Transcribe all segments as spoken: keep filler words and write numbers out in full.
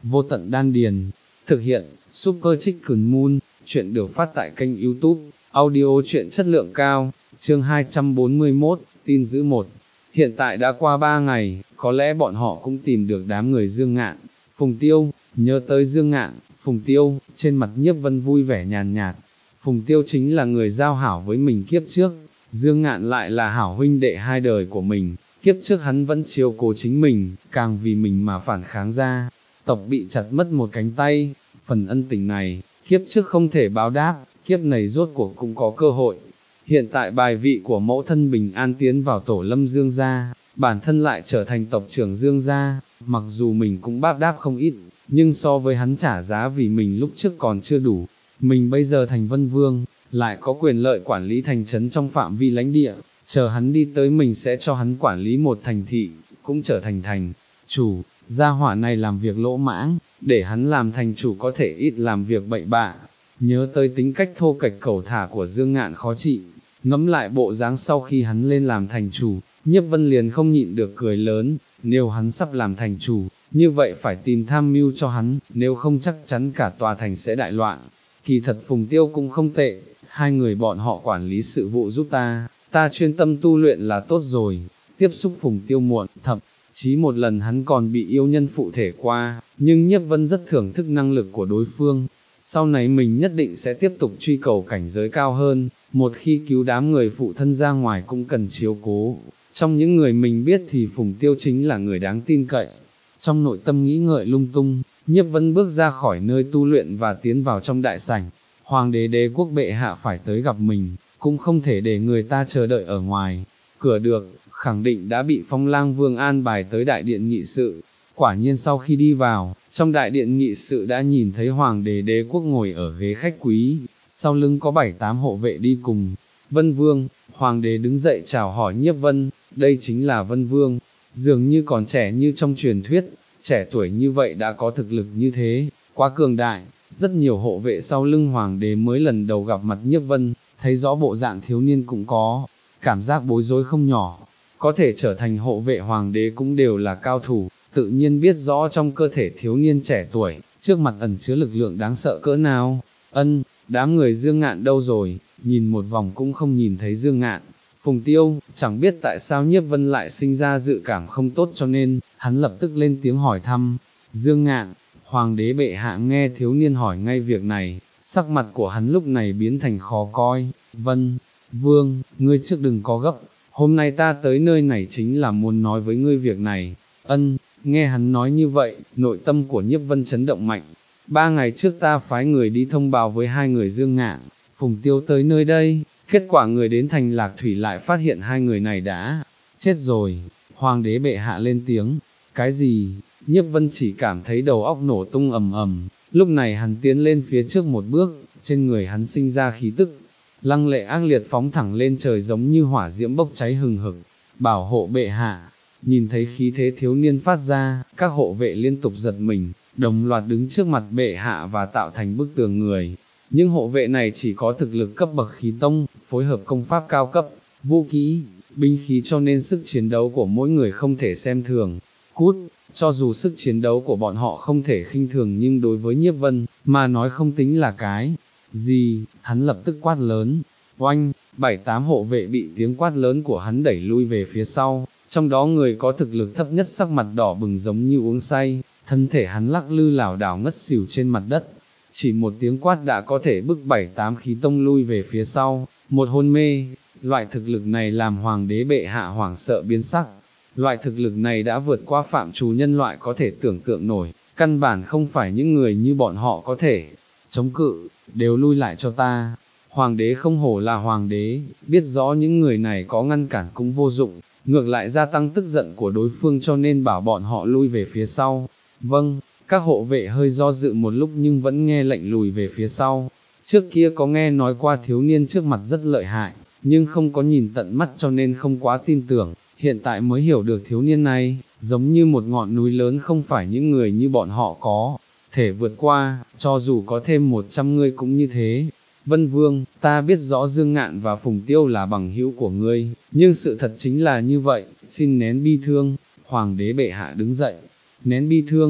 vô tận đan điền. Thực hiện, Super Chicken Moon, chuyện được phát tại kênh YouTube, audio truyện chất lượng cao, chương hai trăm bốn mươi mốt, tin dữ một. Hiện tại đã qua ba ngày, có lẽ bọn họ cũng tìm được đám người Dương Ngạn. Phùng Tiêu, nhớ tới Dương Ngạn, Phùng Tiêu, trên mặt Nhiếp Vân vui vẻ nhàn nhạt. Phùng Tiêu chính là người giao hảo với mình kiếp trước, Dương Ngạn lại là hảo huynh đệ hai đời của mình, kiếp trước hắn vẫn chiếu cố chính mình, càng vì mình mà phản kháng ra, tộc bị chặt mất một cánh tay, phần ân tình này, kiếp trước không thể báo đáp, kiếp này rốt cuộc cũng có cơ hội. Hiện tại bài vị của mẫu thân bình an tiến vào tổ lâm Dương gia, bản thân lại trở thành tộc trưởng Dương gia, mặc dù mình cũng báp đáp không ít, nhưng so với hắn trả giá vì mình lúc trước còn chưa đủ, mình bây giờ thành Vân Vương, lại có quyền lợi quản lý thành trấn trong phạm vi lãnh địa, chờ hắn đi tới mình sẽ cho hắn quản lý một thành thị, cũng trở thành thành chủ, gia hỏa này làm việc lỗ mãng, để hắn làm thành chủ có thể ít làm việc bậy bạ. Nhớ tới tính cách thô kệch cẩu thả của Dương Ngạn khó trị, ngẫm lại bộ dáng sau khi hắn lên làm thành chủ, Nhiếp Vân liền không nhịn được cười lớn, nếu hắn sắp làm thành chủ, như vậy phải tìm tham mưu cho hắn, nếu không chắc chắn cả tòa thành sẽ đại loạn. Kỳ thật Phùng Tiêu cũng không tệ, hai người bọn họ quản lý sự vụ giúp ta, ta chuyên tâm tu luyện là tốt rồi. Tiếp xúc Phùng Tiêu muộn, thậm chí một lần hắn còn bị yêu nhân phụ thể qua, nhưng Nhiếp Vân rất thưởng thức năng lực của đối phương. Sau này mình nhất định sẽ tiếp tục truy cầu cảnh giới cao hơn, một khi cứu đám người phụ thân ra ngoài cũng cần chiếu cố. Trong những người mình biết thì Phùng Tiêu chính là người đáng tin cậy. Trong nội tâm nghĩ ngợi lung tung, Nhiếp Vân bước ra khỏi nơi tu luyện và tiến vào trong đại sảnh. Hoàng đế đế quốc bệ hạ phải tới gặp mình, cũng không thể để người ta chờ đợi ở ngoài. Cửa được, khẳng định đã bị Phong Lang Vương an bài tới đại điện nghị sự. Quả nhiên sau khi đi vào, trong đại điện nghị sự đã nhìn thấy Hoàng đế đế quốc ngồi ở ghế khách quý, sau lưng có bảy tám hộ vệ đi cùng. Vân Vương, Hoàng đế đứng dậy chào hỏi Nhiếp Vân, đây chính là Vân Vương, dường như còn trẻ như trong truyền thuyết, trẻ tuổi như vậy đã có thực lực như thế, quá cường đại. Rất nhiều hộ vệ sau lưng Hoàng đế mới lần đầu gặp mặt Nhiếp Vân, thấy rõ bộ dạng thiếu niên cũng có cảm giác bối rối không nhỏ, có thể trở thành hộ vệ Hoàng đế cũng đều là cao thủ, tự nhiên biết rõ trong cơ thể thiếu niên trẻ tuổi, trước mặt ẩn chứa lực lượng đáng sợ cỡ nào. Ân, đám người Dương Ngạn đâu rồi, nhìn một vòng cũng không nhìn thấy Dương Ngạn. Phùng Tiêu, chẳng biết tại sao Nhiếp Vân lại sinh ra dự cảm không tốt cho nên, hắn lập tức lên tiếng hỏi thăm. Dương Ngạn, Hoàng đế bệ hạ nghe thiếu niên hỏi ngay việc này, sắc mặt của hắn lúc này biến thành khó coi. Vân Vương, ngươi trước đừng có gấp, hôm nay ta tới nơi này chính là muốn nói với ngươi việc này. Ân, nghe hắn nói như vậy, nội tâm của Nhiếp Vân chấn động mạnh. Ba ngày trước ta phái người đi thông báo với hai người Dương Ngạn, Phùng Tiêu tới nơi đây, kết quả người đến thành Lạc Thủy lại phát hiện hai người này đã chết rồi. Hoàng đế bệ hạ lên tiếng, cái gì? Nhiếp Vân chỉ cảm thấy đầu óc nổ tung ầm ầm, lúc này hắn tiến lên phía trước một bước, trên người hắn sinh ra khí tức lăng lệ ác liệt phóng thẳng lên trời giống như hỏa diễm bốc cháy hừng hực. Bảo hộ bệ hạ. Nhìn thấy khí thế thiếu niên phát ra, các hộ vệ liên tục giật mình, đồng loạt đứng trước mặt bệ hạ và tạo thành bức tường người. Nhưng hộ vệ này chỉ có thực lực cấp bậc khí tông, phối hợp công pháp cao cấp, vũ kỹ, binh khí, cho nên sức chiến đấu của mỗi người không thể xem thường. Cút, cho dù sức chiến đấu của bọn họ không thể khinh thường nhưng đối với Nhiếp Vân, mà nói không tính là cái gì. Hắn lập tức quát lớn, oanh, bảy tám hộ vệ bị tiếng quát lớn của hắn đẩy lui về phía sau. Trong đó người có thực lực thấp nhất sắc mặt đỏ bừng giống như uống say, thân thể hắn lắc lư lảo đảo ngất xỉu trên mặt đất. Chỉ một tiếng quát đã có thể bức bảy tám khí tông lui về phía sau, một hôn mê. Loại thực lực này làm Hoàng đế bệ hạ hoảng sợ biến sắc. Loại thực lực này đã vượt qua phạm trù nhân loại có thể tưởng tượng nổi, căn bản không phải những người như bọn họ có thể chống cự, đều lui lại cho ta. Hoàng đế không hổ là hoàng đế, biết rõ những người này có ngăn cản cũng vô dụng, ngược lại gia tăng tức giận của đối phương cho nên bảo bọn họ lui về phía sau. Vâng, các hộ vệ hơi do dự một lúc nhưng vẫn nghe lệnh lùi về phía sau. Trước kia có nghe nói qua thiếu niên trước mặt rất lợi hại, nhưng không có nhìn tận mắt cho nên không quá tin tưởng, hiện tại mới hiểu được thiếu niên này, giống như một ngọn núi lớn không phải những người như bọn họ có thể vượt qua, cho dù có thêm một trăm người cũng như thế. Vân Vương, ta biết rõ Dương Ngạn và Phùng Tiêu là bằng hữu của ngươi, nhưng sự thật chính là như vậy, xin nén bi thương. Hoàng đế bệ hạ đứng dậy, nén bi thương,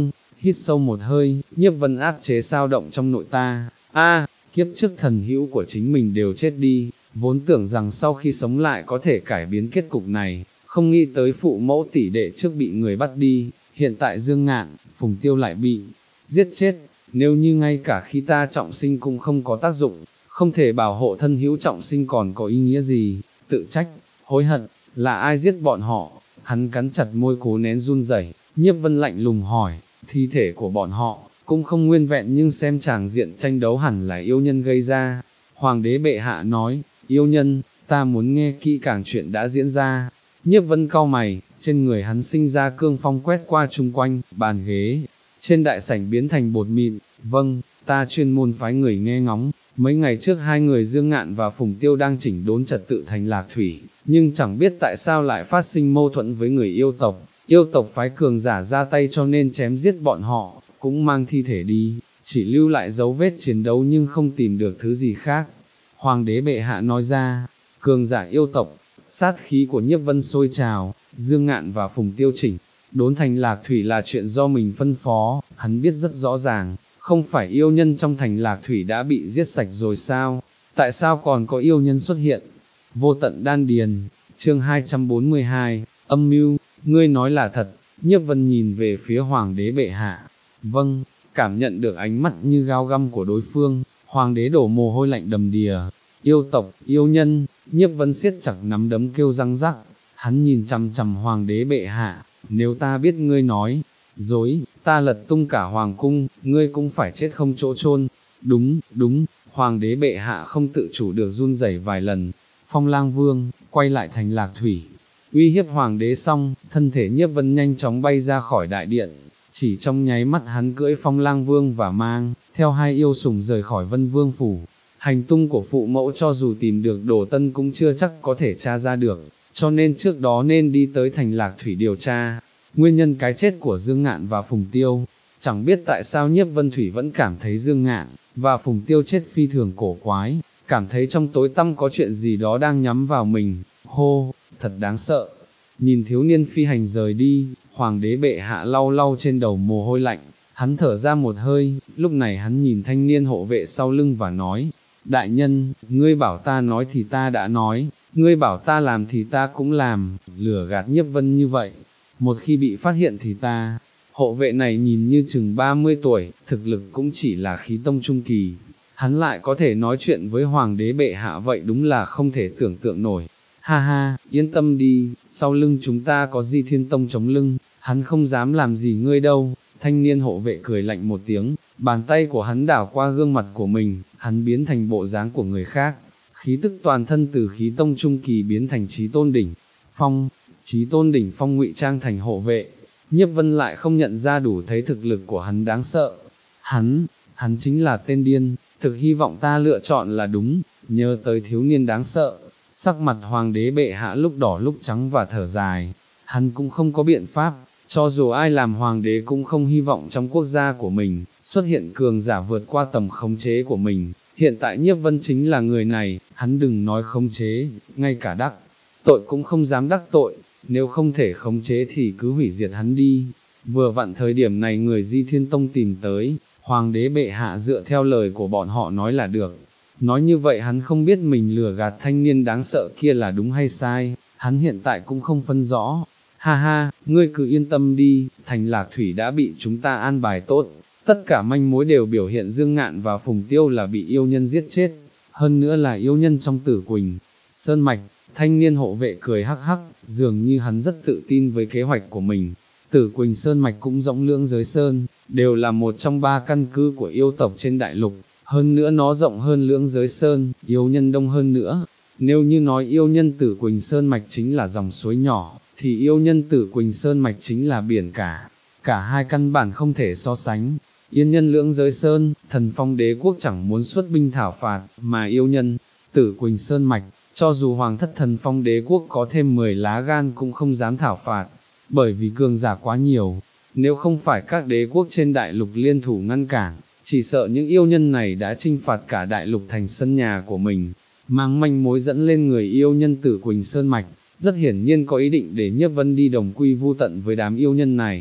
hít sâu một hơi, Nhiếp Vân áp chế sao động trong nội ta, a, kiếp trước thần hữu của chính mình đều chết đi, vốn tưởng rằng sau khi sống lại có thể cải biến kết cục này, không nghĩ tới phụ mẫu tỷ đệ trước bị người bắt đi, hiện tại Dương Ngạn, Phùng Tiêu lại bị giết chết, nếu như ngay cả khi ta trọng sinh cũng không có tác dụng, không thể bảo hộ thân hữu trọng sinh còn có ý nghĩa gì, tự trách, hối hận, là ai giết bọn họ, hắn cắn chặt môi cố nén run rẩy. Nhiếp Vân lạnh lùng hỏi, thi thể của bọn họ, cũng không nguyên vẹn nhưng xem tràng diện tranh đấu hẳn là yêu nhân gây ra. Hoàng đế bệ hạ nói, yêu nhân, ta muốn nghe kỹ càng chuyện đã diễn ra. Nhiếp Vân cau mày, trên người hắn sinh ra cương phong quét qua chung quanh, bàn ghế, trên đại sảnh biến thành bột mịn, vâng, ta chuyên môn phái người nghe ngóng. Mấy ngày trước hai người Dương Ngạn và Phùng Tiêu đang chỉnh đốn trật tự thành Lạc Thủy, nhưng chẳng biết tại sao lại phát sinh mâu thuẫn với người yêu tộc. Yêu tộc phái cường giả ra tay cho nên chém giết bọn họ, cũng mang thi thể đi, chỉ lưu lại dấu vết chiến đấu nhưng không tìm được thứ gì khác. Hoàng đế bệ hạ nói ra, cường giả yêu tộc, sát khí của Nhiếp Vân sôi trào, Dương Ngạn và Phùng Tiêu chỉnh đốn thành Lạc Thủy là chuyện do mình phân phó, hắn biết rất rõ ràng, không phải yêu nhân trong thành Lạc Thủy đã bị giết sạch rồi sao, tại sao còn có yêu nhân xuất hiện? Vô tận đan điền, chương hai trăm bốn mươi hai, âm mưu, ngươi nói là thật. Nhiếp Vân nhìn về phía Hoàng đế bệ hạ, vâng, cảm nhận được ánh mắt như gao găm của đối phương, Hoàng đế đổ mồ hôi lạnh đầm đìa. Yêu tộc, yêu nhân, Nhiếp Vân siết chặt nắm đấm kêu răng rắc, hắn nhìn chằm chằm Hoàng đế bệ hạ, nếu ta biết ngươi nói dối, ta lật tung cả hoàng cung, ngươi cũng phải chết không chỗ chôn. Đúng, đúng, Hoàng đế bệ hạ không tự chủ được run rẩy vài lần. Phong Lang Vương quay lại thành Lạc Thủy, uy hiếp Hoàng đế xong, thân thể Nhiếp Vân nhanh chóng bay ra khỏi đại điện, chỉ trong nháy mắt hắn cưỡi Phong Lang Vương và mang theo hai yêu sủng rời khỏi Vân Vương phủ. Hành tung của phụ mẫu cho dù tìm được Đồ Tân cũng chưa chắc có thể tra ra được, cho nên trước đó nên đi tới thành Lạc Thủy điều tra nguyên nhân cái chết của Dương Ngạn và Phùng Tiêu. Chẳng biết tại sao Nhiếp Vân Thủy vẫn cảm thấy Dương Ngạn và Phùng Tiêu chết phi thường cổ quái, cảm thấy trong tối tăm có chuyện gì đó đang nhắm vào mình. Hô, thật đáng sợ. Nhìn thiếu niên phi hành rời đi, Hoàng đế bệ hạ lau lau trên đầu mồ hôi lạnh, hắn thở ra một hơi, lúc này hắn nhìn thanh niên hộ vệ sau lưng và nói, đại nhân, ngươi bảo ta nói thì ta đã nói, ngươi bảo ta làm thì ta cũng làm, lừa gạt Nhiếp Vân như vậy, một khi bị phát hiện thì ta. Hộ vệ này nhìn như chừng ba mươi tuổi, thực lực cũng chỉ là khí tông trung kỳ, hắn lại có thể nói chuyện với Hoàng đế bệ hạ vậy đúng là không thể tưởng tượng nổi. Ha ha, yên tâm đi, sau lưng chúng ta có Di Thiên Tông chống lưng, hắn không dám làm gì ngươi đâu. Thanh niên hộ vệ cười lạnh một tiếng, bàn tay của hắn đảo qua gương mặt của mình, hắn biến thành bộ dáng của người khác, khí tức toàn thân từ khí tông trung kỳ biến thành chí tôn đỉnh phong, chí tôn đỉnh phong ngụy trang thành hộ vệ. Nhiếp Vân lại không nhận ra đủ thấy thực lực của hắn đáng sợ. Hắn, hắn chính là tên điên, thực hy vọng ta lựa chọn là đúng. Nhớ tới thiếu niên đáng sợ, sắc mặt Hoàng đế bệ hạ lúc đỏ lúc trắng và thở dài. Hắn cũng không có biện pháp, cho dù ai làm hoàng đế cũng không hy vọng trong quốc gia của mình xuất hiện cường giả vượt qua tầm khống chế của mình. Hiện tại Nhiếp Vân chính là người này, hắn đừng nói khống chế, ngay cả đắc tội cũng không dám đắc tội, nếu không thể khống chế thì cứ hủy diệt hắn đi. Vừa vặn thời điểm này người Di Thiên Tông tìm tới, Hoàng đế bệ hạ dựa theo lời của bọn họ nói là được. Nói như vậy hắn không biết mình lừa gạt thanh niên đáng sợ kia là đúng hay sai, hắn hiện tại cũng không phân rõ. Ha ha, ngươi cứ yên tâm đi, thành Lạc Thủy đã bị chúng ta an bài tốt, tất cả manh mối đều biểu hiện Dương Ngạn và Phùng Tiêu là bị yêu nhân giết chết, hơn nữa là yêu nhân trong Tử Quỳnh Sơn Mạch. Thanh niên hộ vệ cười hắc hắc, dường như hắn rất tự tin với kế hoạch của mình. Tử Quỳnh Sơn Mạch cũng rộng Lưỡng Giới Sơn, đều là một trong ba căn cứ của yêu tộc trên đại lục, hơn nữa nó rộng hơn Lưỡng Giới Sơn, yêu nhân đông hơn nữa. Nếu như nói yêu nhân Tử Quỳnh Sơn Mạch chính là dòng suối nhỏ, thì yêu nhân Tử Quỳnh Sơn Mạch chính là biển cả, cả hai căn bản không thể so sánh. Yên nhân Lưỡng Giới Sơn, Thần Phong Đế Quốc chẳng muốn xuất binh thảo phạt, mà yêu nhân Tử Quỳnh Sơn Mạch, cho dù Hoàng thất Thần Phong Đế Quốc có thêm mười lá gan cũng không dám thảo phạt, bởi vì cường giả quá nhiều. Nếu không phải các đế quốc trên đại lục liên thủ ngăn cản, chỉ sợ những yêu nhân này đã chinh phạt cả đại lục thành sân nhà của mình. Mang manh mối dẫn lên người yêu nhân Tử Quỳnh Sơn Mạch, rất hiển nhiên có ý định để Nhiếp Vân đi đồng quy vu tận với đám yêu nhân này.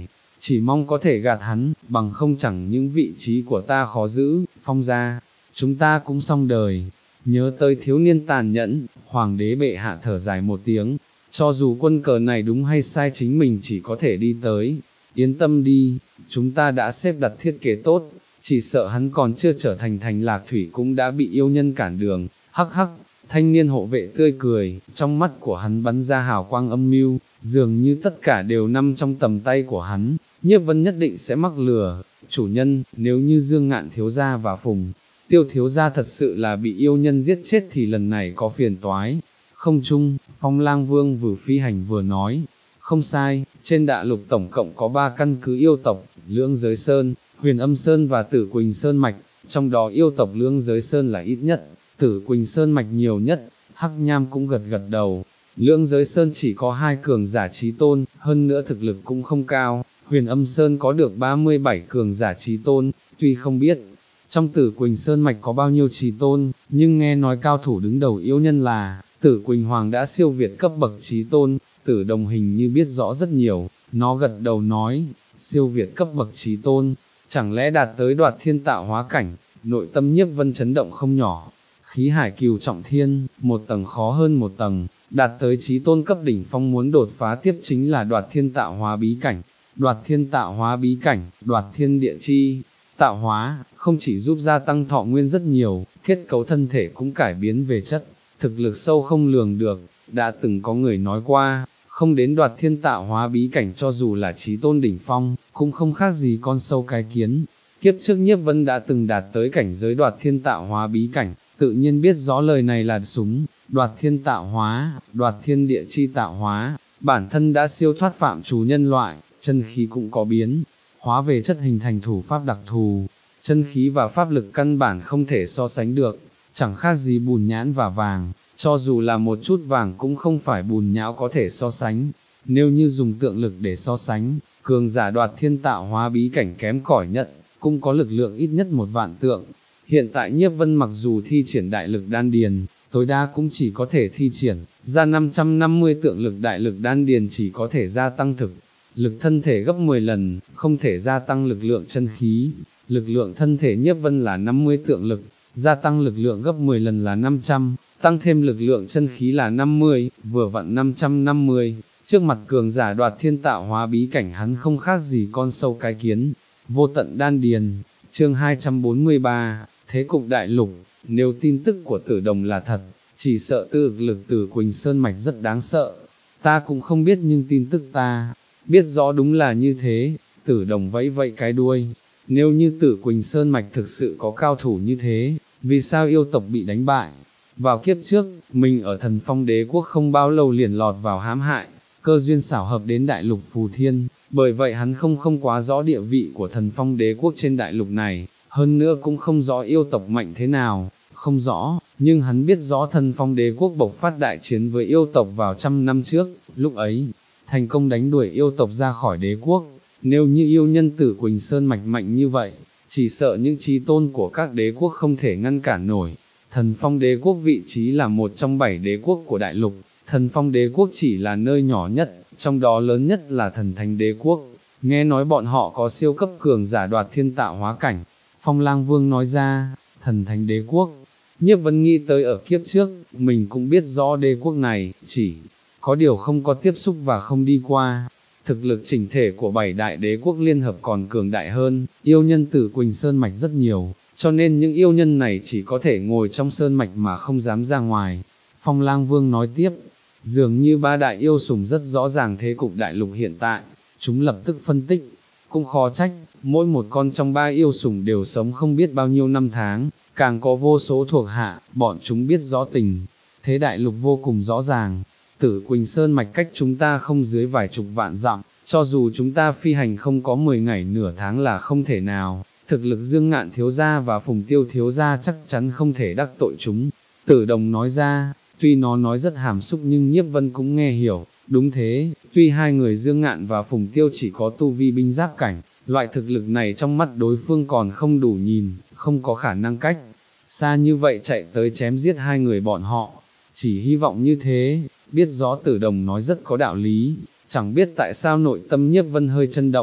chỉ mong có thể gạt hắn, bằng không chẳng những vị trí của ta khó giữ, Phong gia, chúng ta cũng xong đời. Nhớ tới thiếu niên tàn nhẫn, hoàng đế bệ hạ thở dài một tiếng, cho dù quân cờ này đúng hay sai chính mình chỉ có thể đi tới, yên tâm đi, chúng ta đã xếp đặt thiết kế tốt, chỉ sợ hắn còn chưa trở thành thành lạc thủy cũng đã bị yêu nhân cản đường, hắc hắc. Thanh niên hộ vệ tươi cười, trong mắt của hắn bắn ra hào quang âm mưu, dường như tất cả đều nằm trong tầm tay của hắn. Nhiếp Vân nhất định sẽ mắc lừa, chủ nhân, nếu như Dương Ngạn thiếu gia và Phùng Tiêu thiếu gia thật sự là bị yêu nhân giết chết thì lần này có phiền toái. Không chung, Phong Lang Vương vừa phi hành vừa nói, không sai, trên đại lục tổng cộng có ba căn cứ yêu tộc, Lưỡng Giới Sơn, Huyền Âm Sơn và Tử Quỳnh Sơn Mạch, trong đó yêu tộc Lưỡng Giới Sơn là ít nhất, Tử Quỳnh Sơn Mạch nhiều nhất. Hắc Nham cũng gật gật đầu, Lưỡng Giới Sơn chỉ có hai cường giả chí tôn, hơn nữa thực lực cũng không cao, Huyền Âm Sơn có được ba mươi bảy cường giả chí tôn, tuy không biết trong Tử Quỳnh Sơn Mạch có bao nhiêu chí tôn, nhưng nghe nói cao thủ đứng đầu yêu nhân là Tử Quỳnh Hoàng đã siêu việt cấp bậc chí tôn. Tử Đồng hình như biết rõ rất nhiều, nó gật đầu nói, siêu việt cấp bậc chí tôn, chẳng lẽ đạt tới đoạt thiên tạo hóa cảnh. Nội tâm Nhiếp Vân chấn động không nhỏ, khí hải cừu trọng thiên, một tầng khó hơn một tầng, đạt tới chí tôn cấp đỉnh phong muốn đột phá tiếp chính là đoạt thiên tạo hóa bí cảnh. Đoạt thiên tạo hóa bí cảnh, đoạt thiên địa chi tạo hóa, không chỉ giúp gia tăng thọ nguyên rất nhiều, kết cấu thân thể cũng cải biến về chất, thực lực sâu không lường được. Đã từng có người nói qua, không đến đoạt thiên tạo hóa bí cảnh cho dù là chí tôn đỉnh phong, cũng không khác gì con sâu cái kiến. Kiếp trước Nhiếp Vân đã từng đạt tới cảnh giới đoạt thiên tạo hóa bí cảnh, tự nhiên biết rõ lời này là súng. Đoạt thiên tạo hóa, đoạt thiên địa chi tạo hóa, bản thân đã siêu thoát phạm trù nhân loại, chân khí cũng có biến hóa về chất hình thành thủ pháp đặc thù, chân khí và pháp lực căn bản không thể so sánh được, chẳng khác gì bùn nhãn và vàng, cho dù là một chút vàng cũng không phải bùn nhão có thể so sánh. Nếu như dùng tượng lực để so sánh, cường giả đoạt thiên tạo hóa bí cảnh kém cỏi nhất, cũng có lực lượng ít nhất một vạn tượng. Hiện tại Nhiếp Vân mặc dù thi triển đại lực đan điền, tối đa cũng chỉ có thể thi triển ra năm trăm năm mươi tượng lực. Đại lực đan điền chỉ có thể gia tăng thực lực thân thể gấp mười lần, không thể gia tăng lực lượng chân khí. Lực lượng thân thể Nhiếp Vân là năm mươi tượng lực, gia tăng lực lượng gấp mười lần là năm trăm, tăng thêm lực lượng chân khí là năm mươi, vừa vặn năm trăm năm mươi. Trước mặt cường giả đoạt thiên tạo hóa bí cảnh hắn không khác gì con sâu cái kiến. Vô tận đan điền, chương hai trăm bốn mươi ba, thế cục đại lục. Nếu tin tức của Tử Đồng là thật, chỉ sợ tự lực Tử Quỳnh Sơn Mạch rất đáng sợ. Ta cũng không biết nhưng tin tức ta biết rõ đúng là như thế. Tử Đồng vẫy vẫy cái đuôi, nếu như Tử Quỳnh Sơn Mạch thực sự có cao thủ như thế, vì sao yêu tộc bị đánh bại? Vào kiếp trước, mình ở Thần Phong Đế Quốc không bao lâu liền lọt vào hãm hại, cơ duyên xảo hợp đến đại lục Phù Thiên, bởi vậy hắn không không quá rõ địa vị của Thần Phong Đế Quốc trên đại lục này, hơn nữa cũng không rõ yêu tộc mạnh thế nào, không rõ, nhưng hắn biết rõ Thần Phong Đế Quốc bộc phát đại chiến với yêu tộc vào trăm năm trước, lúc ấy, thành công đánh đuổi yêu tộc ra khỏi đế quốc. Nếu như yêu nhân Tử Quỳnh Sơn Mạch mạnh như vậy, chỉ sợ những chí tôn của các đế quốc không thể ngăn cản nổi. Thần Phong Đế Quốc vị trí là một trong bảy đế quốc của đại lục, Thần Phong Đế Quốc chỉ là nơi nhỏ nhất, trong đó lớn nhất là Thần Thánh Đế Quốc. Nghe nói bọn họ có siêu cấp cường giả đoạt thiên tạo hóa cảnh. Phong Lang Vương nói ra, Thần Thánh Đế Quốc. Nhiếp Vân nghĩ tới ở kiếp trước, mình cũng biết rõ đế quốc này, chỉ có điều không có tiếp xúc và không đi qua. Thực lực chỉnh thể của bảy đại đế quốc liên hợp còn cường đại hơn, yêu nhân Tử Quỳnh Sơn Mạch rất nhiều, cho nên những yêu nhân này chỉ có thể ngồi trong sơn mạch mà không dám ra ngoài. Phong Lang Vương nói tiếp, dường như ba đại yêu sủng rất rõ ràng thế cục đại lục hiện tại, chúng lập tức phân tích, cũng khó trách, mỗi một con trong ba yêu sủng đều sống không biết bao nhiêu năm tháng, càng có vô số thuộc hạ, bọn chúng biết rõ tình thế đại lục vô cùng rõ ràng. Tử Quỳnh Sơn Mạch cách chúng ta không dưới vài chục vạn dặm, cho dù chúng ta phi hành không có mười ngày nửa tháng là không thể nào. Thực lực Dương Ngạn thiếu gia và Phùng Tiêu thiếu gia chắc chắn không thể đắc tội chúng. Tử Đồng nói ra, tuy nó nói rất hàm xúc nhưng Nhiếp Vân cũng nghe hiểu. Đúng thế, tuy hai người Dương Ngạn và Phùng Tiêu chỉ có tu vi binh giáp cảnh, loại thực lực này trong mắt đối phương còn không đủ nhìn, không có khả năng cách xa như vậy chạy tới chém giết hai người bọn họ. Chỉ hy vọng như thế. Biết rõ Tử Đồng nói rất có đạo lý, chẳng biết tại sao nội tâm Nhiếp Vân hơi chấn động.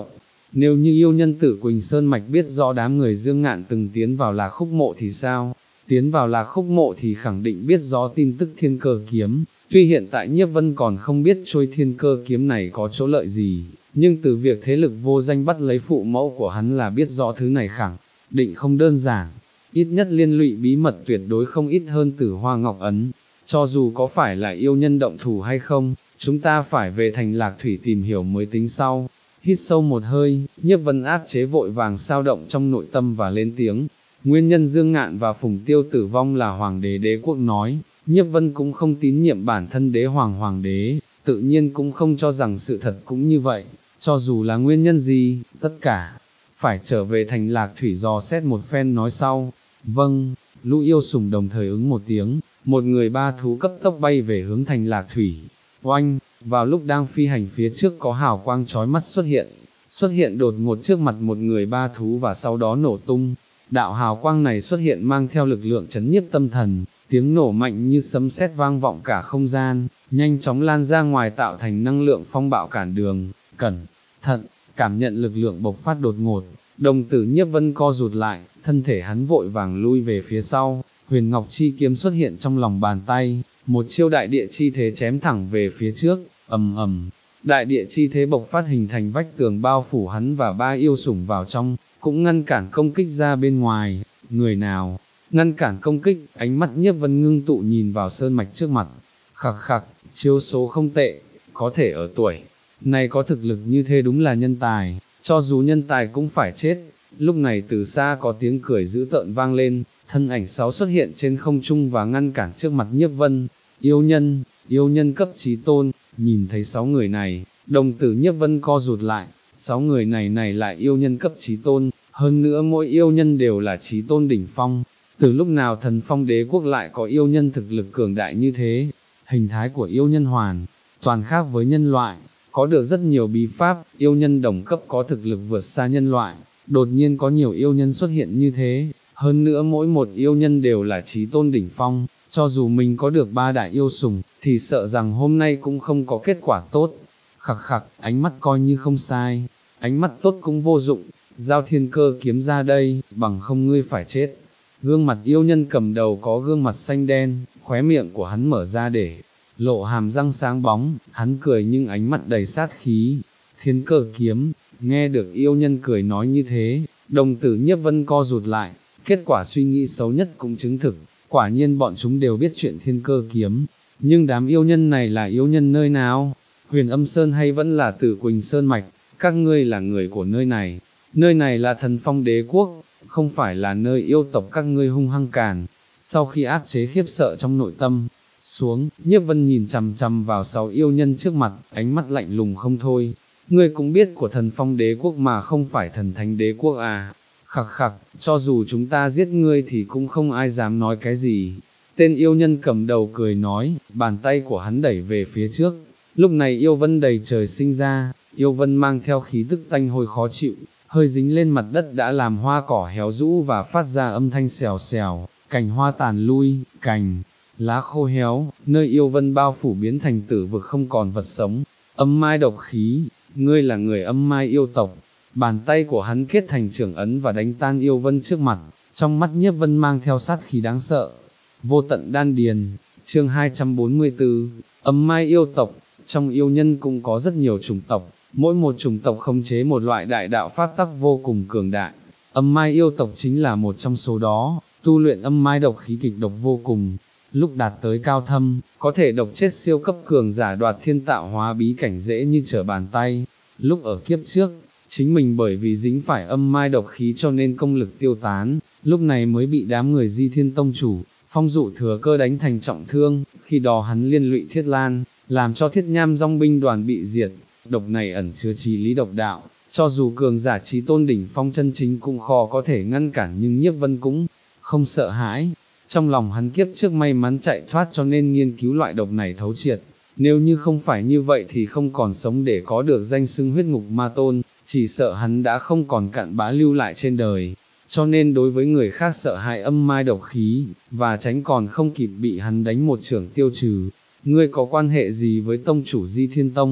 nếu như yêu nhân tử Quỳnh Sơn Mạch biết rõ đám người Dương Ngạn từng tiến vào Lạc Khúc Mộ thì sao? Tiến vào Lạc Khúc Mộ thì khẳng định biết rõ tin tức Thiên Cơ Kiếm, tuy hiện tại Nhiếp Vân còn không biết trôi Thiên Cơ Kiếm này có chỗ lợi gì, nhưng từ việc thế lực vô danh bắt lấy phụ mẫu của hắn là biết rõ thứ này khẳng định không đơn giản, ít nhất liên lụy bí mật tuyệt đối không ít hơn Tử Hoa Ngọc Ấn, cho dù có phải là yêu nhân động thủ hay không, chúng ta phải về thành Lạc Thủy tìm hiểu mới tính sau. Hít sâu một hơi, Nhiếp Vân áp chế vội vàng sao động trong nội tâm và lên tiếng. Nguyên nhân Dương Ngạn và Phùng Tiêu tử vong là Hoàng đế đế quốc nói, Nhiếp Vân cũng không tín nhiệm bản thân đế hoàng hoàng đế, tự nhiên cũng không cho rằng sự thật cũng như vậy, cho dù là nguyên nhân gì, tất cả phải trở về thành Lạc Thủy dò xét một phen nói sau. Vâng, lũ yêu sủng đồng thời ứng một tiếng, một người ba thú cấp tốc bay về hướng thành Lạc Thủy. Oanh, vào lúc đang phi hành phía trước có hào quang chói mắt xuất hiện, xuất hiện đột ngột trước mặt một người ba thú và sau đó nổ tung. Đạo hào quang này xuất hiện mang theo lực lượng chấn nhiếp tâm thần, tiếng nổ mạnh như sấm sét vang vọng cả không gian, nhanh chóng lan ra ngoài tạo thành năng lượng phong bạo cản đường. Cẩn thận, cảm nhận lực lượng bộc phát đột ngột, đồng tử Nhiếp Vân co rụt lại, thân thể hắn vội vàng lui về phía sau, Huyền Ngọc Chi kiếm xuất hiện trong lòng bàn tay, một chiêu đại địa chi thế chém thẳng về phía trước, ầm ầm, đại địa chi thế bộc phát hình thành vách tường bao phủ hắn và ba yêu sủng vào trong, cũng ngăn cản công kích ra bên ngoài. Người nào ngăn cản công kích? Ánh mắt Nhiếp Vân ngưng tụ nhìn vào sơn mạch trước mặt, khặc khặc, chiêu số không tệ, có thể ở tuổi này có thực lực như thế đúng là nhân tài, cho dù nhân tài cũng phải chết. Lúc này từ xa có tiếng cười dữ tợn vang lên, thân ảnh sáu xuất hiện trên không trung và ngăn cản trước mặt Nhiếp Vân. Yêu nhân, yêu nhân cấp chí tôn. Nhìn thấy sáu người này, đồng tử Nhiếp Vân co rụt lại, sáu người này này lại yêu nhân cấp chí tôn, hơn nữa mỗi yêu nhân đều là chí tôn đỉnh phong. Từ lúc nào Thần Phong Đế quốc lại có yêu nhân thực lực cường đại như thế? Hình thái của yêu nhân hoàn toàn khác với nhân loại, có được rất nhiều bí pháp, yêu nhân đồng cấp có thực lực vượt xa nhân loại, đột nhiên có nhiều yêu nhân xuất hiện như thế, hơn nữa mỗi một yêu nhân đều là chí tôn đỉnh phong, cho dù mình có được ba đại yêu sủng, thì sợ rằng hôm nay cũng không có kết quả tốt. Khặc khặc, ánh mắt coi như không sai, ánh mắt tốt cũng vô dụng, giao Thiên Cơ kiếm ra đây, bằng không ngươi phải chết. Gương mặt yêu nhân cầm đầu có gương mặt xanh đen, khóe miệng của hắn mở ra để lộ hàm răng sáng bóng, hắn cười nhưng ánh mắt đầy sát khí. Thiên Cơ kiếm, nghe được yêu nhân cười nói như thế, đồng tử Nhiếp Vân co rụt lại, kết quả suy nghĩ xấu nhất cũng chứng thực, quả nhiên bọn chúng đều biết chuyện Thiên Cơ kiếm, nhưng đám yêu nhân này là yêu nhân nơi nào? Huyền Âm Sơn hay vẫn là Tử Quỳnh Sơn Mạch? Các ngươi là người của nơi này, nơi này là Thần Phong Đế quốc, không phải là nơi yêu tộc các ngươi hung hăng càn. Sau khi áp chế khiếp sợ trong nội tâm xuống, Nhiếp Vân nhìn chằm chằm vào sáu yêu nhân trước mặt, ánh mắt lạnh lùng không thôi. Ngươi cũng biết của Thần Phong Đế quốc mà không phải Thần Thánh Đế quốc à? Khặc khặc, cho dù chúng ta giết ngươi thì cũng không ai dám nói cái gì. Tên yêu nhân cầm đầu cười nói, bàn tay của hắn đẩy về phía trước. Lúc này yêu vân đầy trời sinh ra, yêu vân mang theo khí tức tanh hôi khó chịu, hơi dính lên mặt đất đã làm hoa cỏ héo rũ và phát ra âm thanh xèo xèo, cành hoa tàn lui, cành lá khô héo, nơi yêu vân bao phủ biến thành tử vực không còn vật sống. Âm mai độc khí, ngươi là người âm mai yêu tộc. Bàn tay của hắn kết thành trưởng ấn và đánh tan yêu vân trước mặt, trong mắt Nhiếp Vân mang theo sát khí đáng sợ. Vô tận đan điền, chương hai trăm bốn mươi tư, âm mai yêu tộc. Trong yêu nhân cũng có rất nhiều chủng tộc, mỗi một chủng tộc khống chế một loại đại đạo pháp tắc vô cùng cường đại. Âm mai yêu tộc chính là một trong số đó, tu luyện âm mai độc khí kịch độc vô cùng. Lúc đạt tới cao thâm, có thể độc chết siêu cấp cường giả đoạt thiên tạo hóa bí cảnh dễ như trở bàn tay. Lúc ở kiếp trước, chính mình bởi vì dính phải âm mai độc khí cho nên công lực tiêu tán, lúc này mới bị đám người Di Thiên Tông chủ, Phong Dụ thừa cơ đánh thành trọng thương, khi đó hắn liên lụy Thiết Lan, làm cho Thiết Nham Dòng binh đoàn bị diệt. Độc này ẩn chứa chí lý độc đạo, cho dù cường giả chí tôn đỉnh phong chân chính cũng khó có thể ngăn cản, nhưng Nhiếp Vân cũng không sợ hãi. Trong lòng hắn kiếp trước may mắn chạy thoát cho nên nghiên cứu loại độc này thấu triệt, nếu như không phải như vậy thì không còn sống để có được danh xưng huyết ngục ma tôn, chỉ sợ hắn đã không còn cặn bã lưu lại trên đời. Cho nên đối với người khác sợ hãi âm mai độc khí, và tránh còn không kịp bị hắn đánh một chưởng tiêu trừ. Ngươi có quan hệ gì với tông chủ Di Thiên Tông?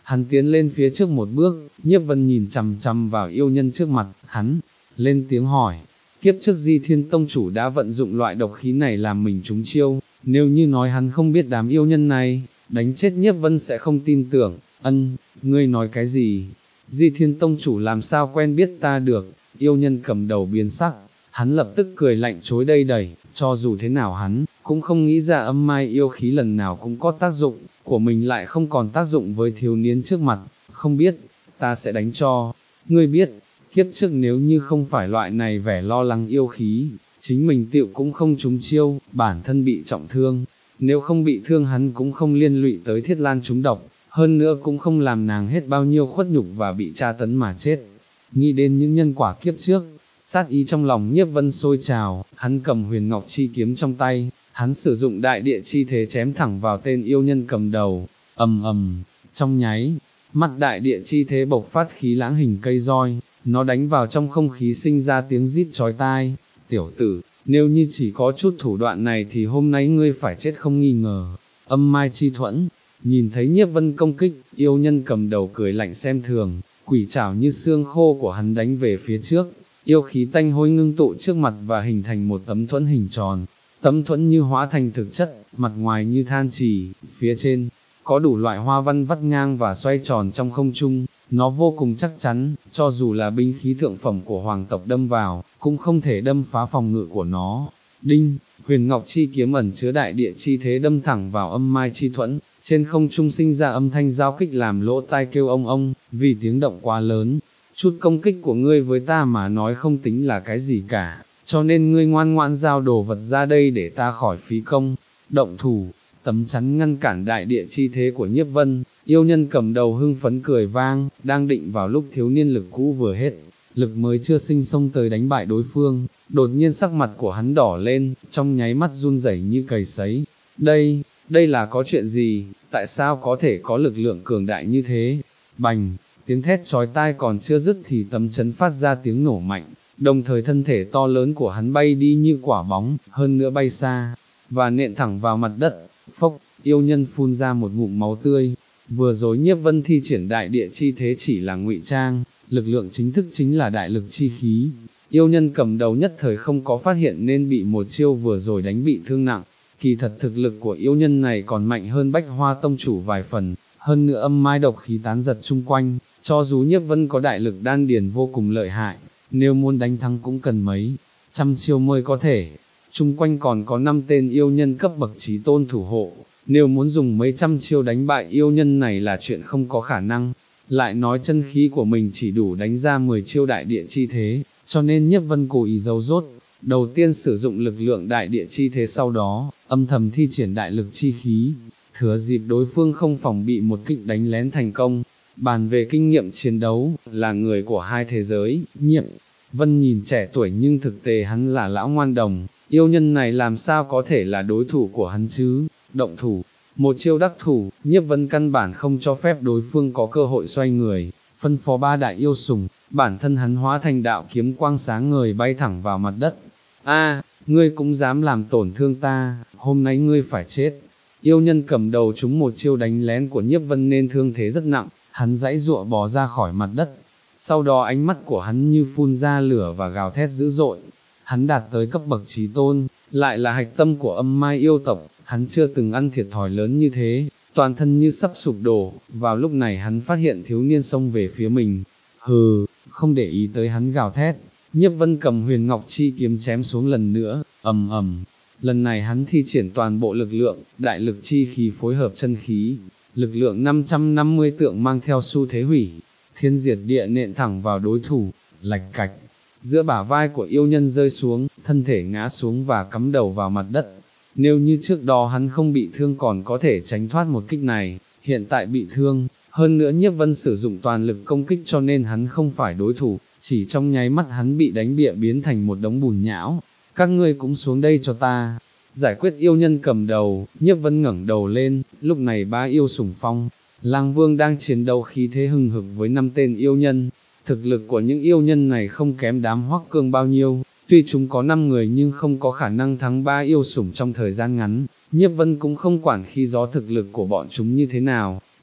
hắn tiến lên phía trước một bước, Nhiếp Vân nhìn chằm chằm vào yêu nhân trước mặt, hắn, lên tiếng hỏi, kiếp trước Di Thiên Tông chủ đã vận dụng loại độc khí này làm mình trúng chiêu, nếu như nói hắn không biết đám yêu nhân này, đánh chết Nhiếp Vân sẽ không tin tưởng, ân, ngươi nói cái gì, Di Thiên Tông chủ làm sao quen biết ta được, yêu nhân cầm đầu biến sắc, hắn lập tức cười lạnh chối đây đẩy, cho dù thế nào hắn, cũng không nghĩ ra âm mai yêu khí lần nào cũng có tác dụng, của mình lại không còn tác dụng với thiếu niên trước mặt, không biết, ta sẽ đánh cho, ngươi biết, kiếp trước nếu như không phải loại này vẻ lo lắng yêu khí, chính mình tiệu cũng không trúng chiêu, bản thân bị trọng thương, nếu không bị thương hắn cũng không liên lụy tới Thiết Lan trúng độc, hơn nữa cũng không làm nàng hết bao nhiêu khuất nhục và bị tra tấn mà chết. Nghĩ đến những nhân quả kiếp trước, sát ý trong lòng Nhiếp Vân sôi trào, hắn cầm huyền ngọc chi kiếm trong tay, hắn sử dụng đại địa chi thế chém thẳng vào tên yêu nhân cầm đầu, ầm ầm, trong nháy, mắt đại địa chi thế bộc phát khí lãng hình cây roi, nó đánh vào trong không khí sinh ra tiếng rít chói tai, tiểu tử, nếu như chỉ có chút thủ đoạn này thì hôm nay ngươi phải chết không nghi ngờ, âm mai chi thuẫn, nhìn thấy Nhiếp Vân công kích, yêu nhân cầm đầu cười lạnh xem thường, quỷ trảo như xương khô của hắn đánh về phía trước, yêu khí tanh hôi ngưng tụ trước mặt và hình thành một tấm thuẫn hình tròn, tấm thuẫn như hóa thành thực chất, mặt ngoài như than trì, phía trên, có đủ loại hoa văn vắt ngang và xoay tròn trong không trung, nó vô cùng chắc chắn, cho dù là binh khí thượng phẩm của hoàng tộc đâm vào, cũng không thể đâm phá phòng ngự của nó. Đinh, huyền ngọc chi kiếm ẩn chứa đại địa chi thế đâm thẳng vào âm mai chi thuẫn, trên không trung sinh ra âm thanh giao kích làm lỗ tai kêu ông ông, vì tiếng động quá lớn, chút công kích của ngươi với ta mà nói không tính là cái gì cả, cho nên ngươi ngoan ngoãn giao đồ vật ra đây để ta khỏi phí công, động thủ, tấm chắn ngăn cản đại địa chi thế của Nhiếp Vân, yêu nhân cầm đầu hưng phấn cười vang, đang định vào lúc thiếu niên lực cũ vừa hết, lực mới chưa sinh xông tới đánh bại đối phương, đột nhiên sắc mặt của hắn đỏ lên, trong nháy mắt run rẩy như cầy sấy, đây, đây là có chuyện gì, tại sao có thể có lực lượng cường đại như thế, bành, tiếng thét chói tai còn chưa dứt thì tấm chấn phát ra tiếng nổ mạnh, đồng thời thân thể to lớn của hắn bay đi như quả bóng, hơn nữa bay xa, và nện thẳng vào mặt đất, phốc, yêu nhân phun ra một ngụm máu tươi, vừa rồi Nhiếp Vân thi triển đại địa chi thế chỉ là ngụy trang, lực lượng chính thức chính là đại lực chi khí, yêu nhân cầm đầu nhất thời không có phát hiện nên bị một chiêu vừa rồi đánh bị thương nặng, kỳ thật thực lực của yêu nhân này còn mạnh hơn Bách Hoa Tông chủ vài phần, hơn nữa âm mai độc khí tán giật chung quanh, cho dù Nhiếp Vân có đại lực đan điền vô cùng lợi hại, nếu muốn đánh thắng cũng cần mấy trăm chiêu mới có thể, chung quanh còn có năm tên yêu nhân cấp bậc chí tôn thủ hộ, nếu muốn dùng mấy trăm chiêu đánh bại yêu nhân này là chuyện không có khả năng, lại nói chân khí của mình chỉ đủ đánh ra mười chiêu đại địa chi thế, cho nên Nhiếp Vân cố ý giấu rốt, đầu tiên sử dụng lực lượng đại địa chi thế sau đó, âm thầm thi triển đại lực chi khí, thừa dịp đối phương không phòng bị một kích đánh lén thành công. Bàn về kinh nghiệm chiến đấu, là người của hai thế giới, Nhiếp Vân nhìn trẻ tuổi nhưng thực tế hắn là lão ngoan đồng, yêu nhân này làm sao có thể là đối thủ của hắn chứ, động thủ, một chiêu đắc thủ, Nhiếp Vân căn bản không cho phép đối phương có cơ hội xoay người, phân phó ba đại yêu sủng, bản thân hắn hóa thành đạo kiếm quang sáng ngời bay thẳng vào mặt đất, a, ngươi cũng dám làm tổn thương ta, hôm nay ngươi phải chết, yêu nhân cầm đầu trúng một chiêu đánh lén của Nhiếp Vân nên thương thế rất nặng, hắn giãy giụa bò ra khỏi mặt đất, sau đó ánh mắt của hắn như phun ra lửa và gào thét dữ dội, hắn đạt tới cấp bậc chí tôn, lại là hạch tâm của âm mai yêu tộc, hắn chưa từng ăn thiệt thòi lớn như thế, toàn thân như sắp sụp đổ, vào lúc này hắn phát hiện thiếu niên xông về phía mình, hừ, không để ý tới hắn gào thét, Nhiếp Vân cầm huyền ngọc chi kiếm chém xuống lần nữa, ầm ầm, lần này hắn thi triển toàn bộ lực lượng, đại lực chi khí phối hợp chân khí, lực lượng năm trăm năm mươi tượng mang theo xu thế hủy, thiên diệt địa nện thẳng vào đối thủ, lạch cạch, giữa bả vai của yêu nhân rơi xuống, thân thể ngã xuống và cắm đầu vào mặt đất, nếu như trước đó hắn không bị thương còn có thể tránh thoát một kích này, hiện tại bị thương, hơn nữa Nhiếp Vân sử dụng toàn lực công kích cho nên hắn không phải đối thủ, chỉ trong nháy mắt hắn bị đánh bịa biến thành một đống bùn nhão, các ngươi cũng xuống đây cho ta. Giải quyết yêu nhân cầm đầu, Nhiếp Vân ngẩng đầu lên, lúc này ba yêu sủng phong, Lang Vương đang chiến đấu khí thế hừng hực với năm tên yêu nhân, thực lực của những yêu nhân này không kém đám Hoắc Cương bao nhiêu, tuy chúng có năm người nhưng không có khả năng thắng ba yêu sủng trong thời gian ngắn, Nhiếp Vân cũng không quản khi gió thực lực của bọn chúng như thế nào,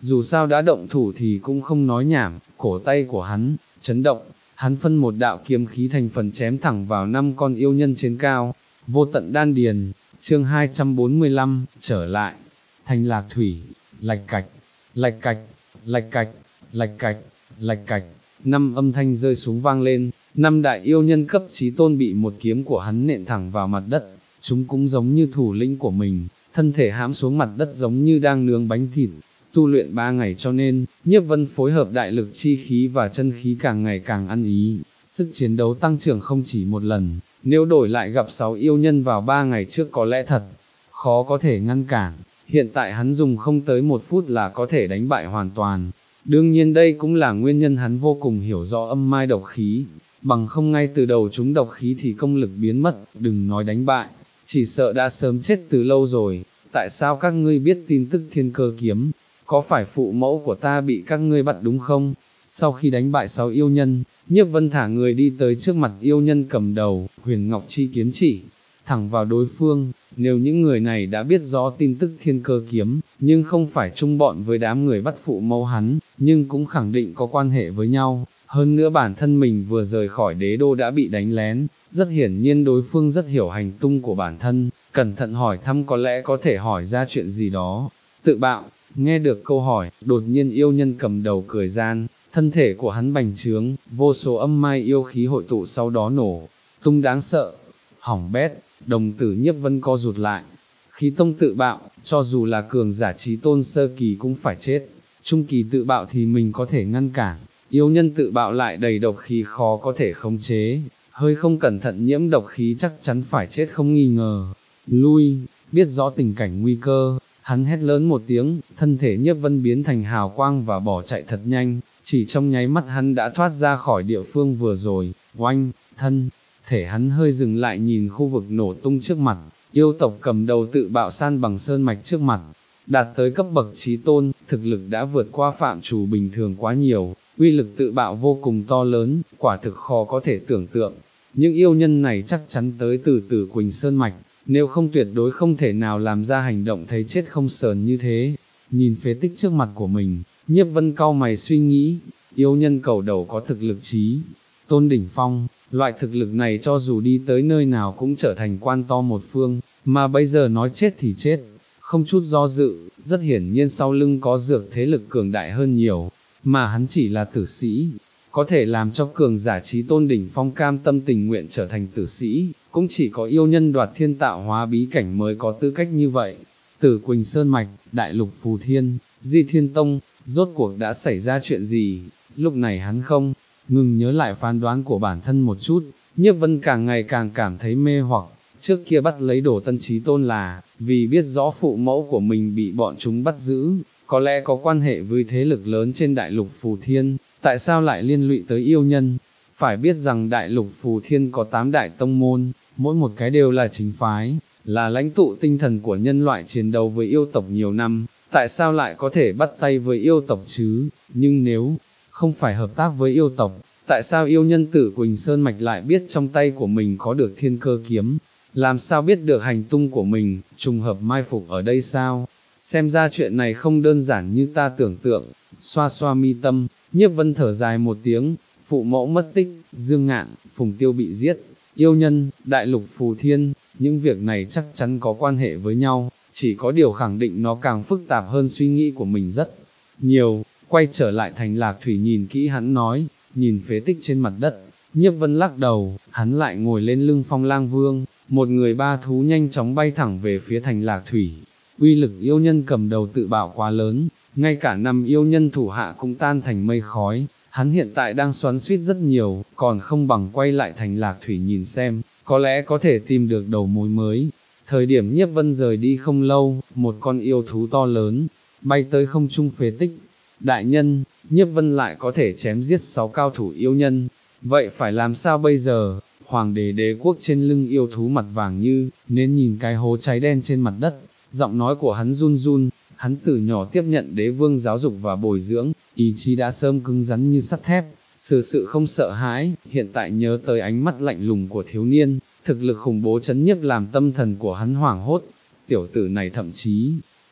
dù sao đã động thủ thì cũng không nói nhảm, cổ tay của hắn, chấn động, hắn phân một đạo kiếm khí thành phần chém thẳng vào năm con yêu nhân trên cao, vô tận đan điền, chương hai trăm bốn mươi lăm, trở lại, Thành Lạc Thủy, lạch cạch, lạch cạch, lạch cạch, lạch cạch, lạch cạch, năm âm thanh rơi xuống vang lên, năm đại yêu nhân cấp chí tôn bị một kiếm của hắn nện thẳng vào mặt đất, chúng cũng giống như thủ lĩnh của mình, thân thể hãm xuống mặt đất giống như đang nướng bánh thịt. Tu luyện ba ngày cho nên, Nhiếp Vân phối hợp đại lực chi khí và chân khí càng ngày càng ăn ý, sức chiến đấu tăng trưởng không chỉ một lần, nếu đổi lại gặp sáu yêu nhân vào ba ngày trước có lẽ thật, khó có thể ngăn cản, hiện tại hắn dùng không tới một phút là có thể đánh bại hoàn toàn. Đương nhiên đây cũng là nguyên nhân hắn vô cùng hiểu rõ âm mai độc khí, bằng không ngay từ đầu chúng độc khí thì công lực biến mất, đừng nói đánh bại, chỉ sợ đã sớm chết từ lâu rồi. Tại sao các ngươi biết tin tức thiên cơ kiếm? Có phải phụ mẫu của ta bị các ngươi bắt đúng không? Sau khi đánh bại sáu yêu nhân, Nhiếp Vân thả người đi tới trước mặt yêu nhân cầm đầu, Huyền Ngọc Chi kiếm chỉ, thẳng vào đối phương. Nếu những người này đã biết rõ tin tức thiên cơ kiếm, nhưng không phải chung bọn với đám người bắt phụ mẫu hắn, nhưng cũng khẳng định có quan hệ với nhau. Hơn nữa bản thân mình vừa rời khỏi đế đô đã bị đánh lén, rất hiển nhiên đối phương rất hiểu hành tung của bản thân, cẩn thận hỏi thăm có lẽ có thể hỏi ra chuyện gì đó. Tự bạo, nghe được câu hỏi, đột nhiên yêu nhân cầm đầu cười gian, thân thể của hắn bành trướng, vô số âm mai yêu khí hội tụ sau đó nổ, tung đáng sợ, hỏng bét, đồng tử Nhiếp Vân co rụt lại. Khí tông tự bạo, cho dù là cường giả chí tôn sơ kỳ cũng phải chết, trung kỳ tự bạo thì mình có thể ngăn cản, yêu nhân tự bạo lại đầy độc khí khó có thể khống chế, hơi không cẩn thận nhiễm độc khí chắc chắn phải chết không nghi ngờ. Lui, biết rõ tình cảnh nguy cơ, hắn hét lớn một tiếng, thân thể Nhiếp Vân biến thành hào quang và bỏ chạy thật nhanh, chỉ trong nháy mắt hắn đã thoát ra khỏi địa phương vừa rồi, oanh, thân, thể hắn hơi dừng lại nhìn khu vực nổ tung trước mặt, yêu tộc cầm đầu tự bạo san bằng sơn mạch trước mặt, đạt tới cấp bậc chí tôn, thực lực đã vượt qua phạm trù bình thường quá nhiều, uy lực tự bạo vô cùng to lớn, quả thực khó có thể tưởng tượng. Những yêu nhân này chắc chắn tới từ Tử Quỳnh Sơn Mạch, nếu không tuyệt đối không thể nào làm ra hành động thấy chết không sờn như thế. Nhìn phế tích trước mặt của mình, Nhiếp Vân cau mày suy nghĩ, yêu nhân cầu đầu có thực lực chí tôn đỉnh phong, loại thực lực này cho dù đi tới nơi nào cũng trở thành quan to một phương, mà bây giờ nói chết thì chết, không chút do dự, rất hiển nhiên sau lưng có dược thế lực cường đại hơn nhiều, mà hắn chỉ là tử sĩ, có thể làm cho cường giả chí tôn đỉnh phong cam tâm tình nguyện trở thành tử sĩ, cũng chỉ có yêu nhân đoạt thiên tạo hóa bí cảnh mới có tư cách như vậy. Tử Quỳnh Sơn Mạch, Đại Lục Phù Thiên, Di Thiên Tông, rốt cuộc đã xảy ra chuyện gì? Lúc này hắn không ngừng nhớ lại phán đoán của bản thân một chút, Nhiếp Vân càng ngày càng cảm thấy mê hoặc. Trước kia bắt lấy Đồ Tân Chí Tôn là vì biết rõ phụ mẫu của mình bị bọn chúng bắt giữ, có lẽ có quan hệ với thế lực lớn trên Đại Lục Phù Thiên, tại sao lại liên lụy tới yêu nhân? Phải biết rằng Đại Lục Phù Thiên có tám đại tông môn, mỗi một cái đều là chính phái, là lãnh tụ tinh thần của nhân loại chiến đấu với yêu tộc nhiều năm, tại sao lại có thể bắt tay với yêu tộc chứ? Nhưng nếu không phải hợp tác với yêu tộc, tại sao yêu nhân Tử Quỳnh Sơn Mạch lại biết trong tay của mình có được thiên cơ kiếm? Làm sao biết được hành tung của mình, trùng hợp mai phục ở đây sao? Xem ra chuyện này không đơn giản như ta tưởng tượng. Xoa xoa mi tâm, Nhiếp Vân thở dài một tiếng, phụ mẫu mất tích, Dương Ngạn, Phùng Tiêu bị giết, yêu nhân, Đại Lục Phù Thiên, những việc này chắc chắn có quan hệ với nhau, chỉ có điều khẳng định nó càng phức tạp hơn suy nghĩ của mình rất nhiều. Quay trở lại Thành Lạc Thủy nhìn kỹ hắn nói, nhìn phế tích trên mặt đất, Nhiếp Vân lắc đầu, hắn lại ngồi lên lưng Phong Lang Vương, một người ba thú nhanh chóng bay thẳng về phía Thành Lạc Thủy. Uy lực yêu nhân cầm đầu tự bạo quá lớn, ngay cả năm yêu nhân thủ hạ cũng tan thành mây khói, hắn hiện tại đang xoắn xuýt rất nhiều, còn không bằng quay lại Thành Lạc Thủy nhìn xem, có lẽ có thể tìm được đầu mối mới. Thời điểm Nhiếp Vân rời đi không lâu, một con yêu thú to lớn, bay tới không trung phế tích. Đại nhân, Nhiếp Vân lại có thể chém giết sáu cao thủ yêu nhân, vậy phải làm sao bây giờ? Hoàng đế đế quốc trên lưng yêu thú mặt vàng như, nên nhìn cái hố cháy đen trên mặt đất, giọng nói của hắn run run, hắn từ nhỏ tiếp nhận đế vương giáo dục và bồi dưỡng, ý chí đã sớm cứng rắn như sắt thép, sự sự không sợ hãi, hiện tại nhớ tới ánh mắt lạnh lùng của thiếu niên, thực lực khủng bố chấn nhiếp làm tâm thần của hắn hoảng hốt, tiểu tử này thậm chí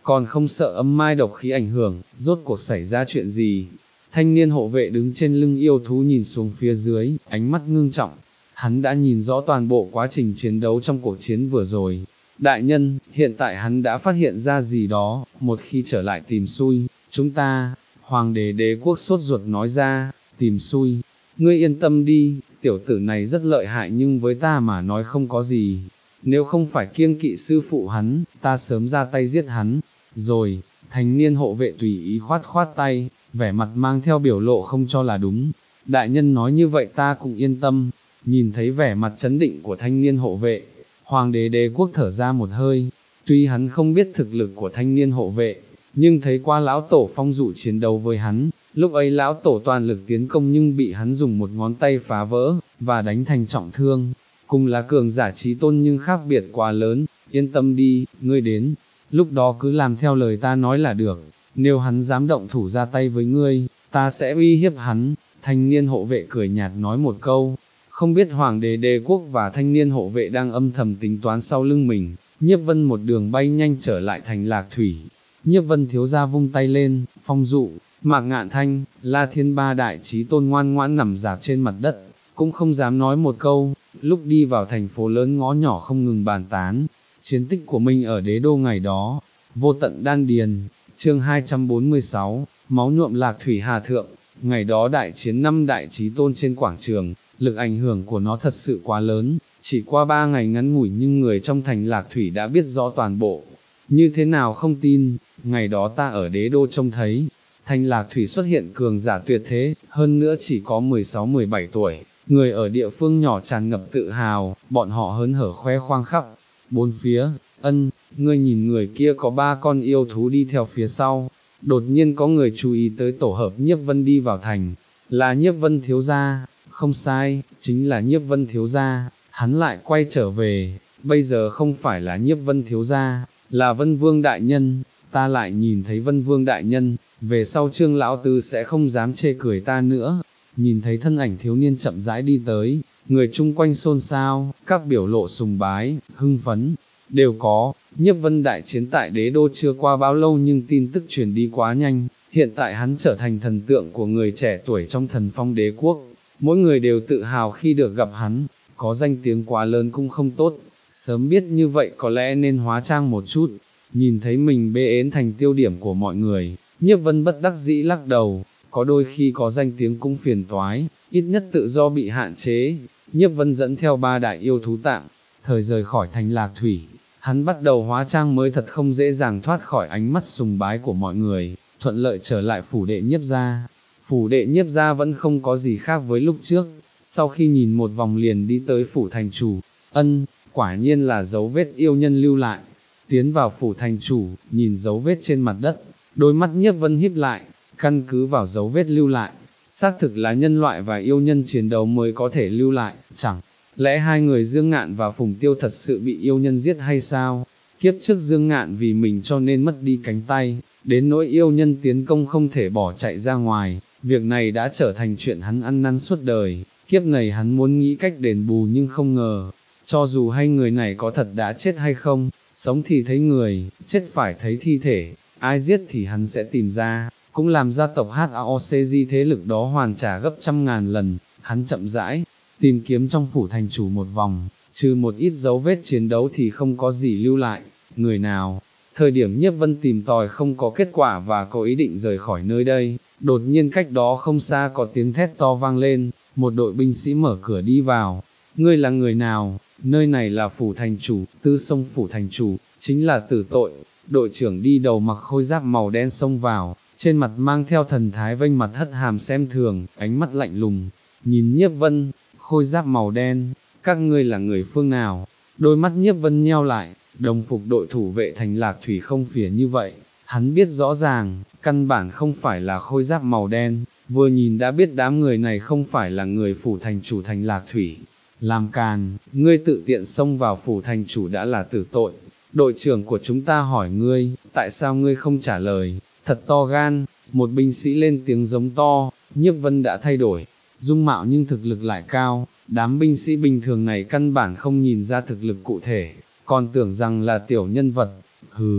còn không sợ âm mai độc khí ảnh hưởng, rốt cuộc xảy ra chuyện gì? Thanh niên hộ vệ đứng trên lưng yêu thú nhìn xuống phía dưới, ánh mắt ngưng trọng, hắn đã nhìn rõ toàn bộ quá trình chiến đấu trong cuộc chiến vừa rồi. Đại nhân, hiện tại hắn đã phát hiện ra gì đó, một khi trở lại tìm xui, chúng ta, hoàng đế đế quốc sốt ruột nói ra, tìm xui, ngươi yên tâm đi, tiểu tử này rất lợi hại nhưng với ta mà nói không có gì, nếu không phải kiêng kỵ sư phụ hắn, ta sớm ra tay giết hắn, rồi, thanh niên hộ vệ tùy ý khoát khoát tay, vẻ mặt mang theo biểu lộ không cho là đúng, đại nhân nói như vậy ta cũng yên tâm, nhìn thấy vẻ mặt chấn định của thanh niên hộ vệ, hoàng đế đế quốc thở ra một hơi, tuy hắn không biết thực lực của thanh niên hộ vệ, nhưng thấy qua lão tổ phong dụ chiến đấu với hắn, lúc ấy lão tổ toàn lực tiến công nhưng bị hắn dùng một ngón tay phá vỡ, và đánh thành trọng thương, cùng là cường giả trí tôn nhưng khác biệt quá lớn, yên tâm đi, ngươi đến, lúc đó cứ làm theo lời ta nói là được, nếu hắn dám động thủ ra tay với ngươi, ta sẽ uy hiếp hắn, thanh niên hộ vệ cười nhạt nói một câu, không biết hoàng đế đế quốc và thanh niên hộ vệ đang âm thầm tính toán sau lưng mình, Nhiếp Vân một đường bay nhanh trở lại thành Lạc Thủy, Nhiếp Vân thiếu gia vung tay lên, Phong Dụ, Mạc Ngạn Thanh, La Thiên ba đại trí tôn ngoan ngoãn nằm rạp trên mặt đất, cũng không dám nói một câu, lúc đi vào thành phố lớn ngõ nhỏ không ngừng bàn tán, chiến tích của mình ở đế đô ngày đó, vô tận đan điền, chương hai trăm bốn mươi sáu, máu nhuộm Lạc Thủy Hà Thượng, ngày đó đại chiến năm đại trí tôn trên quảng trường, lực ảnh hưởng của nó thật sự quá lớn, chỉ qua ba ngày ngắn ngủi nhưng người trong thành Lạc Thủy đã biết rõ toàn bộ, như thế nào không tin, ngày đó ta ở đế đô trông thấy, thành Lạc Thủy xuất hiện cường giả tuyệt thế, hơn nữa chỉ có mười sáu mười bảy tuổi, người ở địa phương nhỏ tràn ngập tự hào, bọn họ hớn hở khoe khoang khắp, bốn phía, ân, ngươi nhìn người kia có ba con yêu thú đi theo phía sau, đột nhiên có người chú ý tới tổ hợp Nhiếp Vân đi vào thành, là Nhiếp Vân thiếu gia, không sai, chính là Nhiếp Vân thiếu gia, hắn lại quay trở về, bây giờ không phải là Nhiếp Vân thiếu gia, là Vân Vương đại nhân, ta lại nhìn thấy Vân Vương đại nhân, về sau Trương lão tư sẽ không dám chê cười ta nữa. Nhìn thấy thân ảnh thiếu niên chậm rãi đi tới, người chung quanh xôn xao, các biểu lộ sùng bái, hưng phấn, đều có, Nhiếp Vân đại chiến tại đế đô chưa qua bao lâu nhưng tin tức truyền đi quá nhanh, hiện tại hắn trở thành thần tượng của người trẻ tuổi trong thần phong đế quốc, mỗi người đều tự hào khi được gặp hắn, có danh tiếng quá lớn cũng không tốt, sớm biết như vậy có lẽ nên hóa trang một chút, nhìn thấy mình bê ến thành tiêu điểm của mọi người, Nhiếp Vân bất đắc dĩ lắc đầu, có đôi khi có danh tiếng cũng phiền toái, ít nhất tự do bị hạn chế, Nhiếp Vân dẫn theo ba đại yêu thú tạm, thời rời khỏi thành Lạc Thủy, hắn bắt đầu hóa trang mới thật không dễ dàng thoát khỏi ánh mắt sùng bái của mọi người, thuận lợi trở lại phủ đệ Nhiếp gia. Phủ đệ Nhiếp gia vẫn không có gì khác với lúc trước, sau khi nhìn một vòng liền đi tới phủ thành chủ, ân, quả nhiên là dấu vết yêu nhân lưu lại, tiến vào phủ thành chủ, nhìn dấu vết trên mặt đất, đôi mắt Nhiếp Vân híp lại, căn cứ vào dấu vết lưu lại, xác thực là nhân loại và yêu nhân chiến đấu mới có thể lưu lại, chẳng lẽ hai người Dương Ngạn và Phùng Tiêu thật sự bị yêu nhân giết hay sao? Kiếp trước Dương Ngạn vì mình cho nên mất đi cánh tay, đến nỗi yêu nhân tiến công không thể bỏ chạy ra ngoài, việc này đã trở thành chuyện hắn ăn năn suốt đời, kiếp này hắn muốn nghĩ cách đền bù nhưng không ngờ, cho dù hai người này có thật đã chết hay không, sống thì thấy người, chết phải thấy thi thể, ai giết thì hắn sẽ tìm ra, cũng làm gia tộc hát a o xê giê thế lực đó hoàn trả gấp trăm ngàn lần, hắn chậm rãi, tìm kiếm trong phủ thành chủ một vòng, trừ một ít dấu vết chiến đấu thì không có gì lưu lại, người nào. Thời điểm Nhiếp Vân tìm tòi không có kết quả và có ý định rời khỏi nơi đây, đột nhiên cách đó không xa có tiếng thét to vang lên, một đội binh sĩ mở cửa đi vào, ngươi là người nào, nơi này là phủ thành chủ, Tư Sông phủ thành chủ, chính là tử tội, đội trưởng đi đầu mặc khôi giáp màu đen xông vào, trên mặt mang theo thần thái vênh mặt hất hàm xem thường, ánh mắt lạnh lùng, nhìn Nhiếp Vân, khôi giáp màu đen, các ngươi là người phương nào, đôi mắt Nhiếp Vân nheo lại, đồng phục đội thủ vệ thành Lạc Thủy không phỉa như vậy, hắn biết rõ ràng, căn bản không phải là khôi giáp màu đen, vừa nhìn đã biết đám người này không phải là người phủ thành chủ thành Lạc Thủy, làm càn, ngươi tự tiện xông vào phủ thành chủ đã là tử tội, đội trưởng của chúng ta hỏi ngươi, tại sao ngươi không trả lời, thật to gan, một binh sĩ lên tiếng giống to, Nhiếp Vân đã thay đổi, dung mạo nhưng thực lực lại cao, đám binh sĩ bình thường này căn bản không nhìn ra thực lực cụ thể, còn tưởng rằng là tiểu nhân vật, hừ,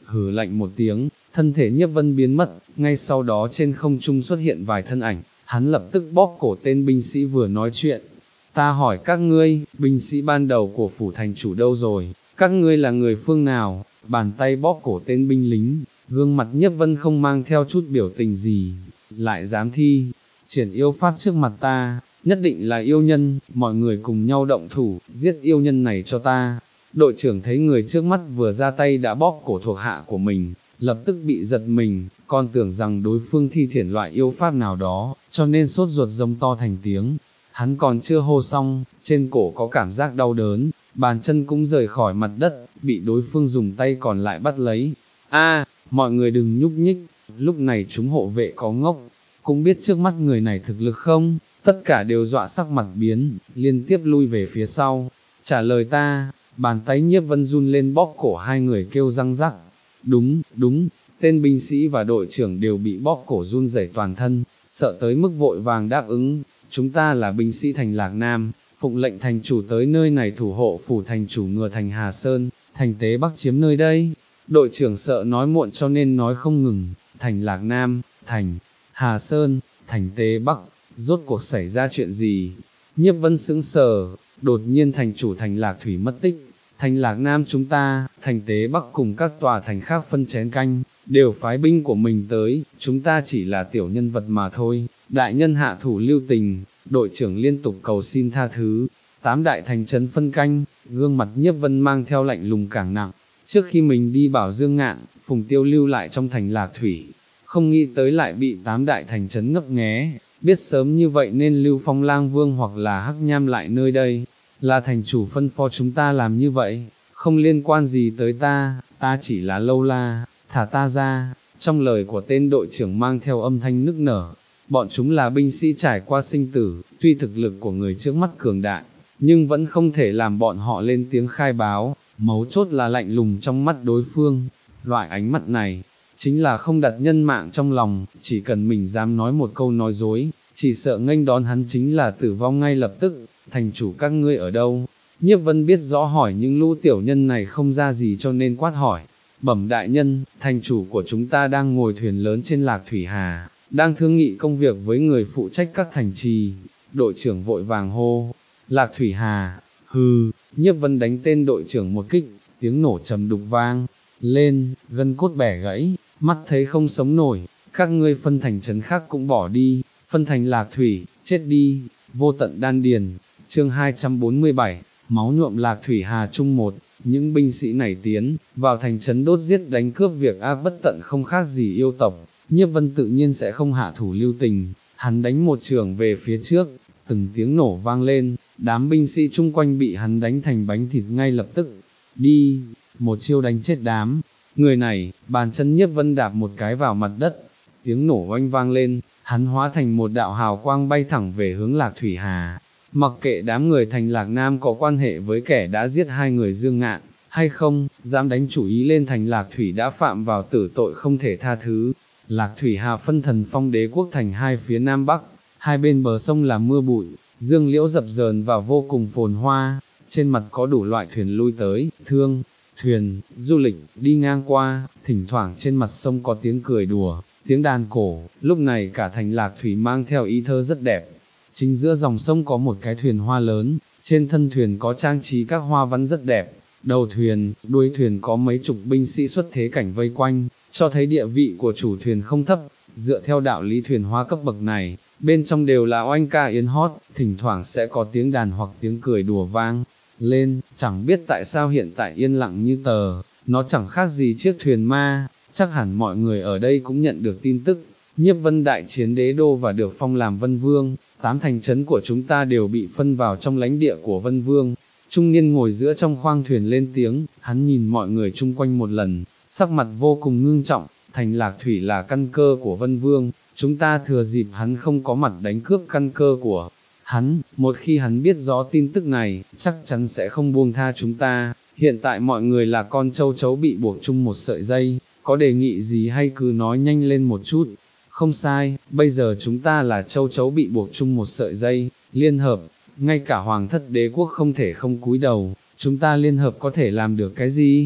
hừ lạnh một tiếng, thân thể Nhiếp Vân biến mất, ngay sau đó trên không trung xuất hiện vài thân ảnh, hắn lập tức bóp cổ tên binh sĩ vừa nói chuyện. Ta hỏi các ngươi, binh sĩ ban đầu của phủ thành chủ đâu rồi, các ngươi là người phương nào? Bàn tay bóp cổ tên binh lính, gương mặt Nhiếp Vân không mang theo chút biểu tình gì, lại dám thi triển yêu pháp trước mặt ta, nhất định là yêu nhân, mọi người cùng nhau động thủ, giết yêu nhân này cho ta. Đội trưởng thấy người trước mắt vừa ra tay đã bóp cổ thuộc hạ của mình, lập tức bị giật mình, còn tưởng rằng đối phương thi triển loại yêu pháp nào đó, cho nên sốt ruột giống to thành tiếng. Hắn còn chưa hô xong, trên cổ có cảm giác đau đớn, bàn chân cũng rời khỏi mặt đất, bị đối phương dùng tay còn lại bắt lấy. A, mọi người đừng nhúc nhích, lúc này chúng hộ vệ có ngốc, cũng biết trước mắt người này thực lực không, tất cả đều dọa sắc mặt biến, liên tiếp lui về phía sau. Trả lời ta, bàn tay Nhiếp Vân run lên bóp cổ hai người kêu răng rắc. Đúng, đúng, tên binh sĩ và đội trưởng đều bị bóp cổ run rẩy toàn thân, sợ tới mức vội vàng đáp ứng. Chúng ta là binh sĩ thành Lạc Nam, phụng lệnh thành chủ tới nơi này thủ hộ phủ thành chủ ngừa thành Hà Sơn, thành Tế Bắc chiếm nơi đây. Đội trưởng sợ nói muộn cho nên nói không ngừng, thành Lạc Nam, thành Hà Sơn, thành Tế Bắc, rốt cuộc xảy ra chuyện gì? Nhiếp Vân sững sờ, đột nhiên thành chủ thành Lạc Thủy mất tích, thành Lạc Nam chúng ta, thành Tế Bắc cùng các tòa thành khác phân chén canh, đều phái binh của mình tới, chúng ta chỉ là tiểu nhân vật mà thôi, đại nhân hạ thủ lưu tình, đội trưởng liên tục cầu xin tha thứ. Tám đại thành trấn phân canh, gương mặt Nhiếp Vân mang theo lạnh lùng càng nặng, trước khi mình đi bảo Dương Ngạn, Phùng Tiêu lưu lại trong thành Lạc Thủy, không nghĩ tới lại bị tám đại thành trấn ngấp nghé, biết sớm như vậy nên Lưu Phong Lang Vương hoặc là Hắc Nham lại nơi đây, là thành chủ phân phó chúng ta làm như vậy, không liên quan gì tới ta, ta chỉ là lâu la, thả ta ra. Trong lời của tên đội trưởng mang theo âm thanh nức nở, bọn chúng là binh sĩ trải qua sinh tử, tuy thực lực của người trước mắt cường đại, nhưng vẫn không thể làm bọn họ lên tiếng khai báo, mấu chốt là lạnh lùng trong mắt đối phương, loại ánh mắt này, chính là không đặt nhân mạng trong lòng, chỉ cần mình dám nói một câu nói dối, chỉ sợ nghênh đón hắn chính là tử vong ngay lập tức. Thành chủ các ngươi ở đâu? Nhiếp Vân biết rõ hỏi những lũ tiểu nhân này không ra gì cho nên quát hỏi. Bẩm đại nhân, thành chủ của chúng ta đang ngồi thuyền lớn trên Lạc Thủy Hà, đang thương nghị công việc với người phụ trách các thành trì. Đội trưởng vội vàng hô, Lạc Thủy Hà, hừ. Nhiếp Vân đánh tên đội trưởng một kích, tiếng nổ trầm đục vang lên, gân cốt bẻ gãy, mắt thấy không sống nổi, các ngươi phân thành trấn khác cũng bỏ đi, phân thành Lạc Thủy, chết đi. Vô tận đan điền, chương hai trăm bốn mươi bảy, máu nhuộm Lạc Thủy Hà chung một. Những binh sĩ này tiến vào thành trấn đốt giết đánh cướp việc ác bất tận không khác gì yêu tộc, Nhiếp Vân tự nhiên sẽ không hạ thủ lưu tình, hắn đánh một trường về phía trước, từng tiếng nổ vang lên, đám binh sĩ chung quanh bị hắn đánh thành bánh thịt ngay lập tức. Đi, một chiêu đánh chết đám người này, bàn chân Nhiếp Vân đạp một cái vào mặt đất, tiếng nổ oanh vang lên, hắn hóa thành một đạo hào quang bay thẳng về hướng Lạc Thủy Hà. Mặc kệ đám người thành Lạc Nam có quan hệ với kẻ đã giết hai người Dương Ngạn, hay không, dám đánh chủ ý lên thành Lạc Thủy đã phạm vào tử tội không thể tha thứ. Lạc Thủy Hà phân thần phong đế quốc thành hai phía Nam Bắc, hai bên bờ sông là mưa bụi, dương liễu dập dờn và vô cùng phồn hoa, trên mặt có đủ loại thuyền lui tới, thương, thuyền, du lịch, đi ngang qua, thỉnh thoảng trên mặt sông có tiếng cười đùa, tiếng đàn cổ, lúc này cả thành Lạc Thủy mang theo ý thơ rất đẹp. Chính giữa dòng sông có một cái thuyền hoa lớn, trên thân thuyền có trang trí các hoa văn rất đẹp, đầu thuyền, đuôi thuyền có mấy chục binh sĩ xuất thế cảnh vây quanh, cho thấy địa vị của chủ thuyền không thấp. Dựa theo đạo lý thuyền hoa cấp bậc này, bên trong đều là oanh ca yến hót, thỉnh thoảng sẽ có tiếng đàn hoặc tiếng cười đùa vang lên, chẳng biết tại sao hiện tại yên lặng như tờ, nó chẳng khác gì chiếc thuyền ma, chắc hẳn mọi người ở đây cũng nhận được tin tức, Nhiếp Vân đại chiến đế đô và được phong làm Vân Vương, tám thành trấn của chúng ta đều bị phân vào trong lãnh địa của Vân Vương. Trung niên ngồi giữa trong khoang thuyền lên tiếng, hắn nhìn mọi người chung quanh một lần, sắc mặt vô cùng ngưng trọng, thành Lạc Thủy là căn cơ của Vân Vương, chúng ta thừa dịp hắn không có mặt đánh cướp căn cơ của hắn, một khi hắn biết rõ tin tức này, chắc chắn sẽ không buông tha chúng ta. Hiện tại mọi người là con châu chấu bị buộc chung một sợi dây, có đề nghị gì hay cứ nói nhanh lên một chút. Không sai, bây giờ chúng ta là châu chấu bị buộc chung một sợi dây, liên hợp, ngay cả hoàng thất đế quốc không thể không cúi đầu, chúng ta liên hợp có thể làm được cái gì?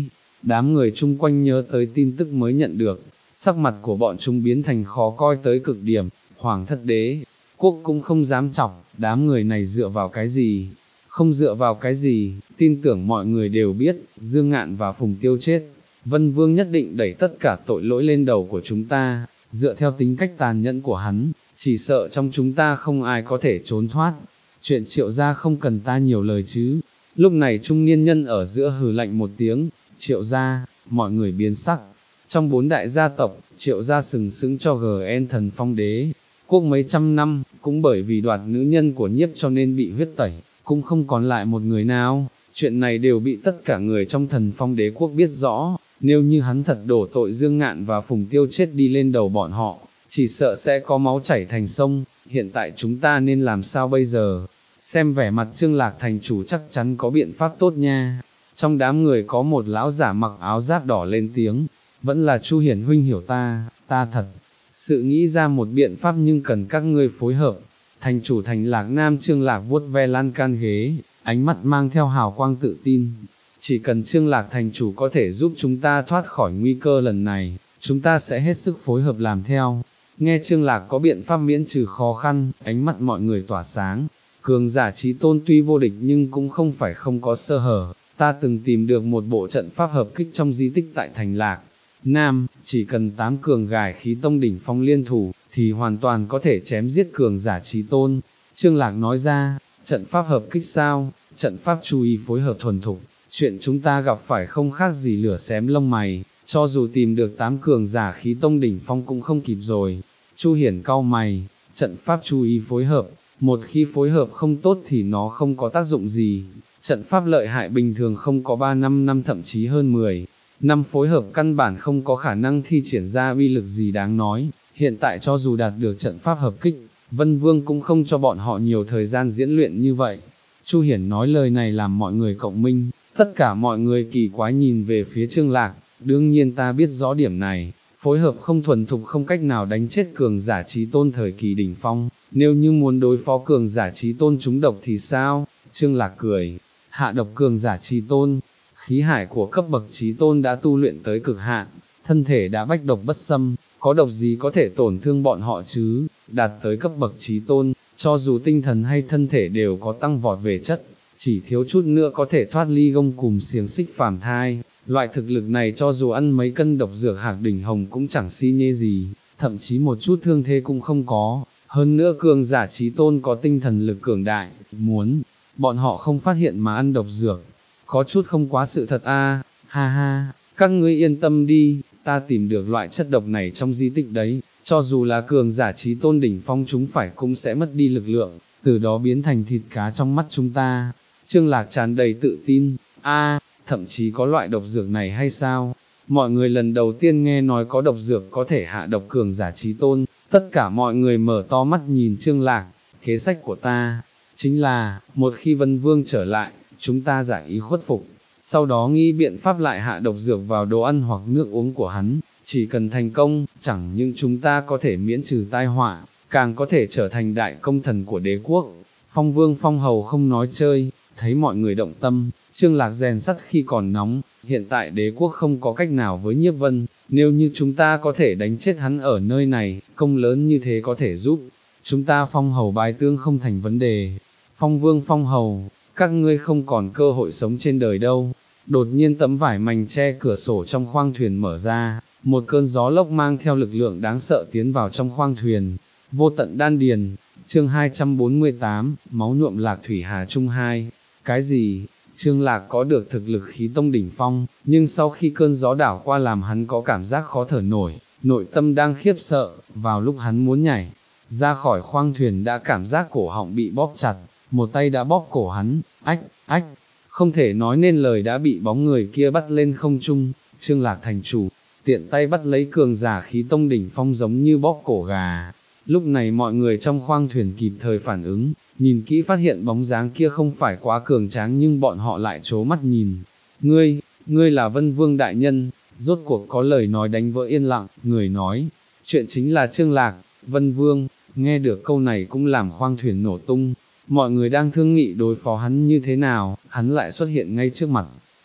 đám người chung quanh nhớ tới tin tức mới nhận được, sắc mặt của bọn chúng biến thành khó coi tới cực điểm, Hoàng thất đế, quốc cũng không dám chọc, đám người này dựa vào cái gì, không dựa vào cái gì, tin tưởng mọi người đều biết, Dương Ngạn và Phùng Tiêu chết, Vân Vương nhất định đẩy tất cả tội lỗi lên đầu của chúng ta, dựa theo tính cách tàn nhẫn của hắn, chỉ sợ trong chúng ta không ai có thể trốn thoát, chuyện Triệu gia không cần ta nhiều lời chứ. Lúc này trung niên nhân ở giữa hừ lạnh một tiếng, Triệu gia, mọi người biến sắc. Trong bốn đại gia tộc, Triệu gia sừng sững cho giê en thần phong đế, quốc mấy trăm năm, cũng bởi vì đoạt nữ nhân của Nhiếp cho nên bị huyết tẩy, cũng không còn lại một người nào. Chuyện này đều bị tất cả người trong thần phong đế quốc biết rõ, nếu như hắn thật đổ tội Dương Ngạn và Phùng Tiêu chết đi lên đầu bọn họ, chỉ sợ sẽ có máu chảy thành sông. Hiện tại chúng ta nên làm sao bây giờ? Xem vẻ mặt Trương Lạc thành chủ chắc chắn có biện pháp tốt nha. Trong đám người có một lão giả mặc áo giáp đỏ lên tiếng, vẫn là Chu Hiển huynh hiểu ta, ta thật sự nghĩ ra một biện pháp nhưng cần các ngươi phối hợp. Thành chủ thành Lạc Nam Trương Lạc vuốt ve lan can ghế, ánh mắt mang theo hào quang tự tin. Chỉ cần Trương Lạc thành chủ có thể giúp chúng ta thoát khỏi nguy cơ lần này, chúng ta sẽ hết sức phối hợp làm theo. Nghe Trương Lạc có biện pháp miễn trừ khó khăn, ánh mắt mọi người tỏa sáng. Cường giả chí tôn tuy vô địch nhưng cũng không phải không có sơ hở, ta từng tìm được một bộ trận pháp hợp kích trong di tích tại thành Lạc Nam, chỉ cần tám cường gài khí tông đỉnh phong liên thủ, thì hoàn toàn có thể chém giết cường giả chí tôn. Trương Lạc nói ra, trận pháp hợp kích sao, trận pháp chú ý phối hợp thuần thục, chuyện chúng ta gặp phải không khác gì lửa xém lông mày, cho dù tìm được tám cường giả khí tông đỉnh phong cũng không kịp rồi. Chu Hiển cau mày, trận pháp chú ý phối hợp, một khi phối hợp không tốt thì nó không có tác dụng gì, trận pháp lợi hại bình thường không có ba năm năm thậm chí hơn mười năm phối hợp căn bản không có khả năng thi triển ra uy lực gì đáng nói, hiện tại cho dù đạt được trận pháp hợp kích, Vân Vương cũng không cho bọn họ nhiều thời gian diễn luyện như vậy. Chu Hiển nói lời này làm mọi người cộng minh, tất cả mọi người kỳ quái nhìn về phía Trương Lạc, đương nhiên ta biết rõ điểm này. Phối hợp không thuần thục không cách nào đánh chết cường giả chí tôn thời kỳ đỉnh phong, nếu như muốn đối phó cường giả chí tôn trúng độc thì sao? Trương Lạc cười, hạ độc cường giả chí tôn, khí hải của cấp bậc chí tôn đã tu luyện tới cực hạn, thân thể đã bách độc bất xâm, có độc gì có thể tổn thương bọn họ chứ? Đạt tới cấp bậc chí tôn, cho dù tinh thần hay thân thể đều có tăng vọt về chất, chỉ thiếu chút nữa có thể thoát ly gông cùm xiềng xích phàm thai. Loại thực lực này cho dù ăn mấy cân độc dược hạc đỉnh hồng cũng chẳng si nhê gì, thậm chí một chút thương thế cũng không có. Hơn nữa cường giả chí tôn có tinh thần lực cường đại, muốn bọn họ không phát hiện mà ăn độc dược, có chút không quá sự thật a. Ha ha, các ngươi yên tâm đi, ta tìm được loại chất độc này trong di tích đấy, cho dù là cường giả chí tôn đỉnh phong chúng phải cũng sẽ mất đi lực lượng, từ đó biến thành thịt cá trong mắt chúng ta. Trương Lạc tràn đầy tự tin, a, thậm chí có loại độc dược này hay sao? Mọi người lần đầu tiên nghe nói có độc dược có thể hạ độc cường giả chí tôn, tất cả mọi người mở to mắt nhìn Trương Lạc. Kế sách của ta, chính là, một khi Vân Vương trở lại, chúng ta giải ý khuất phục, sau đó nghĩ biện pháp lại hạ độc dược vào đồ ăn hoặc nước uống của hắn, chỉ cần thành công, chẳng những chúng ta có thể miễn trừ tai họa, càng có thể trở thành đại công thần của đế quốc. Phong Vương Phong Hầu không nói chơi, thấy mọi người động tâm, Trương Lạc rèn sắt khi còn nóng, hiện tại đế quốc không có cách nào với Nhiếp Vân, nếu như chúng ta có thể đánh chết hắn ở nơi này, công lớn như thế có thể giúp chúng ta Phong Hầu bái tương không thành vấn đề. Phong Vương Phong Hầu, các ngươi không còn cơ hội sống trên đời đâu. Đột nhiên tấm vải mành che cửa sổ trong khoang thuyền mở ra, một cơn gió lốc mang theo lực lượng đáng sợ tiến vào trong khoang thuyền. Vô tận đan điền, chương hai trăm bốn mươi tám, máu nhuộm Lạc Thủy Hà Trung hai. Cái gì? Trương Lạc có được thực lực khí tông đỉnh phong, nhưng sau khi cơn gió đảo qua làm hắn có cảm giác khó thở nổi, nội tâm đang khiếp sợ, vào lúc hắn muốn nhảy ra khỏi khoang thuyền đã cảm giác cổ họng bị bóp chặt, một tay đã bóp cổ hắn, ách, ách, không thể nói nên lời đã bị bóng người kia bắt lên không trung. Trương Lạc thành chủ, tiện tay bắt lấy cường giả khí tông đỉnh phong giống như bóp cổ gà. Lúc này mọi người trong khoang thuyền kịp thời phản ứng, nhìn kỹ phát hiện bóng dáng kia không phải quá cường tráng nhưng bọn họ lại trố mắt nhìn. Ngươi, ngươi là Vân Vương đại nhân, rốt cuộc có lời nói đánh vỡ yên lặng, người nói, chuyện chính là Trương Lạc. Vân Vương, nghe được câu này cũng làm khoang thuyền nổ tung, mọi người đang thương nghị đối phó hắn như thế nào, hắn lại xuất hiện ngay trước mặt.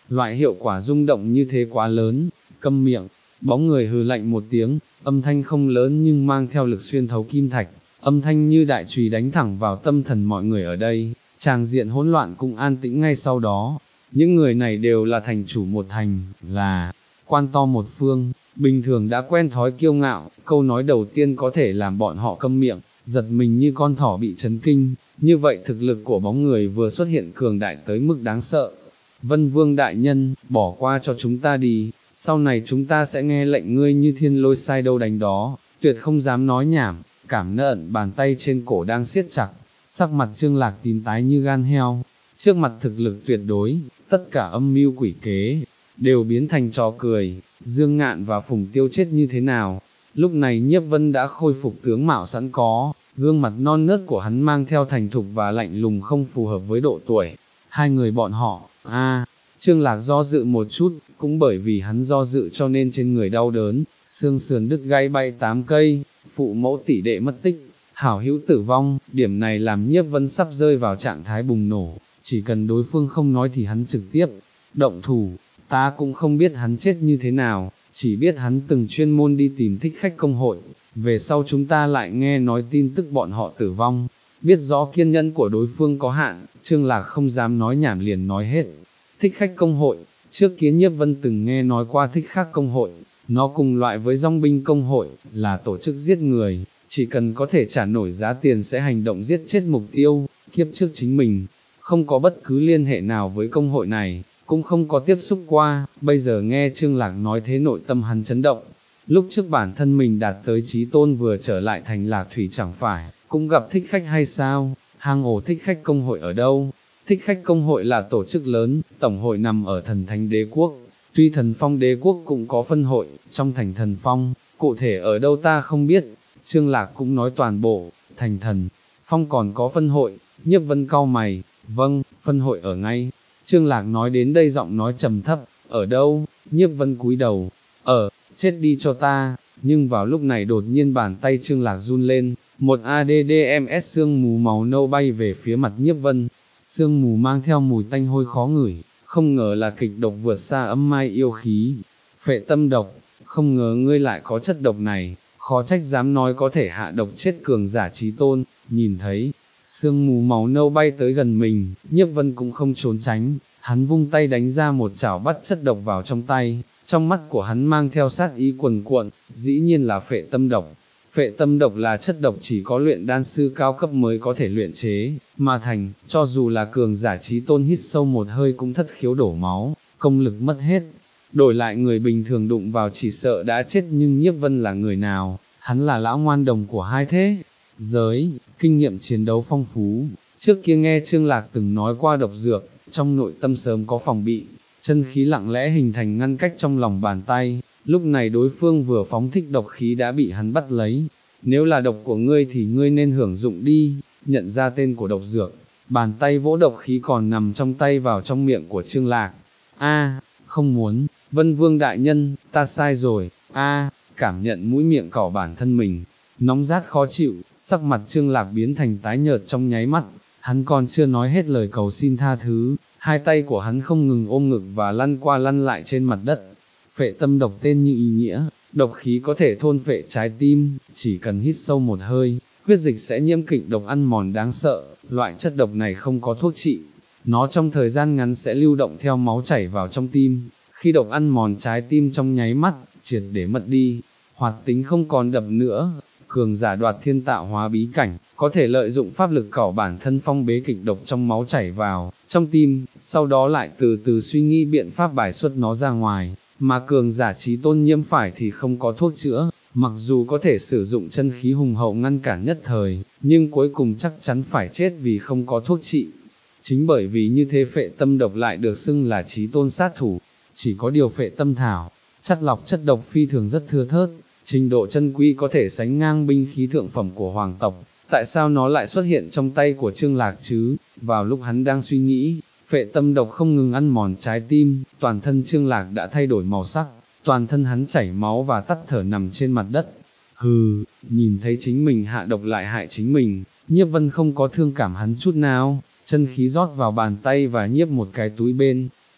loại hiệu quả rung động như thế quá lớn, câm miệng, bóng người hừ lạnh một tiếng, âm thanh không lớn nhưng mang theo lực xuyên thấu kim thạch, âm thanh như đại chùy đánh thẳng vào tâm thần mọi người ở đây, tràng diện hỗn loạn cũng an tĩnh ngay sau đó. Những người này đều là thành chủ một thành, là quan to một phương, bình thường đã quen thói kiêu ngạo, câu nói đầu tiên có thể làm bọn họ câm miệng, giật mình như con thỏ bị chấn kinh, như vậy thực lực của bóng người vừa xuất hiện cường đại tới mức đáng sợ. Vân Vương đại nhân, bỏ qua cho chúng ta đi, sau này chúng ta sẽ nghe lệnh ngươi như thiên lôi sai đâu đánh đó, tuyệt không dám nói nhảm, cảm nợn bàn tay trên cổ đang siết chặt, sắc mặt Trương Lạc tím tái như gan heo, trước mặt thực lực tuyệt đối, tất cả âm mưu quỷ kế, đều biến thành trò cười, Dương Ngạn và Phùng Tiêu chết như thế nào. Lúc này Nhiếp Vân đã khôi phục tướng mạo sẵn có, gương mặt non nớt của hắn mang theo thành thục và lạnh lùng không phù hợp với độ tuổi. Hai người bọn họ, a, Trương Lạc do dự một chút, cũng bởi vì hắn do dự cho nên trên người đau đớn, xương sườn đứt gãy bay tám cây, phụ mẫu tỷ đệ mất tích, hảo hữu tử vong, điểm này làm Nhiếp Vân sắp rơi vào trạng thái bùng nổ, chỉ cần đối phương không nói thì hắn trực tiếp động thủ. Ta cũng không biết hắn chết như thế nào, chỉ biết hắn từng chuyên môn đi tìm thích khách công hội, về sau chúng ta lại nghe nói tin tức bọn họ tử vong, biết rõ kiên nhẫn của đối phương có hạn, Trương Lạc không dám nói nhảm liền nói hết. Thích khách công hội, trước kia Nhiếp Vân từng nghe nói qua thích khách công hội, nó cùng loại với dòng binh công hội, là tổ chức giết người, chỉ cần có thể trả nổi giá tiền sẽ hành động giết chết mục tiêu, kiếp trước chính mình, không có bất cứ liên hệ nào với công hội này, cũng không có tiếp xúc qua, bây giờ nghe Trương Lạc nói thế nội tâm hắn chấn động. Lúc trước bản thân mình đạt tới chí tôn vừa trở lại thành Lạc Thủy chẳng phải, cũng gặp thích khách hay sao, hang ổ thích khách công hội ở đâu? Thích khách công hội là tổ chức lớn, tổng hội nằm ở thần thánh đế quốc, tuy thần phong đế quốc cũng có phân hội, trong thành thần phong, cụ thể ở đâu ta không biết, Trương Lạc cũng nói toàn bộ, thành thần, phong còn có phân hội, Nhiếp Vân cau mày, vâng, phân hội ở ngay. Trương Lạc nói đến đây giọng nói trầm thấp, ở đâu, Nhiếp Vân cúi đầu, ở, chết đi cho ta, nhưng vào lúc này đột nhiên bàn tay Trương Lạc run lên, một a đê đê em ét sương mù màu nâu bay về phía mặt Nhiếp Vân, sương mù mang theo mùi tanh hôi khó ngửi, không ngờ là kịch độc vượt xa âm mai yêu khí, phệ tâm độc, không ngờ ngươi lại có chất độc này, khó trách dám nói có thể hạ độc chết cường giả chí tôn, nhìn thấy. Sương mù màu nâu bay tới gần mình, Nhiếp Vân cũng không trốn tránh, hắn vung tay đánh ra một chảo bắt chất độc vào trong tay, trong mắt của hắn mang theo sát ý cuồn cuộn, dĩ nhiên là phệ tâm độc. Phệ tâm độc là chất độc chỉ có luyện đan sư cao cấp mới có thể luyện chế, mà thành, cho dù là cường giả chí tôn hít sâu một hơi cũng thất khiếu đổ máu, công lực mất hết. Đổi lại người bình thường đụng vào chỉ sợ đã chết, nhưng Nhiếp Vân là người nào, hắn là lão ngoan đồng của hai thế giới, kinh nghiệm chiến đấu phong phú, trước kia nghe Trương Lạc từng nói qua độc dược, trong nội tâm sớm có phòng bị, chân khí lặng lẽ hình thành ngăn cách trong lòng bàn tay, lúc này đối phương vừa phóng thích độc khí đã bị hắn bắt lấy, nếu là độc của ngươi thì ngươi nên hưởng dụng đi, nhận ra tên của độc dược, bàn tay vỗ độc khí còn nằm trong tay vào trong miệng của Trương Lạc, a, không muốn, Vân Vương đại nhân, ta sai rồi, a, cảm nhận mũi miệng cỏ bản thân mình, nóng rát khó chịu, sắc mặt Trương Lạc biến thành tái nhợt trong nháy mắt, hắn còn chưa nói hết lời cầu xin tha thứ, hai tay của hắn không ngừng ôm ngực và lăn qua lăn lại trên mặt đất. Phệ tâm độc tên như ý nghĩa, độc khí có thể thôn phệ trái tim, chỉ cần hít sâu một hơi, huyết dịch sẽ nhiễm kịch độc ăn mòn đáng sợ, loại chất độc này không có thuốc trị, nó trong thời gian ngắn sẽ lưu động theo máu chảy vào trong tim, khi độc ăn mòn trái tim trong nháy mắt, triệt để mất đi, hoạt tính không còn đập nữa. Cường giả đoạt thiên tạo hóa bí cảnh, có thể lợi dụng pháp lực cỏ bản thân phong bế kịch độc trong máu chảy vào, trong tim, sau đó lại từ từ suy nghĩ biện pháp bài xuất nó ra ngoài, mà cường giả chí tôn nhiễm phải thì không có thuốc chữa, mặc dù có thể sử dụng chân khí hùng hậu ngăn cản nhất thời, nhưng cuối cùng chắc chắn phải chết vì không có thuốc trị. Chính bởi vì như thế phệ tâm độc lại được xưng là chí tôn sát thủ, chỉ có điều phệ tâm thảo, chất lọc chất độc phi thường rất thưa thớt, trình độ chân quý có thể sánh ngang binh khí thượng phẩm của hoàng tộc, tại sao nó lại xuất hiện trong tay của Trương Lạc chứ? Vào lúc hắn đang suy nghĩ, phệ tâm độc không ngừng ăn mòn trái tim, toàn thân Trương Lạc đã thay đổi màu sắc, toàn thân hắn chảy máu và tắt thở nằm trên mặt đất. Hừ, nhìn thấy chính mình hạ độc lại hại chính mình, Nhiếp Vân không có thương cảm hắn chút nào, chân khí rót vào bàn tay và nhiếp một cái túi bên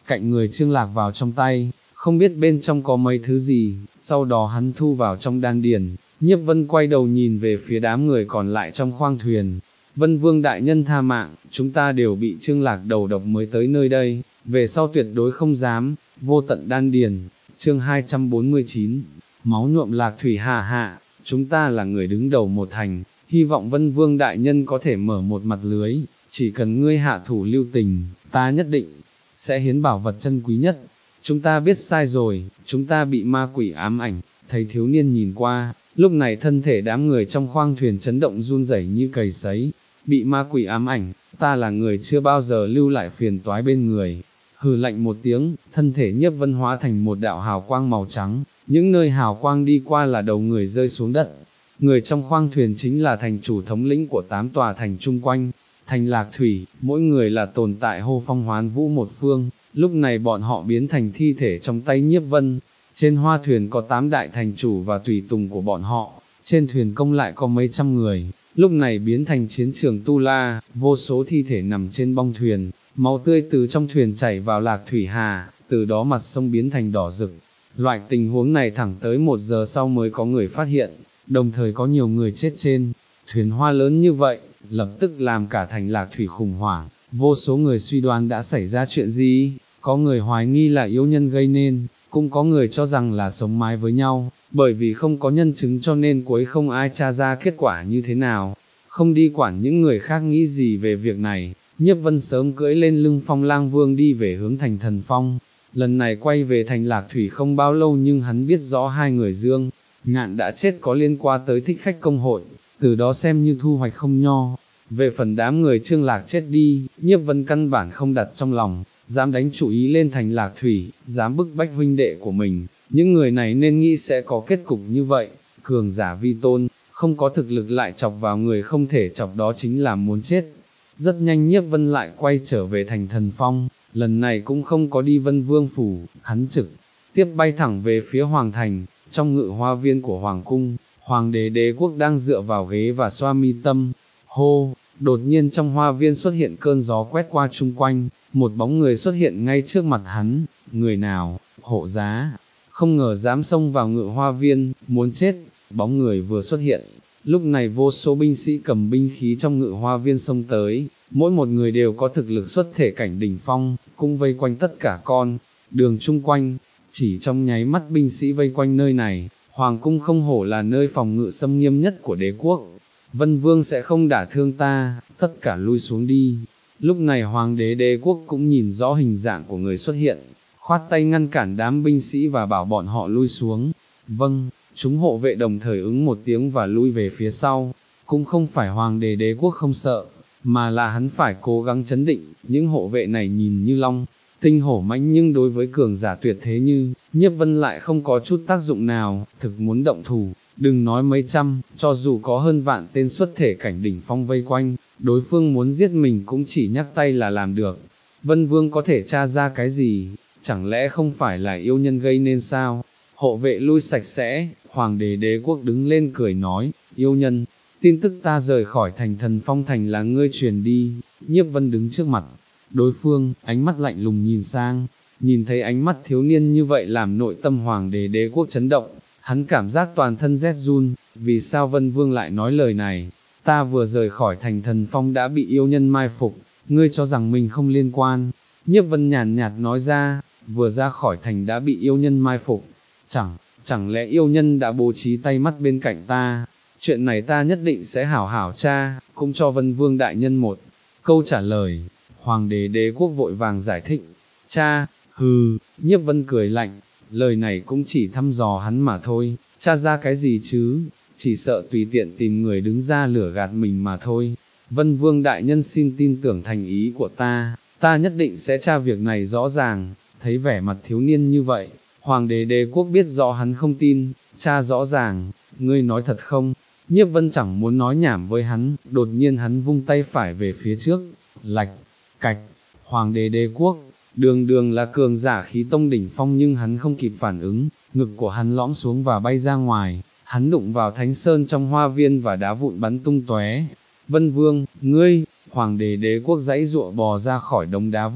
cạnh người Trương Lạc vào trong tay, không biết bên trong có mấy thứ gì, sau đó hắn thu vào trong đan điền. Nhiếp Vân quay đầu nhìn về phía đám người còn lại trong khoang thuyền. Vân Vương đại nhân tha mạng, chúng ta đều bị Trương Lạc đầu độc mới tới nơi đây, về sau tuyệt đối không dám. Vô tận đan điền, chương hai trăm bốn mươi chín, máu nhuộm Lạc Thủy hạ hạ, chúng ta là người đứng đầu một thành, hy vọng Vân Vương đại nhân có thể mở một mặt lưới, chỉ cần ngươi hạ thủ lưu tình, ta nhất định sẽ hiến bảo vật chân quý nhất. Chúng ta biết sai rồi, chúng ta bị ma quỷ ám ảnh. Thấy thiếu niên nhìn qua, lúc này thân thể đám người trong khoang thuyền chấn động run rẩy như cầy sấy. Bị ma quỷ ám ảnh, ta là người chưa bao giờ lưu lại phiền toái bên người. Hừ lạnh một tiếng, thân thể Nhiếp Vân hóa thành một đạo hào quang màu trắng, những nơi hào quang đi qua là đầu người rơi xuống đất. Người trong khoang thuyền chính là thành chủ thống lĩnh của tám tòa thành chung quanh, thành Lạc Thủy, mỗi người là tồn tại hô phong hoán vũ một phương. Lúc này bọn họ biến thành thi thể trong tay Nhiếp Vân. Trên hoa thuyền có tám đại thành chủ và tùy tùng của bọn họ, trên thuyền công lại có mấy trăm người, lúc này biến thành chiến trường Tu La, vô số thi thể nằm trên bong thuyền, máu tươi từ trong thuyền chảy vào Lạc Thủy Hà, từ đó mặt sông biến thành đỏ rực. Loại tình huống này thẳng tới một giờ sau mới có người phát hiện, đồng thời có nhiều người chết trên thuyền hoa lớn như vậy, lập tức làm cả thành Lạc Thủy khủng hoảng, vô số người suy đoán đã xảy ra chuyện gì, có người hoài nghi là yêu nhân gây nên, cũng có người cho rằng là sống mái với nhau, bởi vì không có nhân chứng cho nên cuối không ai tra ra kết quả như thế nào. Không đi quản những người khác nghĩ gì về việc này, Nhiếp Vân sớm cưỡi lên lưng Phong Lang Vương đi về hướng thành Thần Phong. Lần này quay về thành Lạc Thủy không bao lâu nhưng hắn biết rõ hai người Dương Ngạn đã chết có liên quan tới thích khách công hội, từ đó xem như thu hoạch không nho. Về phần đám người Trương Lạc chết đi, Nhiếp Vân căn bản không đặt trong lòng, dám đánh chủ ý lên thành Lạc Thủy, dám bức bách huynh đệ của mình, những người này nên nghĩ sẽ có kết cục như vậy. Cường giả vi tôn, không có thực lực lại chọc vào người không thể chọc, đó chính là muốn chết. Rất nhanh Nhiếp Vân lại quay trở về thành Thần Phong, lần này cũng không có đi Vân Vương phủ, hắn trực tiếp bay thẳng về phía Hoàng Thành. Trong ngự hoa viên của Hoàng cung, Hoàng đế Đế Quốc đang dựa vào ghế và xoa mi tâm. Hô, đột nhiên trong hoa viên xuất hiện cơn gió quét qua chung quanh, một bóng người xuất hiện ngay trước mặt hắn. Người nào? Hộ giá. Không ngờ dám xông vào ngự hoa viên, muốn chết. Bóng người vừa xuất hiện, lúc này vô số binh sĩ cầm binh khí trong ngự hoa viên xông tới, mỗi một người đều có thực lực xuất thể cảnh đỉnh phong, cũng vây quanh tất cả con đường chung quanh. Chỉ trong nháy mắt binh sĩ vây quanh nơi này, Hoàng cung không hổ là nơi phòng ngự xâm nghiêm nhất của đế quốc. Vân Vương sẽ không đả thương ta, tất cả lui xuống đi. Lúc này Hoàng đế Đế Quốc cũng nhìn rõ hình dạng của người xuất hiện, khoát tay ngăn cản đám binh sĩ và bảo bọn họ lui xuống. Vâng, chúng hộ vệ đồng thời ứng một tiếng và lui về phía sau. Cũng không phải Hoàng đế Đế Quốc không sợ, mà là hắn phải cố gắng chấn định. Những hộ vệ này nhìn như long tinh hổ mãnh nhưng đối với cường giả tuyệt thế như Nhiếp Vân lại không có chút tác dụng nào. Thực muốn động thủ, đừng nói mấy trăm, cho dù có hơn vạn tên xuất thể cảnh đỉnh phong vây quanh, đối phương muốn giết mình cũng chỉ nhắc tay là làm được. Vân Vương có thể tra ra cái gì, chẳng lẽ không phải là yêu nhân gây nên sao? Hộ vệ lui sạch sẽ, Hoàng đế Đế Quốc đứng lên cười nói, yêu nhân, tin tức ta rời khỏi thành Thần Phong thành là ngươi truyền đi. Nhiếp Vân đứng trước mặt đối phương, ánh mắt lạnh lùng nhìn sang, nhìn thấy ánh mắt thiếu niên như vậy làm nội tâm Hoàng đế Đế Quốc chấn động. Hắn cảm giác toàn thân rét run, vì sao Vân Vương lại nói lời này? Ta vừa rời khỏi thành Thần Phong đã bị yêu nhân mai phục, ngươi cho rằng mình không liên quan. Nhiếp Vân nhàn nhạt nói ra, vừa ra khỏi thành đã bị yêu nhân mai phục, chẳng, chẳng lẽ yêu nhân đã bố trí tay mắt bên cạnh ta? Chuyện này ta nhất định sẽ hảo hảo tra, cũng cho Vân Vương đại nhân một câu trả lời. Hoàng đế Đế Quốc vội vàng giải thích, cha, hừ. Nhiếp Vân cười lạnh, lời này cũng chỉ thăm dò hắn mà thôi, tra ra cái gì chứ, chỉ sợ tùy tiện tìm người đứng ra lửa gạt mình mà thôi. Vân Vương đại nhân xin tin tưởng thành ý của ta, ta nhất định sẽ tra việc này rõ ràng. Thấy vẻ mặt thiếu niên như vậy, Hoàng đế Đế Quốc biết rõ hắn không tin, tra rõ ràng, ngươi nói thật không? Nhiếp Vân chẳng muốn nói nhảm với hắn, đột nhiên hắn vung tay phải về phía trước, lạch, cạch. Hoàng đế Đế Quốc đường đường là cường giả khí tông đỉnh phong nhưng hắn không kịp phản ứng, ngực của hắn lõm xuống và bay ra ngoài, hắn đụng vào thánh sơn trong hoa viên và đá vụn bắn tung tóe. Vân Vương, ngươi! Hoàng đế Đế Quốc giãy giụa bò ra khỏi đống đá vụn,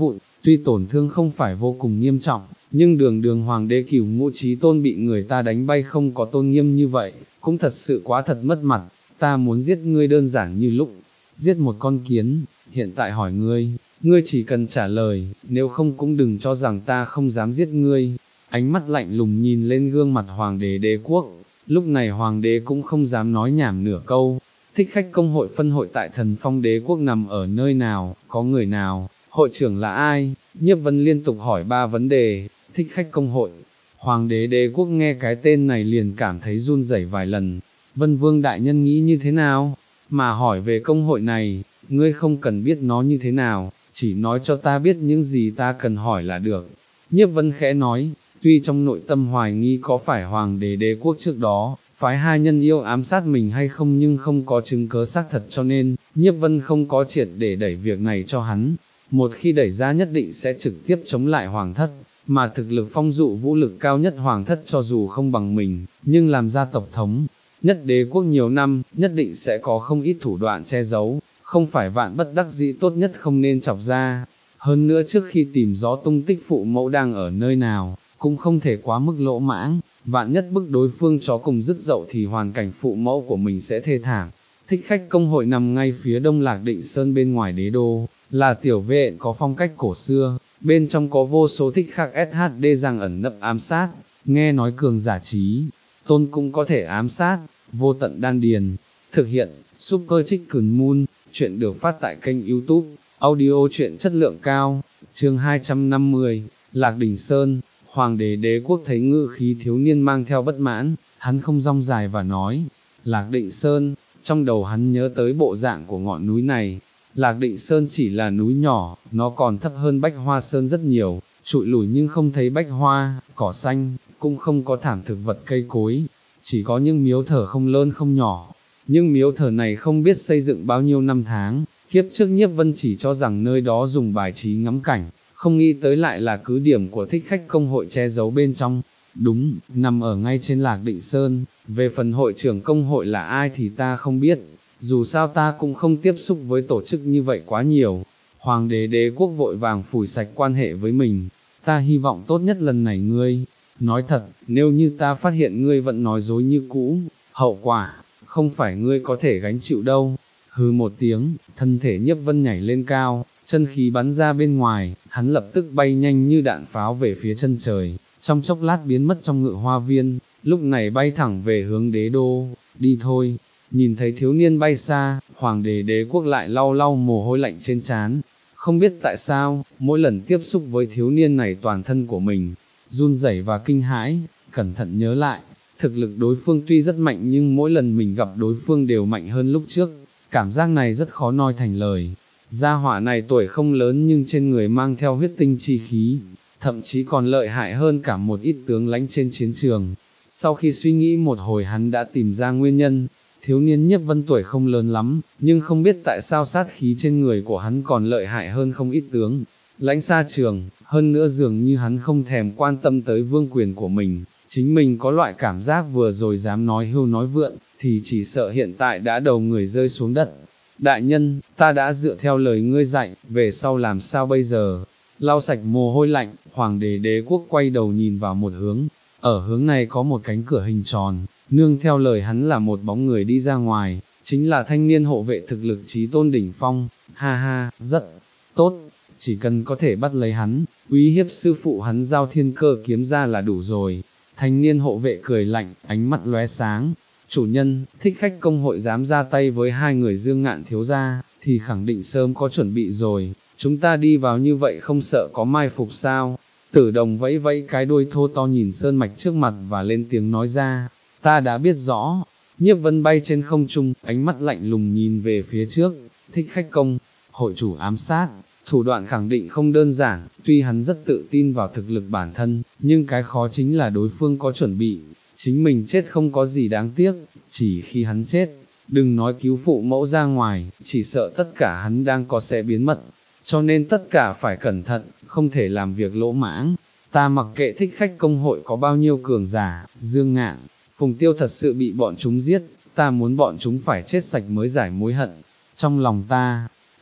tuy tổn thương không phải vô cùng nghiêm trọng, nhưng đường đường hoàng đế cửu ngũ chí tôn bị người ta đánh bay không có tôn nghiêm như vậy, cũng thật sự quá thật mất mặt, ta muốn giết ngươi đơn giản như lúc giết một con kiến, hiện tại hỏi ngươi, ngươi chỉ cần trả lời, nếu không cũng đừng cho rằng ta không dám giết ngươi. Ánh mắt lạnh lùng nhìn lên gương mặt hoàng đế đế quốc, lúc này hoàng đế cũng không dám nói nhảm nửa câu. Thích khách công hội phân hội tại Thần Phong đế quốc nằm ở nơi nào, có người nào, hội trưởng là ai? Nhiếp Vân liên tục hỏi ba vấn đề. Thích khách công hội, hoàng đế đế quốc nghe cái tên này liền cảm thấy run rẩy vài lần. Vân Vương đại nhân nghĩ như thế nào? Mà hỏi về công hội này, ngươi không cần biết nó như thế nào, chỉ nói cho ta biết những gì ta cần hỏi là được. Nhiếp Vân khẽ nói, tuy trong nội tâm hoài nghi có phải hoàng đế đế quốc trước đó, phái hai nhân yêu ám sát mình hay không, nhưng không có chứng cớ xác thật, cho nên, Nhiếp Vân không có triệt để đẩy việc này cho hắn. Một khi đẩy ra nhất định sẽ trực tiếp chống lại hoàng thất, mà thực lực phong dụ vũ lực cao nhất hoàng thất cho dù không bằng mình, nhưng làm gia tộc thống nhất đế quốc nhiều năm, nhất định sẽ có không ít thủ đoạn che giấu, không phải vạn bất đắc dĩ tốt nhất không nên chọc ra. Hơn nữa trước khi tìm rõ tung tích phụ mẫu đang ở nơi nào, cũng không thể quá mức lỗ mãng, vạn nhất bức đối phương chó cùng dứt dậu thì hoàn cảnh phụ mẫu của mình sẽ thê thảm. Thích khách công hội nằm ngay phía đông Lạc Định Sơn bên ngoài đế đô, là tiểu viện có phong cách cổ xưa, bên trong có vô số thích khách ét hát đê rằng ẩn nấp ám sát, nghe nói cường giả trí tôn cũng có thể ám sát, vô tận đan điền. Thực hiện, Super Chicken Moon, chuyện được phát tại kênh YouTube, audio chuyện chất lượng cao, chương hai trăm năm mươi, Lạc Đỉnh Sơn. Hoàng đế đế quốc thấy ngữ khí thiếu niên mang theo bất mãn, hắn không rong dài và nói, Lạc Định Sơn, trong đầu hắn nhớ tới bộ dạng của ngọn núi này. Lạc Định Sơn chỉ là núi nhỏ, nó còn thấp hơn Bách Hoa Sơn rất nhiều, trụi lủi nhưng không thấy bách hoa, cỏ xanh, cũng không có thảm thực vật cây cối, chỉ có những miếu thờ không lớn không nhỏ. Nhưng miếu thờ này không biết xây dựng bao nhiêu năm tháng, kiếp trước Nhiếp Vân chỉ cho rằng nơi đó dùng bài trí ngắm cảnh, không nghĩ tới lại là cứ điểm của thích khách công hội che giấu bên trong. Đúng, nằm ở ngay trên Lạc Định Sơn, về phần hội trưởng công hội là ai thì ta không biết, dù sao ta cũng không tiếp xúc với tổ chức như vậy quá nhiều. Hoàng đế đế quốc vội vàng phủi sạch quan hệ với mình, ta hy vọng tốt nhất lần này ngươi, nói thật, nếu như ta phát hiện ngươi vẫn nói dối như cũ, hậu quả, không phải ngươi có thể gánh chịu đâu. Hừ một tiếng, thân thể Nhiếp Vân nhảy lên cao, chân khí bắn ra bên ngoài, hắn lập tức bay nhanh như đạn pháo về phía chân trời, trong chốc lát biến mất trong ngự hoa viên, lúc này bay thẳng về hướng đế đô. Đi thôi. Nhìn thấy thiếu niên bay xa, hoàng đế đế quốc lại lau lau mồ hôi lạnh trên trán. Không biết tại sao, mỗi lần tiếp xúc với thiếu niên này toàn thân của mình run rẩy và kinh hãi, cẩn thận nhớ lại, thực lực đối phương tuy rất mạnh nhưng mỗi lần mình gặp đối phương đều mạnh hơn lúc trước, cảm giác này rất khó nói thành lời. Gia hỏa này tuổi không lớn nhưng trên người mang theo huyết tinh chi khí, thậm chí còn lợi hại hơn cả một ít tướng lãnh trên chiến trường. Sau khi suy nghĩ một hồi hắn đã tìm ra nguyên nhân. Thiếu niên Nhiếp Vân tuổi không lớn lắm, nhưng không biết tại sao sát khí trên người của hắn còn lợi hại hơn không ít tướng lãnh xa trường, hơn nữa dường như hắn không thèm quan tâm tới vương quyền của mình, chính mình có loại cảm giác vừa rồi dám nói hưu nói vượn, thì chỉ sợ hiện tại đã đầu người rơi xuống đất. Đại nhân, ta đã dựa theo lời ngươi dạy, về sau làm sao bây giờ? Lau sạch mồ hôi lạnh, hoàng đế đế quốc quay đầu nhìn vào một hướng, ở hướng này có một cánh cửa hình tròn, nương theo lời hắn là một bóng người đi ra ngoài, chính là thanh niên hộ vệ thực lực chí tôn đỉnh phong. Ha ha, rất tốt, chỉ cần có thể bắt lấy hắn, uy hiếp sư phụ hắn giao thiên cơ kiếm ra là đủ rồi. Thanh niên hộ vệ cười lạnh, ánh mắt lóe sáng. Chủ nhân, thích khách công hội dám ra tay với hai người Dương Ngạn thiếu gia, thì khẳng định sớm có chuẩn bị rồi, chúng ta đi vào như vậy không sợ có mai phục sao? Tử Đồng vẫy vẫy cái đuôi thô to nhìn sơn mạch trước mặt và lên tiếng nói ra, ta đã biết rõ. Nhiếp Vân bay trên không trung, ánh mắt lạnh lùng nhìn về phía trước, thích khách công hội chủ ám sát, thủ đoạn khẳng định không đơn giản, tuy hắn rất tự tin vào thực lực bản thân, nhưng cái khó chính là đối phương có chuẩn bị. Chính mình chết không có gì đáng tiếc, chỉ khi hắn chết, đừng nói cứu phụ mẫu ra ngoài, chỉ sợ tất cả hắn đang có sẽ biến mất, cho nên tất cả phải cẩn thận, không thể làm việc lỗ mãng. Ta mặc kệ thích khách công hội có bao nhiêu cường giả, Dương Ngạn, Phùng Tiêu thật sự bị bọn chúng giết, ta muốn bọn chúng phải chết sạch mới giải mối hận trong lòng ta.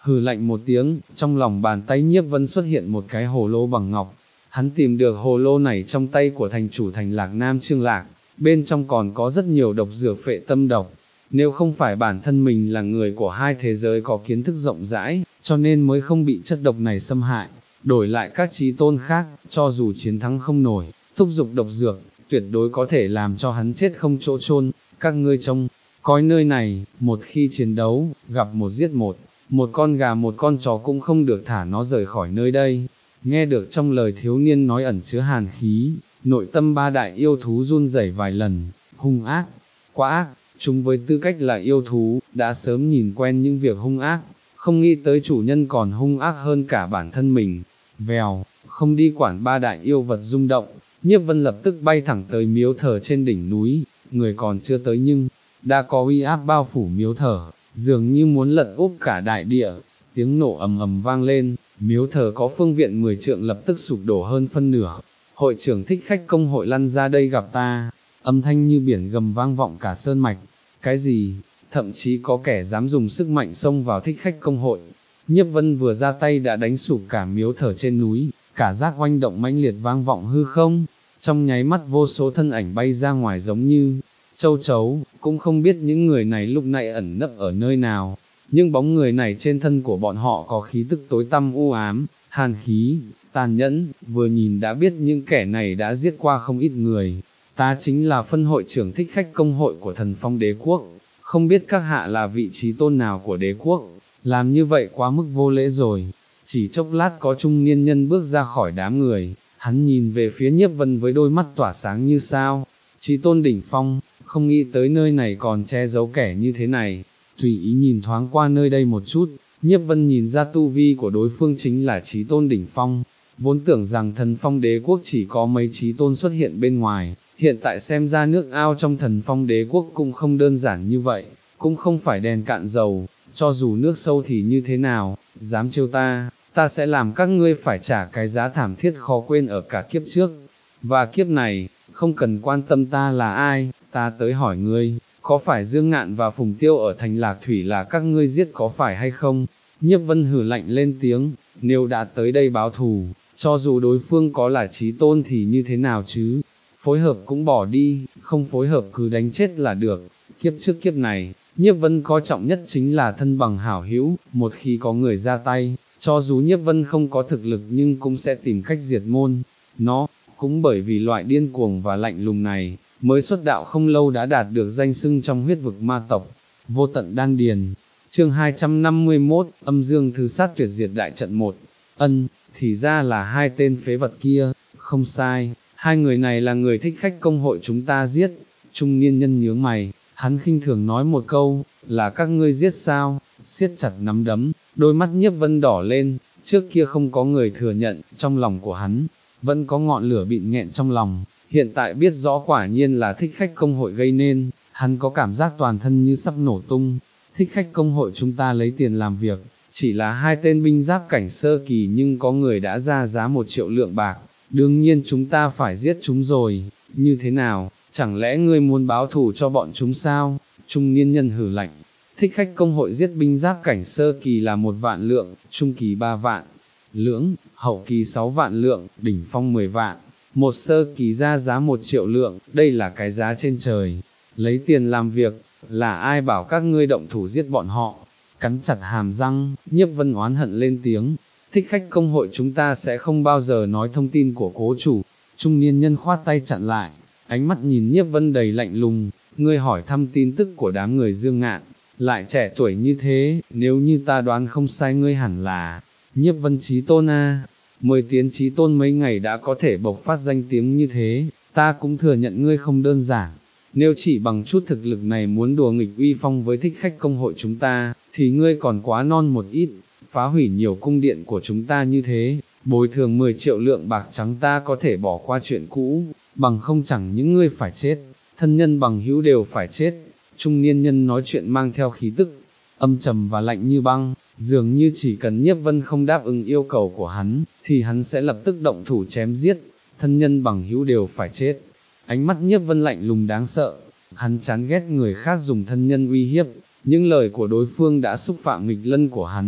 hừ lạnh một tiếng, trong lòng bàn tay Nhiếp Vân xuất hiện một cái hồ lô bằng ngọc. Hắn tìm được hồ lô này trong tay của thành chủ thành Lạc Nam Trương Lạc, bên trong còn có rất nhiều độc dược phệ tâm độc. Nếu không phải bản thân mình là người của hai thế giới có kiến thức rộng rãi, cho nên mới không bị chất độc này xâm hại, đổi lại các chí tôn khác, cho dù chiến thắng không nổi, thúc giục độc dược, tuyệt đối có thể làm cho hắn chết không chỗ chôn. Các ngươi trông coi nơi này, một khi chiến đấu, gặp một giết một, một con gà một con chó cũng không được thả nó rời khỏi nơi đây. Nghe được trong lời thiếu niên nói ẩn chứa hàn khí, nội tâm ba đại yêu thú run rẩy vài lần, hung ác, quá ác, chúng với tư cách là yêu thú, đã sớm nhìn quen những việc hung ác, không nghĩ tới chủ nhân còn hung ác hơn cả bản thân mình. Vèo, không đi quản ba đại yêu vật rung động, Nhiếp Vân lập tức bay thẳng tới miếu thờ trên đỉnh núi, người còn chưa tới nhưng, đã có uy áp bao phủ miếu thờ, dường như muốn lật úp cả đại địa. Tiếng nổ ầm ầm vang lên, miếu thờ có phương viện mười trượng lập tức sụp đổ hơn phân nửa. Hội trưởng Thích Khách Công hội lăn ra đây gặp ta, âm thanh như biển gầm vang vọng cả sơn mạch. Cái gì? Thậm chí có kẻ dám dùng sức mạnh xông vào Thích Khách Công hội. Nhiếp Vân vừa ra tay đã đánh sụp cả miếu thờ trên núi, cả giác oanh động mãnh liệt vang vọng hư không. Trong nháy mắt vô số thân ảnh bay ra ngoài giống như châu chấu, cũng không biết những người này lúc nãy ẩn nấp ở nơi nào. Nhưng bóng người này trên thân của bọn họ có khí tức tối tăm u ám, hàn khí, tàn nhẫn, vừa nhìn đã biết những kẻ này đã giết qua không ít người. Ta chính là phân hội trưởng Thích Khách Công hội của Thần Phong Đế Quốc, không biết các hạ là vị trí tôn nào của đế quốc, làm như vậy quá mức vô lễ rồi. Chỉ chốc lát có trung niên nhân bước ra khỏi đám người, hắn nhìn về phía Nhiếp Vân với đôi mắt tỏa sáng như sao. Chí tôn đỉnh phong, không nghĩ tới nơi này còn che giấu kẻ như thế này. Tùy ý nhìn thoáng qua nơi đây một chút, Nhiếp Vân nhìn ra tu vi của đối phương chính là chí tôn đỉnh phong. Vốn tưởng rằng Thần Phong Đế Quốc chỉ có mấy chí tôn xuất hiện bên ngoài, hiện tại xem ra nước ao trong Thần Phong Đế Quốc cũng không đơn giản như vậy, cũng không phải đèn cạn dầu, cho dù nước sâu thì như thế nào, dám trêu ta, ta sẽ làm các ngươi phải trả cái giá thảm thiết khó quên ở cả kiếp trước, và kiếp này, không cần quan tâm ta là ai, ta tới hỏi ngươi, có phải Dương Ngạn và Phùng Tiêu ở thành Lạc Thủy là các ngươi giết có phải hay không? Nhiếp Vân hử lạnh lên tiếng, nếu đã tới đây báo thù, cho dù đối phương có là chí tôn thì như thế nào chứ, phối hợp cũng bỏ đi, không phối hợp cứ đánh chết là được. Kiếp trước kiếp này, Nhiếp Vân coi trọng nhất chính là thân bằng hảo hữu, một khi có người ra tay, cho dù Nhiếp Vân không có thực lực nhưng cũng sẽ tìm cách diệt môn. Nó, cũng bởi vì loại điên cuồng và lạnh lùng này, mới xuất đạo không lâu đã đạt được danh xưng trong huyết vực ma tộc. Vô tận đan điền, chương hai trăm năm mươi mốt, âm dương thứ sát tuyệt diệt đại trận một. Ân, thì ra là hai tên phế vật kia, không sai, hai người này là người Thích Khách Công hội chúng ta giết. Trung niên nhân nhướng mày, hắn khinh thường nói một câu, là các ngươi giết sao? Siết chặt nắm đấm, đôi mắt Nhiếp Vân đỏ lên, trước kia không có người thừa nhận, trong lòng của hắn, vẫn có ngọn lửa bịn nghẹn trong lòng, hiện tại biết rõ quả nhiên là Thích Khách Công hội gây nên, hắn có cảm giác toàn thân như sắp nổ tung. Thích Khách Công hội chúng ta lấy tiền làm việc, chỉ là hai tên binh giáp cảnh sơ kỳ nhưng có người đã ra giá một triệu lượng bạc, đương nhiên chúng ta phải giết chúng rồi. Như thế nào, chẳng lẽ ngươi muốn báo thù cho bọn chúng sao? Trung niên nhân hử lạnh. Thích Khách Công hội giết binh giáp cảnh sơ kỳ là một vạn lượng, trung kỳ ba vạn lưỡng, hậu kỳ sáu vạn lượng, đỉnh phong mười vạn, một sơ kỳ ra giá một triệu lượng, đây là cái giá trên trời. Lấy tiền làm việc, là ai bảo các ngươi động thủ giết bọn họ? Cắn chặt hàm răng, Nhiếp Vân oán hận lên tiếng. Thích Khách Công hội chúng ta sẽ không bao giờ nói thông tin của cố chủ. Trung niên nhân khoát tay chặn lại, ánh mắt nhìn Nhiếp Vân đầy lạnh lùng. Ngươi hỏi thăm tin tức của đám người Dương Ngạn, lại trẻ tuổi như thế, nếu như ta đoán không sai ngươi hẳn là Nhiếp Vân chí tôn a. Mười tiến chí tôn mấy ngày đã có thể bộc phát danh tiếng như thế, ta cũng thừa nhận ngươi không đơn giản. Nếu chỉ bằng chút thực lực này muốn đùa nghịch uy phong với Thích Khách Công hội chúng ta, thì ngươi còn quá non một ít. Phá hủy nhiều cung điện của chúng ta như thế, bồi thường mười triệu lượng bạc trắng ta có thể bỏ qua chuyện cũ, bằng không chẳng những ngươi phải chết, thân nhân bằng hữu đều phải chết. Trung niên nhân nói chuyện mang theo khí tức âm trầm và lạnh như băng, dường như chỉ cần Nhiếp Vân không đáp ứng yêu cầu của hắn, thì hắn sẽ lập tức động thủ chém giết, thân nhân bằng hữu đều phải chết. Ánh mắt Nhiếp Vân lạnh lùng đáng sợ, hắn chán ghét người khác dùng thân nhân uy hiếp, những lời của đối phương đã xúc phạm nghịch lân của hắn.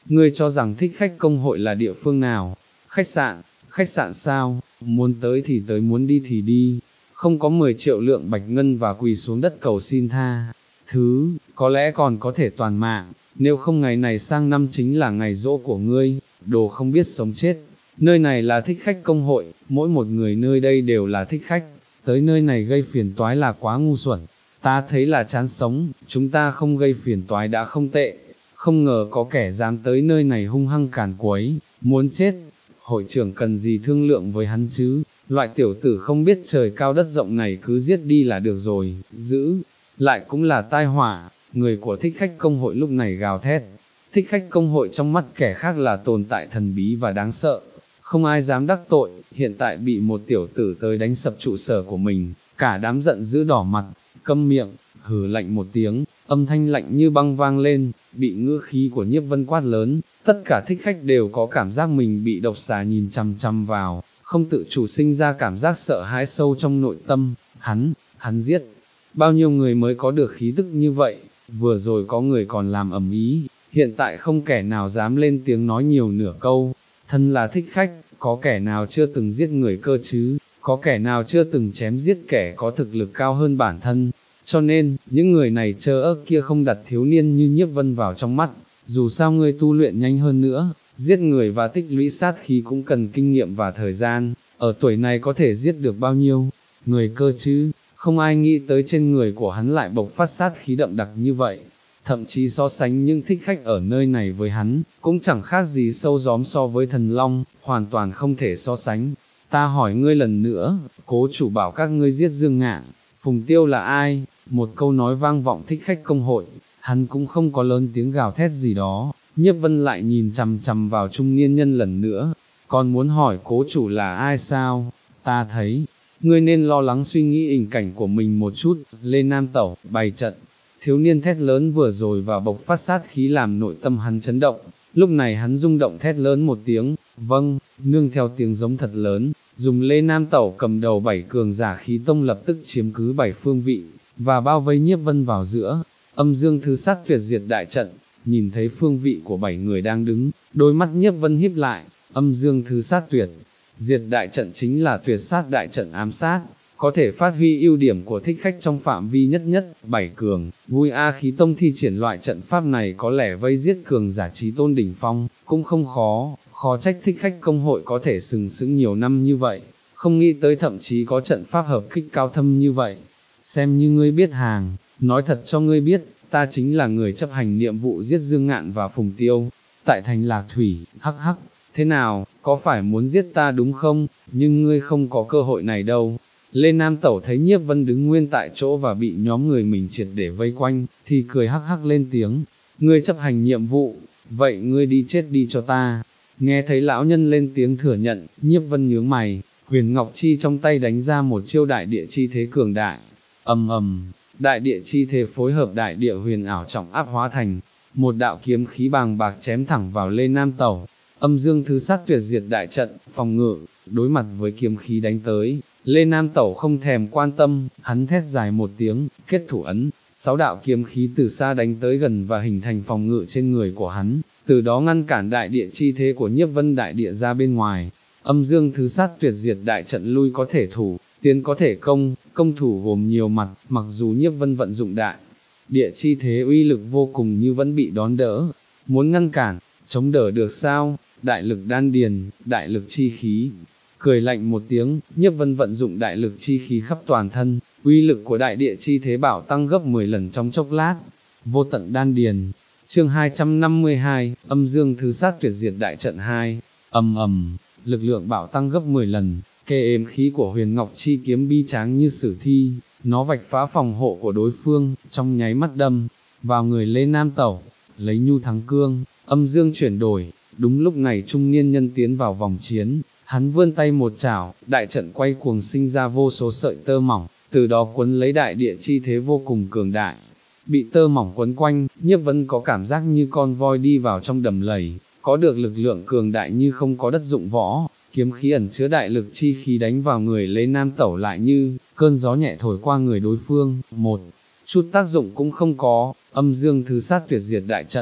ngươi cho rằng thích khách công hội là địa phương nào? Khách sạn, khách sạn sao, muốn tới thì tới muốn đi thì đi, không có mười triệu lượng bạch ngân và quỳ xuống đất cầu xin tha. Thứ, có lẽ còn có thể toàn mạng, nếu không ngày này sang năm chính là ngày giỗ của ngươi, đồ không biết sống chết. Nơi này là thích khách công hội, mỗi một người nơi đây đều là thích khách, tới nơi này gây phiền toái là quá ngu xuẩn. Ta thấy là chán sống, chúng ta không gây phiền toái đã không tệ, không ngờ có kẻ dám tới nơi này hung hăng càn quấy, muốn chết. Hội trưởng cần gì thương lượng với hắn chứ, loại tiểu tử không biết trời cao đất rộng này cứ giết đi là được rồi, giữ lại cũng là tai họa. Người của thích khách công hội lúc này gào thét. Thích khách công hội trong mắt kẻ khác là tồn tại thần bí và đáng sợ, không ai dám đắc tội, hiện tại bị một tiểu tử tới đánh sập trụ sở của mình, cả đám giận dữ đỏ mặt, câm miệng, hừ lạnh một tiếng, âm thanh lạnh như băng vang lên, bị ngữ khí của Nhiếp Vân quát lớn, tất cả thích khách đều có cảm giác mình bị độc xà nhìn chằm chằm vào, không tự chủ sinh ra cảm giác sợ hãi sâu trong nội tâm. Hắn, hắn giết, bao nhiêu người mới có được khí tức như vậy, vừa rồi có người còn làm ầm ĩ, hiện tại không kẻ nào dám lên tiếng nói nhiều nửa câu. Thân là thích khách, có kẻ nào chưa từng giết người cơ chứ, có kẻ nào chưa từng chém giết kẻ có thực lực cao hơn bản thân, cho nên, những người này chơ ớt kia không đặt thiếu niên như Nhiếp Vân vào trong mắt, dù sao ngươi tu luyện nhanh hơn nữa, giết người và tích lũy sát khí cũng cần kinh nghiệm và thời gian, ở tuổi này có thể giết được bao nhiêu người cơ chứ, không ai nghĩ tới trên người của hắn lại bộc phát sát khí đậm đặc như vậy. Thậm chí so sánh những thích khách ở nơi này với hắn, cũng chẳng khác gì sâu gióm so với thần long, hoàn toàn không thể so sánh. Ta hỏi ngươi lần nữa, cố chủ bảo các ngươi giết Dương Ngạn, Phùng Tiêu là ai? Một câu nói vang vọng thích khách công hội, hắn cũng không có lớn tiếng gào thét gì đó. Nhiếp Vân lại nhìn chằm chằm vào trung niên nhân lần nữa, còn muốn hỏi cố chủ là ai sao? Ta thấy, ngươi nên lo lắng suy nghĩ ỉnh cảnh của mình một chút. Lê Nam Tẩu, bày trận. Thiếu niên thét lớn vừa rồi và bộc phát sát khí làm nội tâm hắn chấn động, lúc này hắn rung động thét lớn một tiếng, vâng, nương theo tiếng giống thật lớn, dùng Lê Nam Tẩu cầm đầu bảy cường giả khí tông lập tức chiếm cứ bảy phương vị, và bao vây Nhiếp Vân vào giữa. Âm dương thứ sát tuyệt diệt đại trận, nhìn thấy phương vị của bảy người đang đứng, đôi mắt Nhiếp Vân híp lại. Âm dương thứ sát tuyệt diệt đại trận chính là tuyệt sát đại trận ám sát, có thể phát huy ưu điểm của thích khách trong phạm vi nhất nhất, bảy cường. Vui A khí tông thi triển loại trận pháp này có lẽ vây giết cường giả trí tôn đỉnh phong, cũng không khó, khó trách thích khách công hội có thể sừng sững nhiều năm như vậy, không nghĩ tới thậm chí có trận pháp hợp kích cao thâm như vậy. Xem như ngươi biết hàng, nói thật cho ngươi biết, ta chính là người chấp hành nhiệm vụ giết Dương Ngạn và Phùng Tiêu, tại thành Lạc Thủy. Hắc hắc, thế nào, có phải muốn giết ta đúng không, nhưng ngươi không có cơ hội này đâu. Lê Nam Tẩu thấy Nhiếp Vân đứng nguyên tại chỗ và bị nhóm người mình triệt để vây quanh, thì cười hắc hắc lên tiếng, ngươi chấp hành nhiệm vụ, vậy ngươi đi chết đi cho ta. Nghe thấy lão nhân lên tiếng thừa nhận, Nhiếp Vân nhướng mày, Huyền Ngọc Chi trong tay đánh ra một chiêu đại địa chi thế cường đại, ầm ầm, đại địa chi thế phối hợp đại địa huyền ảo trọng áp hóa thành một đạo kiếm khí bàng bạc chém thẳng vào Lê Nam Tẩu. Âm dương thứ sát tuyệt diệt đại trận, phòng ngự, đối mặt với kiếm khí đánh tới, Lê Nam Tẩu không thèm quan tâm, hắn thét dài một tiếng, kết thủ ấn, sáu đạo kiếm khí từ xa đánh tới gần và hình thành phòng ngự trên người của hắn, từ đó ngăn cản đại địa chi thế của Nhiếp Vân đại địa ra bên ngoài. Âm dương thứ sát tuyệt diệt đại trận lui có thể thủ, tiến có thể công, công thủ gồm nhiều mặt, mặc dù Nhiếp Vân vận dụng đại địa chi thế uy lực vô cùng như vẫn bị đón đỡ, muốn ngăn cản, chống đỡ được sao? Đại lực đan điền, đại lực chi khí. Cười lạnh một tiếng, Nhiếp Vân vận dụng đại lực chi khí khắp toàn thân, uy lực của đại địa chi thế bảo tăng gấp mười lần trong chốc lát. Vô tận đan điền. Chương hai trăm năm mươi hai, âm dương thứ sát tuyệt diệt đại trận hai. Ầm ầm, lực lượng bảo tăng gấp mười lần, kê êm khí của Huyền Ngọc Chi kiếm bi tráng như sử thi, nó vạch phá phòng hộ của đối phương, trong nháy mắt đâm vào người Lê Nam Tẩu, lấy nhu thắng cương, âm dương chuyển đổi. Đúng lúc này trung niên nhân tiến vào vòng chiến, hắn vươn tay một chảo, đại trận quay cuồng sinh ra vô số sợi tơ mỏng, từ đó quấn lấy đại địa chi thế vô cùng cường đại. Bị tơ mỏng quấn quanh, Nhiếp Vân có cảm giác như con voi đi vào trong đầm lầy, có được lực lượng cường đại như không có đất dụng võ, kiếm khí ẩn chứa đại lực chi khí đánh vào người Lê Nam Tẩu lại như cơn gió nhẹ thổi qua người đối phương, một chút tác dụng cũng không có. Âm dương thứ sát tuyệt diệt đại trận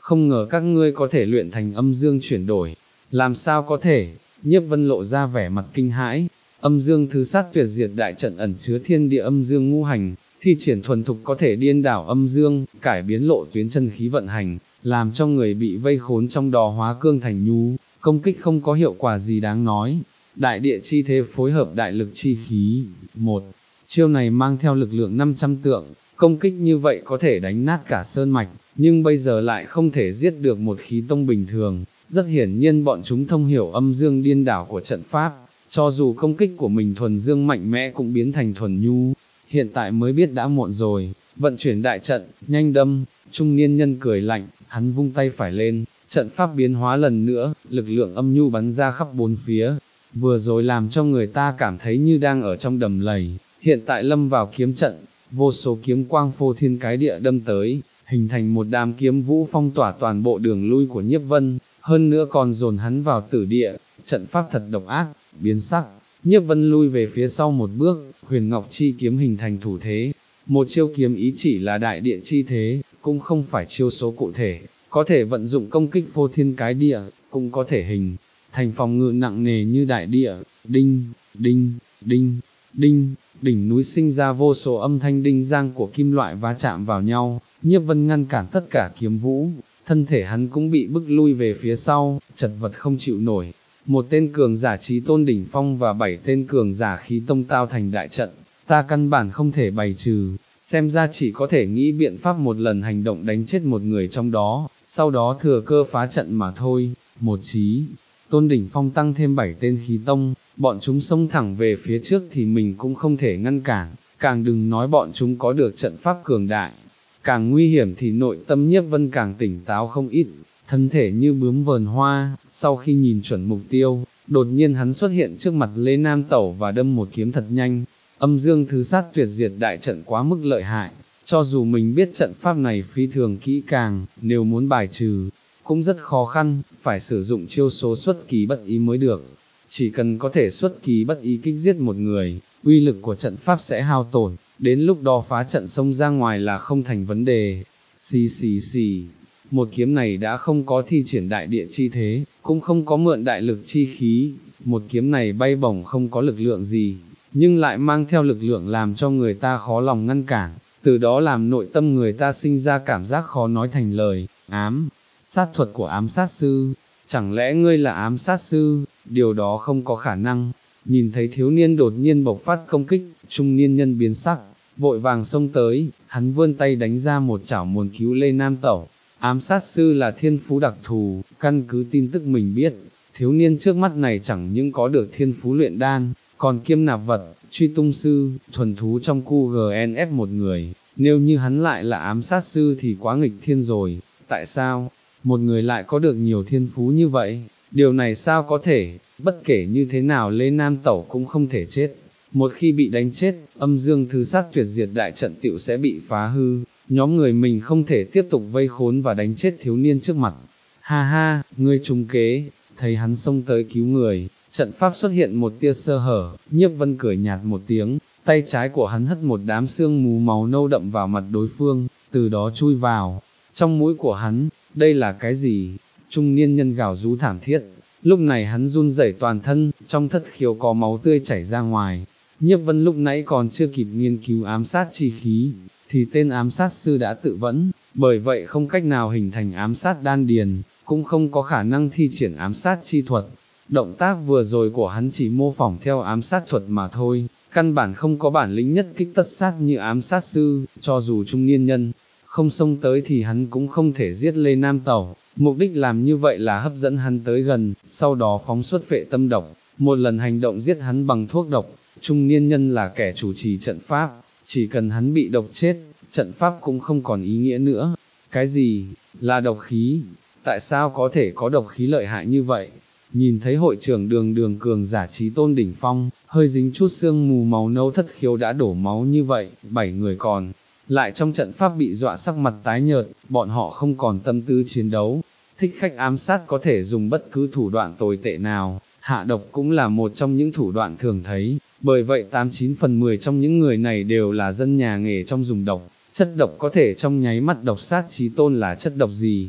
không ngờ các ngươi có thể luyện thành âm dương chuyển đổi, làm sao có thể, Nhiếp Vân lộ ra vẻ mặt kinh hãi, âm dương thứ sát tuyệt diệt đại trận ẩn chứa thiên địa âm dương ngũ hành, thi triển thuần thục có thể điên đảo âm dương, cải biến lộ tuyến chân khí vận hành, làm cho người bị vây khốn trong đó hóa cương thành nhu, công kích không có hiệu quả gì đáng nói. Đại địa chi thế phối hợp đại lực chi khí, một chiêu này mang theo lực lượng năm trăm tượng, công kích như vậy có thể đánh nát cả sơn mạch, nhưng bây giờ lại không thể giết được một khí tông bình thường, rất hiển nhiên bọn chúng thông hiểu âm dương điên đảo của trận pháp, cho dù công kích của mình thuần dương mạnh mẽ cũng biến thành thuần nhu, hiện tại mới biết đã muộn rồi, vận chuyển đại trận, nhanh đâm, trung niên nhân cười lạnh, hắn vung tay phải lên, trận pháp biến hóa lần nữa, lực lượng âm nhu bắn ra khắp bốn phía, vừa rồi làm cho người ta cảm thấy như đang ở trong đầm lầy, hiện tại lâm vào kiếm trận, vô số kiếm quang phô thiên cái địa đâm tới, hình thành một đám kiếm vũ phong tỏa toàn bộ đường lui của Nhiếp Vân, hơn nữa còn dồn hắn vào tử địa, trận pháp thật độc ác, biến sắc, Nhiếp Vân lui về phía sau một bước, huyền ngọc chi kiếm hình thành thủ thế, một chiêu kiếm ý chỉ là đại địa chi thế, cũng không phải chiêu số cụ thể, có thể vận dụng công kích phô thiên cái địa, cũng có thể hình thành phòng ngự nặng nề như đại địa, đinh, đinh, đinh, đinh, đỉnh núi sinh ra vô số âm thanh đinh giang của kim loại va chạm vào nhau, Nhiếp Vân ngăn cản tất cả kiếm vũ, thân thể hắn cũng bị bức lui về phía sau, chật vật không chịu nổi. Một tên cường giả chí tôn đỉnh phong và bảy tên cường giả khí tông tao thành đại trận, ta căn bản không thể bày trừ, xem ra chỉ có thể nghĩ biện pháp một lần hành động đánh chết một người trong đó, sau đó thừa cơ phá trận mà thôi. Một chí tôn đỉnh phong tăng thêm bảy tên khí tông, bọn chúng xông thẳng về phía trước thì mình cũng không thể ngăn cản, càng đừng nói bọn chúng có được trận pháp cường đại. Càng nguy hiểm thì nội tâm Nhiếp Vân càng tỉnh táo không ít, thân thể như bướm vờn hoa, sau khi nhìn chuẩn mục tiêu, đột nhiên hắn xuất hiện trước mặt Lê Nam Tẩu và đâm một kiếm thật nhanh. Âm dương thứ sát tuyệt diệt đại trận quá mức lợi hại, cho dù mình biết trận pháp này phi thường kỹ càng, nếu muốn bài trừ, cũng rất khó khăn, phải sử dụng chiêu số xuất kỳ bất ý mới được. Chỉ cần có thể xuất kỳ bất ý kích giết một người, uy lực của trận pháp sẽ hao tổn, đến lúc đó phá trận xông ra ngoài là không thành vấn đề. Xì xì xì, một kiếm này đã không có thi triển đại địa chi thế, cũng không có mượn đại lực chi khí, một kiếm này bay bổng không có lực lượng gì, nhưng lại mang theo lực lượng làm cho người ta khó lòng ngăn cản, từ đó làm nội tâm người ta sinh ra cảm giác khó nói thành lời. Ám sát thuật của ám sát sư, chẳng lẽ ngươi là ám sát sư? Điều đó không có khả năng. Nhìn thấy thiếu niên đột nhiên bộc phát công kích, trung niên nhân biến sắc, vội vàng xông tới, hắn vươn tay đánh ra một chảo muốn cứu Lê Nam Tẩu. Ám sát sư là thiên phú đặc thù, căn cứ tin tức mình biết, thiếu niên trước mắt này chẳng những có được thiên phú luyện đan, còn kiêm nạp vật, truy tung sư, thuần thú trong khu giê en ép một người, nếu như hắn lại là ám sát sư thì quá nghịch thiên rồi. Tại sao, một người lại có được nhiều thiên phú như vậy? Điều này sao có thể, bất kể như thế nào Lê Nam Tẩu cũng không thể chết. Một khi bị đánh chết, âm dương thứ sát tuyệt diệt đại trận tựu sẽ bị phá hư, nhóm người mình không thể tiếp tục vây khốn và đánh chết thiếu niên trước mặt. Ha ha, ngươi trúng kế, thấy hắn xông tới cứu người, trận pháp xuất hiện một tia sơ hở, Nhiếp Vân cười nhạt một tiếng, tay trái của hắn hất một đám sương mù màu nâu đậm vào mặt đối phương, từ đó chui vào trong mũi của hắn. Đây là cái gì? Trung niên nhân gào rú thảm thiết, lúc này hắn run rẩy toàn thân, trong thất khiếu có máu tươi chảy ra ngoài. Nhiếp Vân lúc nãy còn chưa kịp nghiên cứu ám sát chi khí, thì tên ám sát sư đã tự vẫn, bởi vậy không cách nào hình thành ám sát đan điền, cũng không có khả năng thi triển ám sát chi thuật. Động tác vừa rồi của hắn chỉ mô phỏng theo ám sát thuật mà thôi, căn bản không có bản lĩnh nhất kích tất sát như ám sát sư, cho dù trung niên nhân không xông tới thì hắn cũng không thể giết Lê Nam Tẩu. Mục đích làm như vậy là hấp dẫn hắn tới gần, sau đó phóng xuất phệ tâm độc, một lần hành động giết hắn bằng thuốc độc. Trung niên nhân là kẻ chủ trì trận pháp, chỉ cần hắn bị độc chết, trận pháp cũng không còn ý nghĩa nữa. Cái gì, là độc khí? Tại sao có thể có độc khí lợi hại như vậy? Nhìn thấy hội trưởng đường đường cường giả chí tôn đỉnh phong, hơi dính chút sương mù màu nâu thất khiếu đã đổ máu như vậy, bảy người còn lại trong trận pháp bị dọa sắc mặt tái nhợt, bọn họ không còn tâm tư chiến đấu. Thích khách ám sát có thể dùng bất cứ thủ đoạn tồi tệ nào, hạ độc cũng là một trong những thủ đoạn thường thấy, bởi vậy tám chín phần mười trong những người này đều là dân nhà nghề trong dùng độc. Chất độc có thể trong nháy mắt độc sát chí tôn là chất độc gì?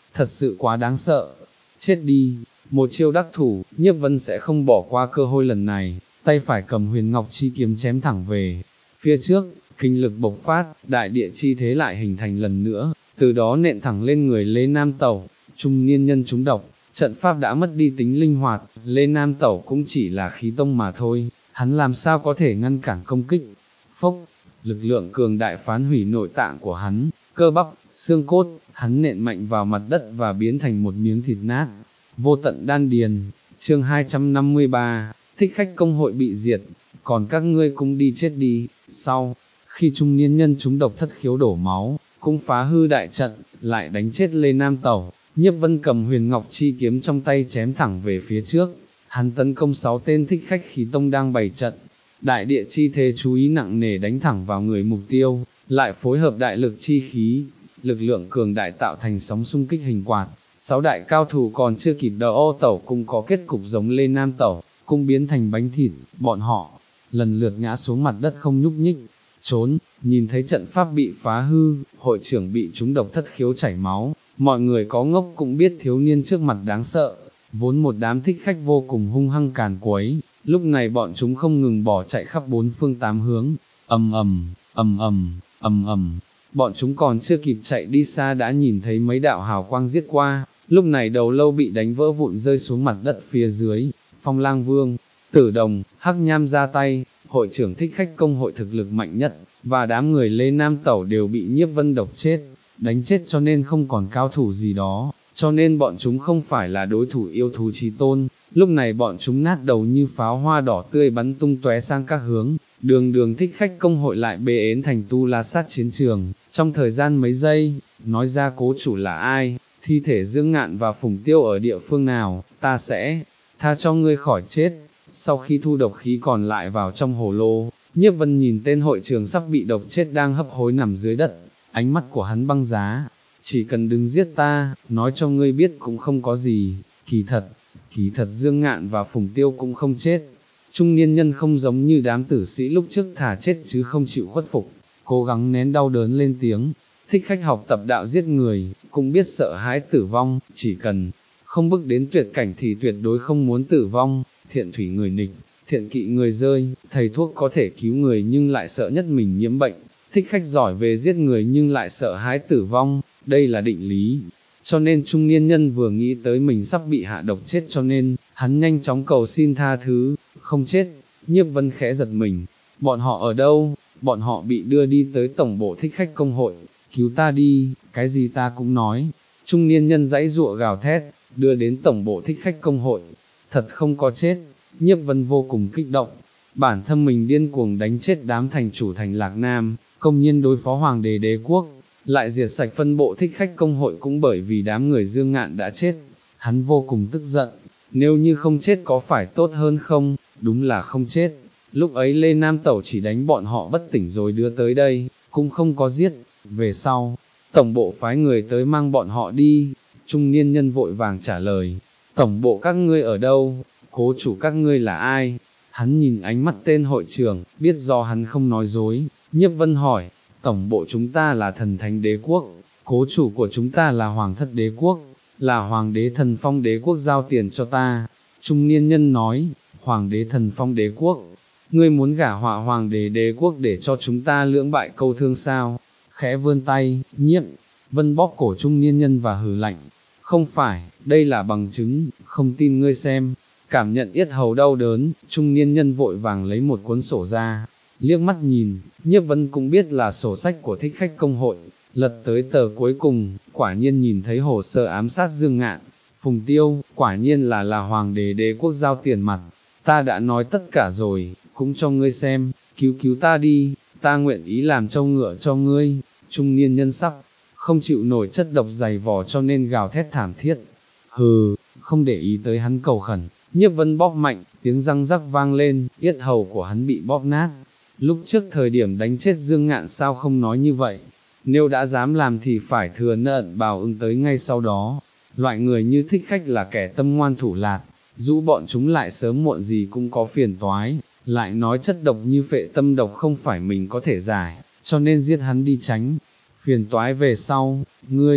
thật sự quá đáng sợ, chết đi, một chiêu đắc thủ, Nhiếp Vân sẽ không bỏ qua cơ hội lần này, tay phải cầm huyền ngọc chi kiếm chém thẳng về, phía trước, kinh lực bộc phát, đại địa chi thế lại hình thành lần nữa, từ đó nện thẳng lên người Lê Nam Tẩu, trung niên nhân trúng độc, trận pháp đã mất đi tính linh hoạt, Lê Nam Tẩu cũng chỉ là khí tông mà thôi, hắn làm sao có thể ngăn cản công kích, phốc, lực lượng cường đại phán hủy nội tạng của hắn, cơ bắp, xương cốt, hắn nện mạnh vào mặt đất và biến thành một miếng thịt nát, vô tận đan điền, chương hai trăm năm mươi ba, thích khách công hội bị diệt, còn các ngươi cũng đi chết đi, sau, khi trung niên nhân chúng độc thất khiếu đổ máu, cũng phá hư đại trận, lại đánh chết Lê Nam Tẩu, Nhiếp Vân cầm huyền ngọc chi kiếm trong tay chém thẳng về phía trước, hắn tấn công sáu tên thích khách khí tông đang bày trận, đại địa chi thế chú ý nặng nề đánh thẳng vào người mục tiêu, lại phối hợp đại lực chi khí, lực lượng cường đại tạo thành sóng xung kích hình quạt, sáu đại cao thủ còn chưa kịp đỡ ô tẩu cũng có kết cục giống Lê Nam Tẩu, cũng biến thành bánh thịt, bọn họ, lần lượt ngã xuống mặt đất không nhúc nhích, trốn, nhìn thấy trận pháp bị phá hư, hội trưởng bị trúng độc thất khiếu chảy máu, mọi người có ngốc cũng biết thiếu niên trước mặt đáng sợ, vốn một đám thích khách vô cùng hung hăng càn quấy, lúc này bọn chúng không ngừng bỏ chạy khắp bốn phương tám hướng, ầm ầm, ầm ầm, ầm ầm, bọn chúng còn chưa kịp chạy đi xa đã nhìn thấy mấy đạo hào quang giết qua, lúc này đầu lâu bị đánh vỡ vụn rơi xuống mặt đất phía dưới, Phong Lang Vương, Tử Đồng, Hắc Nham ra tay, hội trưởng thích khách công hội thực lực mạnh nhất, và đám người Lê Nam Tẩu đều bị Nhiếp Vân độc chết, đánh chết cho nên không còn cao thủ gì đó, cho nên bọn chúng không phải là đối thủ yêu thú chí tôn, lúc này bọn chúng nát đầu như pháo hoa đỏ tươi bắn tung tóe sang các hướng, đường đường thích khách công hội lại bê ến thành tu la sát chiến trường, trong thời gian mấy giây, nói ra cố chủ là ai, thi thể Dương Ngạn và Phùng Tiêu ở địa phương nào, ta sẽ tha cho ngươi khỏi chết. Sau khi thu độc khí còn lại vào trong hồ lô, Nhiếp Vân nhìn tên hội trưởng sắp bị độc chết đang hấp hối nằm dưới đất, ánh mắt của hắn băng giá, chỉ cần đừng giết ta, nói cho ngươi biết cũng không có gì, kỳ thật, kỳ thật Dương Ngạn và Phùng Tiêu cũng không chết. Trung niên nhân không giống như đám tử sĩ lúc trước thả chết chứ không chịu khuất phục, cố gắng nén đau đớn lên tiếng, thích khách học tập đạo giết người, cũng biết sợ hãi tử vong, chỉ cần không bước đến tuyệt cảnh thì tuyệt đối không muốn tử vong, thiện thủy người nịch, thiện kỵ người rơi, thầy thuốc có thể cứu người nhưng lại sợ nhất mình nhiễm bệnh, thích khách giỏi về giết người nhưng lại sợ hãi tử vong, đây là định lý. Cho nên trung niên nhân vừa nghĩ tới mình sắp bị hạ độc chết cho nên, hắn nhanh chóng cầu xin tha thứ, không chết, Nhiếp Vân khẽ giật mình, bọn họ ở đâu, bọn họ bị đưa đi tới tổng bộ thích khách công hội, cứu ta đi, cái gì ta cũng nói, trung niên nhân giãy giụa gào thét, đưa đến tổng bộ thích khách công hội, thật không có chết, Nhiếp Vân vô cùng kích động, bản thân mình điên cuồng đánh chết đám thành chủ thành Lạc Nam, công nhiên đối phó hoàng đế đế quốc, lại diệt sạch phân bộ thích khách công hội cũng bởi vì đám người Dương Ngạn đã chết, hắn vô cùng tức giận, nếu như không chết có phải tốt hơn không, đúng là không chết, lúc ấy Lê Nam Tẩu chỉ đánh bọn họ bất tỉnh rồi đưa tới đây, cũng không có giết, về sau, tổng bộ phái người tới mang bọn họ đi, trung niên nhân vội vàng trả lời, tổng bộ các ngươi ở đâu, cố chủ các ngươi là ai, hắn nhìn ánh mắt tên hội trưởng, biết do hắn không nói dối, Nhiếp Vân hỏi, tổng bộ chúng ta là thần thánh đế quốc, cố chủ của chúng ta là hoàng thất đế quốc, là hoàng đế thần phong đế quốc giao tiền cho ta, trung niên nhân nói, hoàng đế thần phong đế quốc, ngươi muốn gả họa hoàng đế đế quốc để cho chúng ta lưỡng bại câu thương sao, khẽ vươn tay, Nhiếp Vân bóp cổ trung niên nhân và hừ lạnh, không phải, đây là bằng chứng, không tin ngươi xem, cảm nhận yết hầu đau đớn, trung niên nhân vội vàng lấy một cuốn sổ ra, liếc mắt nhìn, Nhiếp Vân cũng biết là sổ sách của thích khách công hội, lật tới tờ cuối cùng, quả nhiên nhìn thấy hồ sơ ám sát Dương Ngạn, Phùng Tiêu, quả nhiên là là hoàng đế đế quốc giao tiền mặt, ta đã nói tất cả rồi, cũng cho ngươi xem, cứu cứu ta đi, ta nguyện ý làm trâu ngựa cho ngươi, trung niên nhân sắc, không chịu nổi chất độc dày vò cho nên gào thét thảm thiết, hừ, không để ý tới hắn cầu khẩn, Nhiếp Vân bóp mạnh, tiếng răng rắc vang lên, yết hầu của hắn bị bóp nát, lúc trước thời điểm đánh chết Dương Ngạn sao không nói như vậy, nếu đã dám làm thì phải thừa nợ bào ứng tới ngay sau đó, loại người như thích khách là kẻ tâm ngoan thủ lạt, dũ bọn chúng lại sớm muộn gì cũng có phiền toái, lại nói chất độc như phệ tâm độc không phải mình có thể giải, cho nên giết hắn đi tránh, phiền toái về sau, ngươi,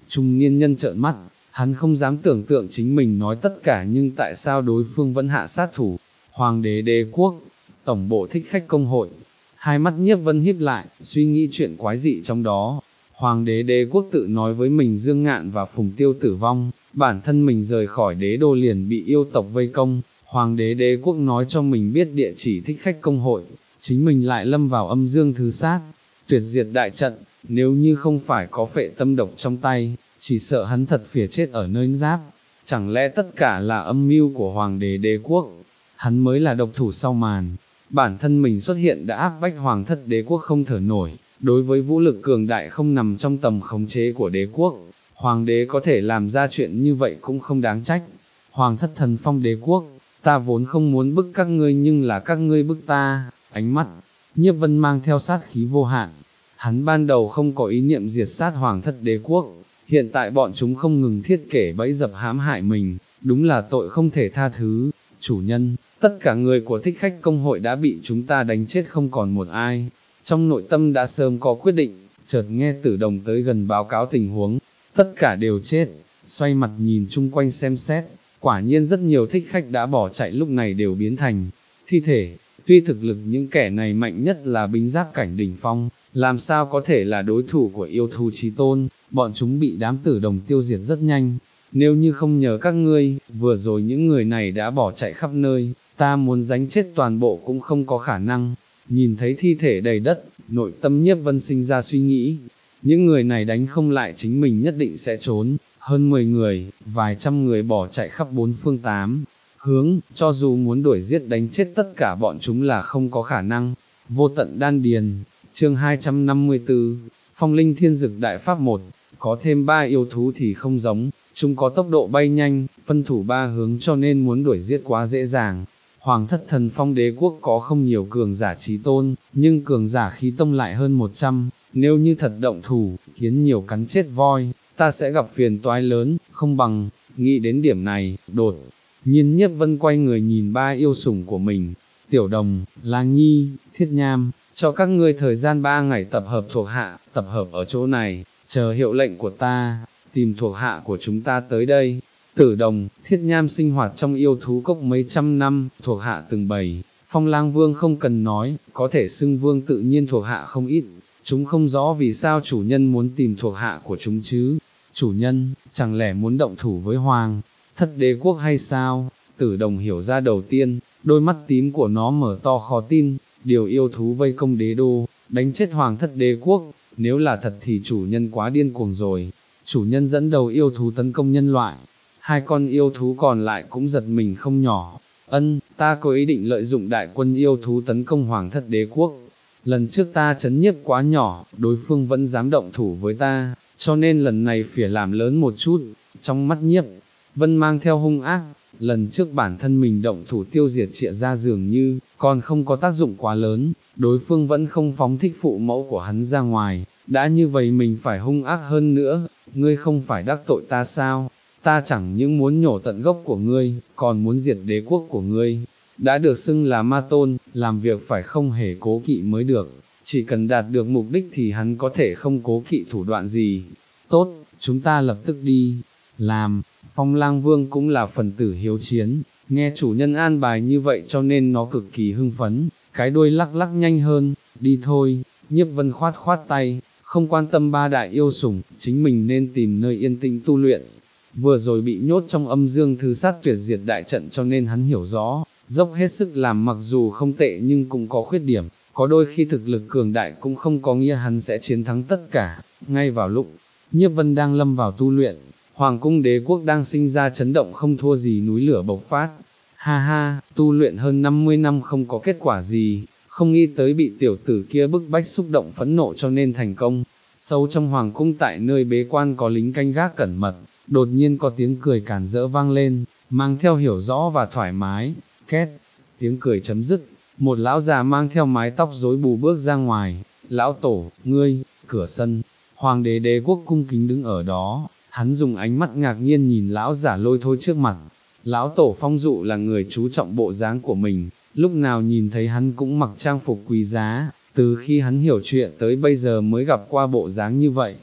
Trung niên nhân trợn mắt, hắn không dám tưởng tượng chính mình nói tất cả nhưng tại sao đối phương vẫn hạ sát thủ. Hoàng đế đế quốc, tổng bộ thích khách công hội, hai mắt Nhiếp Vân híp lại, suy nghĩ chuyện quái dị trong đó. Hoàng đế đế quốc tự nói với mình Dương Ngạn và Phùng Tiêu tử vong, bản thân mình rời khỏi đế đô liền bị yêu tộc vây công. Hoàng đế đế quốc nói cho mình biết địa chỉ thích khách công hội, chính mình lại lâm vào âm dương thứ sát, tuyệt diệt đại trận, nếu như không phải có phệ tâm độc trong tay, chỉ sợ hắn thật phìa chết ở nơi giáp. Chẳng lẽ tất cả là âm mưu của Hoàng đế đế quốc, hắn mới là độc thủ sau màn. Bản thân mình xuất hiện đã áp bách Hoàng thất đế quốc không thở nổi, đối với vũ lực cường đại không nằm trong tầm khống chế của đế quốc, Hoàng đế có thể làm ra chuyện như vậy cũng không đáng trách. Hoàng thất thần phong đế quốc, ta vốn không muốn bức các ngươi nhưng là các ngươi bức ta. Ánh mắt Nhiếp Vân mang theo sát khí vô hạn, hắn ban đầu không có ý niệm diệt sát Hoàng thất đế quốc, hiện tại bọn chúng không ngừng thiết kể bẫy dập hãm hại mình, đúng là tội không thể tha thứ. Chủ nhân, tất cả người của thích khách công hội đã bị chúng ta đánh chết không còn một ai. Trong nội tâm đã sớm có quyết định, chợt nghe Tử Đồng tới gần báo cáo tình huống, tất cả đều chết. Xoay mặt nhìn chung quanh xem xét, quả nhiên rất nhiều thích khách đã bỏ chạy lúc này đều biến thành thi thể. Tuy thực lực những kẻ này mạnh nhất là bính giáp cảnh đỉnh phong, làm sao có thể là đối thủ của yêu thú chí tôn, bọn chúng bị đám Tử Đồng tiêu diệt rất nhanh. Nếu như không nhờ các ngươi, vừa rồi những người này đã bỏ chạy khắp nơi, ta muốn đánh chết toàn bộ cũng không có khả năng. Nhìn thấy thi thể đầy đất, nội tâm Nhiếp Vân sinh ra suy nghĩ, những người này đánh không lại chính mình nhất định sẽ trốn. Hơn mười người, vài trăm người bỏ chạy khắp bốn phương tám hướng, cho dù muốn đuổi giết đánh chết tất cả bọn chúng là không có khả năng. Vô tận đan điền, chương hai trăm năm mươi tư, Phong Linh Thiên Dực Đại Pháp một, có thêm ba yêu thú thì không giống, chúng có tốc độ bay nhanh, phân thủ ba hướng cho nên muốn đuổi giết quá dễ dàng. Hoàng thất thần phong đế quốc có không nhiều cường giả chí tôn, nhưng cường giả khí tông lại hơn một trăm, nếu như thật động thủ, khiến nhiều cắn chết voi, ta sẽ gặp phiền toái lớn, không bằng. Nghĩ đến điểm này, đột nhiên Nhiếp Vân quay người nhìn ba yêu sủng của mình, Tiểu Đồng, Lang Nhi, Thiết Nham, cho các ngươi thời gian ba ngày tập hợp thuộc hạ, tập hợp ở chỗ này, chờ hiệu lệnh của ta, tìm thuộc hạ của chúng ta tới đây. Tử Đồng, Thiết Nham sinh hoạt trong yêu thú cốc mấy trăm năm, thuộc hạ từng bầy. Phong Lang Vương không cần nói, có thể xưng vương tự nhiên thuộc hạ không ít, chúng không rõ vì sao chủ nhân muốn tìm thuộc hạ của chúng chứ. Chủ nhân, chẳng lẽ muốn động thủ với Hoàng thất đế quốc hay sao? Tử Đồng hiểu ra đầu tiên, đôi mắt tím của nó mở to khó tin, điều yêu thú vây công đế đô, đánh chết Hoàng thất đế quốc, nếu là thật thì chủ nhân quá điên cuồng rồi. Chủ nhân dẫn đầu yêu thú tấn công nhân loại, hai con yêu thú còn lại cũng giật mình không nhỏ. Ân, ta có ý định lợi dụng đại quân yêu thú tấn công Hoàng thất đế quốc. Lần trước ta chấn nhiếp quá nhỏ, đối phương vẫn dám động thủ với ta, cho nên lần này phải làm lớn một chút. Trong mắt Nhiếp Vân mang theo hung ác, lần trước bản thân mình động thủ tiêu diệt Triệu gia dường như còn không có tác dụng quá lớn, đối phương vẫn không phóng thích phụ mẫu của hắn ra ngoài, đã như vậy mình phải hung ác hơn nữa. Ngươi không phải đắc tội ta sao? Ta chẳng những muốn nhổ tận gốc của ngươi, còn muốn diệt đế quốc của ngươi. Đã được xưng là ma tôn, làm việc phải không hề cố kỵ mới được, chỉ cần đạt được mục đích thì hắn có thể không cố kỵ thủ đoạn gì. Tốt, chúng ta lập tức đi làm. Phong Lang Vương cũng là phần tử hiếu chiến, nghe chủ nhân an bài như vậy cho nên nó cực kỳ hưng phấn, cái đuôi lắc lắc nhanh hơn. Đi thôi. Nhiếp Vân khoát khoát tay, không quan tâm ba đại yêu sủng, chính mình nên tìm nơi yên tĩnh tu luyện. Vừa rồi bị nhốt trong âm dương thứ sát tuyệt diệt đại trận cho nên hắn hiểu rõ, dốc hết sức làm mặc dù không tệ nhưng cũng có khuyết điểm, có đôi khi thực lực cường đại cũng không có nghĩa hắn sẽ chiến thắng tất cả. Ngay vào lúc Nhiếp Vân đang lâm vào tu luyện, Hoàng cung đế quốc đang sinh ra chấn động không thua gì núi lửa bộc phát. Ha ha, tu luyện hơn năm mươi năm không có kết quả gì, không nghĩ tới bị tiểu tử kia bức bách xúc động phẫn nộ cho nên thành công. Sâu trong hoàng cung tại nơi bế quan có lính canh gác cẩn mật, đột nhiên có tiếng cười cản rỡ vang lên, mang theo hiểu rõ và thoải mái. Két, tiếng cười chấm dứt, một lão già mang theo mái tóc rối bù bước ra ngoài. Lão tổ, ngươi, cửa sân, Hoàng đế đế quốc cung kính đứng ở đó, hắn dùng ánh mắt ngạc nhiên nhìn lão giả lôi thôi trước mặt. Lão tổ Phong Dụ là người chú trọng bộ dáng của mình, lúc nào nhìn thấy hắn cũng mặc trang phục quý giá, từ khi hắn hiểu chuyện tới bây giờ mới gặp qua bộ dáng như vậy.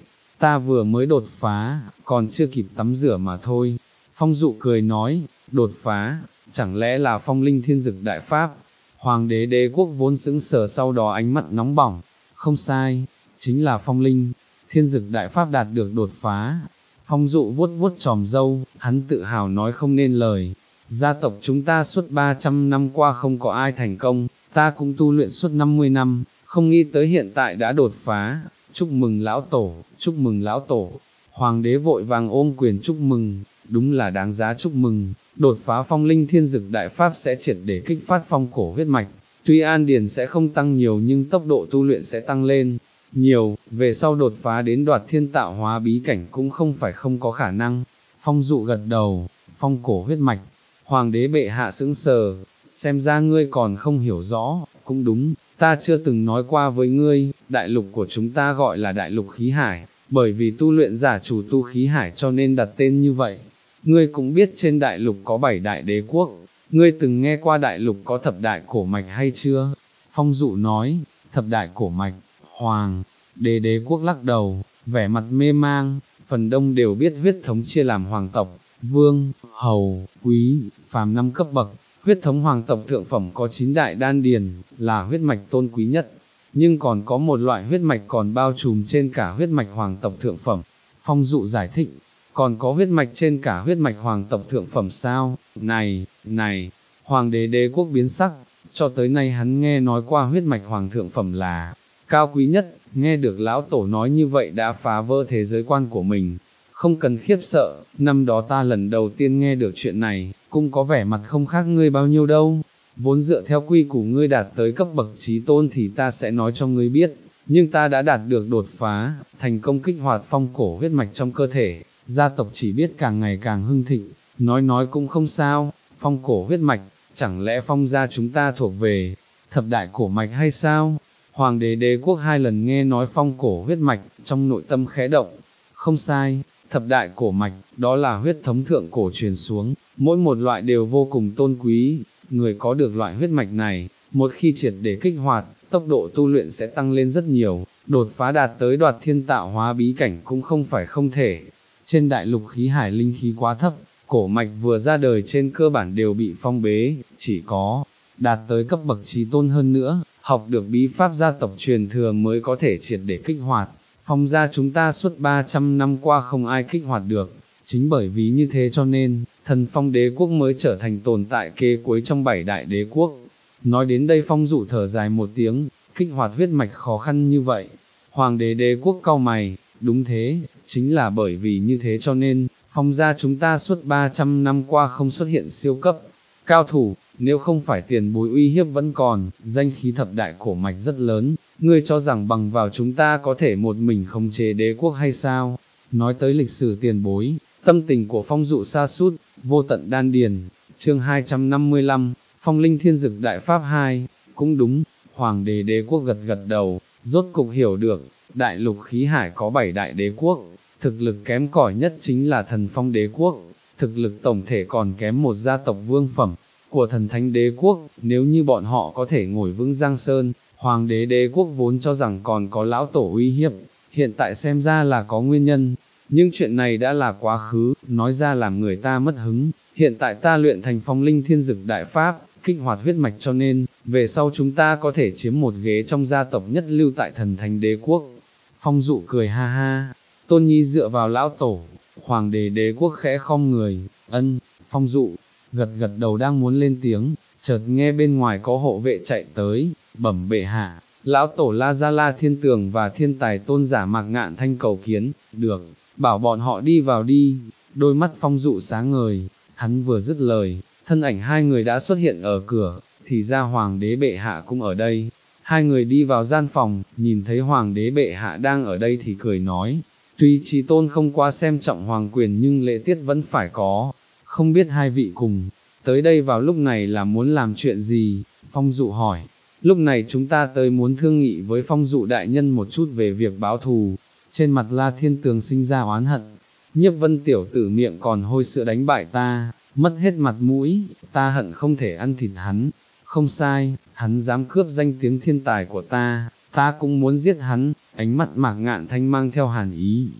ta vừa mới đột phá, còn chưa kịp tắm rửa mà thôi. Phong Dụ cười nói, đột phá, chẳng lẽ là phong linh thiên dực đại pháp? Hoàng đế đế quốc vốn sững sờ, sau đó ánh mắt nóng bỏng, không sai, chính là phong linh, thiên dực đại pháp đạt được đột phá. Phong Dụ vuốt vuốt tròm râu, hắn tự hào nói không nên lời, gia tộc chúng ta suốt ba trăm năm qua không có ai thành công, ta cũng tu luyện suốt năm mươi năm, không nghĩ tới hiện tại đã đột phá, chúc mừng lão tổ, chúc mừng lão tổ. Hoàng đế vội vàng ôm quyền chúc mừng, đúng là đáng giá chúc mừng, đột phá phong linh thiên dực đại pháp sẽ triệt để kích phát phong cổ huyết mạch, tuy an điền sẽ không tăng nhiều nhưng tốc độ tu luyện sẽ tăng lên nhiều, về sau đột phá đến đoạt thiên tạo hóa bí cảnh cũng không phải không có khả năng. Phong Dụ gật đầu, phong cổ huyết mạch, hoàng đế bệ hạ sững sờ, xem ra ngươi còn không hiểu rõ, cũng đúng, ta chưa từng nói qua với ngươi, đại lục của chúng ta gọi là đại lục khí hải, bởi vì tu luyện giả chủ tu khí hải cho nên đặt tên như vậy. Ngươi cũng biết trên đại lục có bảy đại đế quốc, ngươi từng nghe qua đại lục có thập đại cổ mạch hay chưa? Phong Dụ nói, thập đại cổ mạch, hoàng, đế đế quốc lắc đầu, vẻ mặt mê mang, phần đông đều biết huyết thống chia làm hoàng tộc, vương, hầu, quý, phàm năm cấp bậc, huyết thống hoàng tộc thượng phẩm có chín đại đan điền, là huyết mạch tôn quý nhất, nhưng còn có một loại huyết mạch còn bao trùm trên cả huyết mạch hoàng tộc thượng phẩm. Phong Dụ giải thích, còn có huyết mạch trên cả huyết mạch hoàng tộc thượng phẩm sao? Này, này, hoàng đế đế quốc biến sắc, cho tới nay hắn nghe nói qua huyết mạch hoàng thượng phẩm là cao quý nhất, nghe được lão tổ nói như vậy đã phá vỡ thế giới quan của mình. Không cần khiếp sợ, năm đó ta lần đầu tiên nghe được chuyện này, cũng có vẻ mặt không khác ngươi bao nhiêu đâu. Vốn dựa theo quy củ ngươi đạt tới cấp bậc chí tôn thì ta sẽ nói cho ngươi biết, nhưng ta đã đạt được đột phá, thành công kích hoạt phong cổ huyết mạch trong cơ thể, gia tộc chỉ biết càng ngày càng hưng thịnh, nói nói cũng không sao, phong cổ huyết mạch, chẳng lẽ phong gia chúng ta thuộc về thập đại cổ mạch hay sao? Hoàng đế đế quốc hai lần nghe nói phong cổ huyết mạch, trong nội tâm khẽ động, không sai, thập đại cổ mạch, đó là huyết thống thượng cổ truyền xuống, mỗi một loại đều vô cùng tôn quý, người có được loại huyết mạch này, một khi triệt để kích hoạt, tốc độ tu luyện sẽ tăng lên rất nhiều, đột phá đạt tới đoạt thiên tạo hóa bí cảnh cũng không phải không thể. Trên đại lục khí hải linh khí quá thấp, cổ mạch vừa ra đời trên cơ bản đều bị phong bế, chỉ có đạt tới cấp bậc chí tôn hơn nữa, học được bí pháp gia tộc truyền thừa mới có thể triệt để kích hoạt. Phong gia chúng ta suốt ba trăm năm qua không ai kích hoạt được, chính bởi vì như thế cho nên, thần phong đế quốc mới trở thành tồn tại kế cuối trong bảy đại đế quốc. Nói đến đây Phong Dụ thở dài một tiếng, kích hoạt huyết mạch khó khăn như vậy. Hoàng đế đế quốc cau mày, đúng thế, chính là bởi vì như thế cho nên, phong gia chúng ta suốt ba trăm năm qua không xuất hiện siêu cấp cao thủ, nếu không phải tiền bối uy hiếp vẫn còn, danh khí thập đại cổ mạch rất lớn, ngươi cho rằng bằng vào chúng ta có thể một mình khống chế đế quốc hay sao? Nói tới lịch sử tiền bối, tâm tình của Phong Dụ sa sút, vô tận đan điền, chương hai trăm năm mươi lăm, phong linh thiên dực đại pháp hai, cũng đúng, hoàng đế đế quốc gật gật đầu, rốt cục hiểu được, đại lục khí hải có bảy đại đế quốc, thực lực kém cỏi nhất chính là thần phong đế quốc, thực lực tổng thể còn kém một gia tộc vương phẩm của thần thánh đế quốc, nếu như bọn họ có thể ngồi vững Giang Sơn, hoàng đế đế quốc vốn cho rằng còn có lão tổ uy hiếp, hiện tại xem ra là có nguyên nhân, nhưng chuyện này đã là quá khứ, nói ra làm người ta mất hứng, hiện tại ta luyện thành phong linh thiên dực đại pháp, kích hoạt huyết mạch cho nên, về sau chúng ta có thể chiếm một ghế trong gia tộc nhất lưu tại thần thánh đế quốc. Phong Dụ cười ha ha, Tôn Nhi dựa vào lão tổ, hoàng đế đế quốc khẽ khom người, ân, Phong Dụ, gật gật đầu đang muốn lên tiếng, chợt nghe bên ngoài có hộ vệ chạy tới, bẩm bệ hạ, lão tổ La Gia La Thiên Tường và thiên tài tôn giả Mạc Ngạn Thanh cầu kiến, được, bảo bọn họ đi vào đi, đôi mắt Phong Dụ sáng ngời, hắn vừa dứt lời, thân ảnh hai người đã xuất hiện ở cửa, thì ra hoàng đế bệ hạ cũng ở đây. Hai người đi vào gian phòng, nhìn thấy hoàng đế bệ hạ đang ở đây thì cười nói, tuy chí tôn không quá xem trọng hoàng quyền nhưng lễ tiết vẫn phải có, không biết hai vị cùng, tới đây vào lúc này là muốn làm chuyện gì, Phong Dụ hỏi, lúc này chúng ta tới muốn thương nghị với Phong Dụ đại nhân một chút về việc báo thù, trên mặt La Thiên Tường sinh ra oán hận, Nhiếp Vân tiểu tử miệng còn hôi sữa đánh bại ta, mất hết mặt mũi, ta hận không thể ăn thịt hắn. Không sai, hắn dám cướp danh tiếng thiên tài của ta, ta cũng muốn giết hắn, ánh mắt Mạc Ngạn Thanh mang theo hàn ý.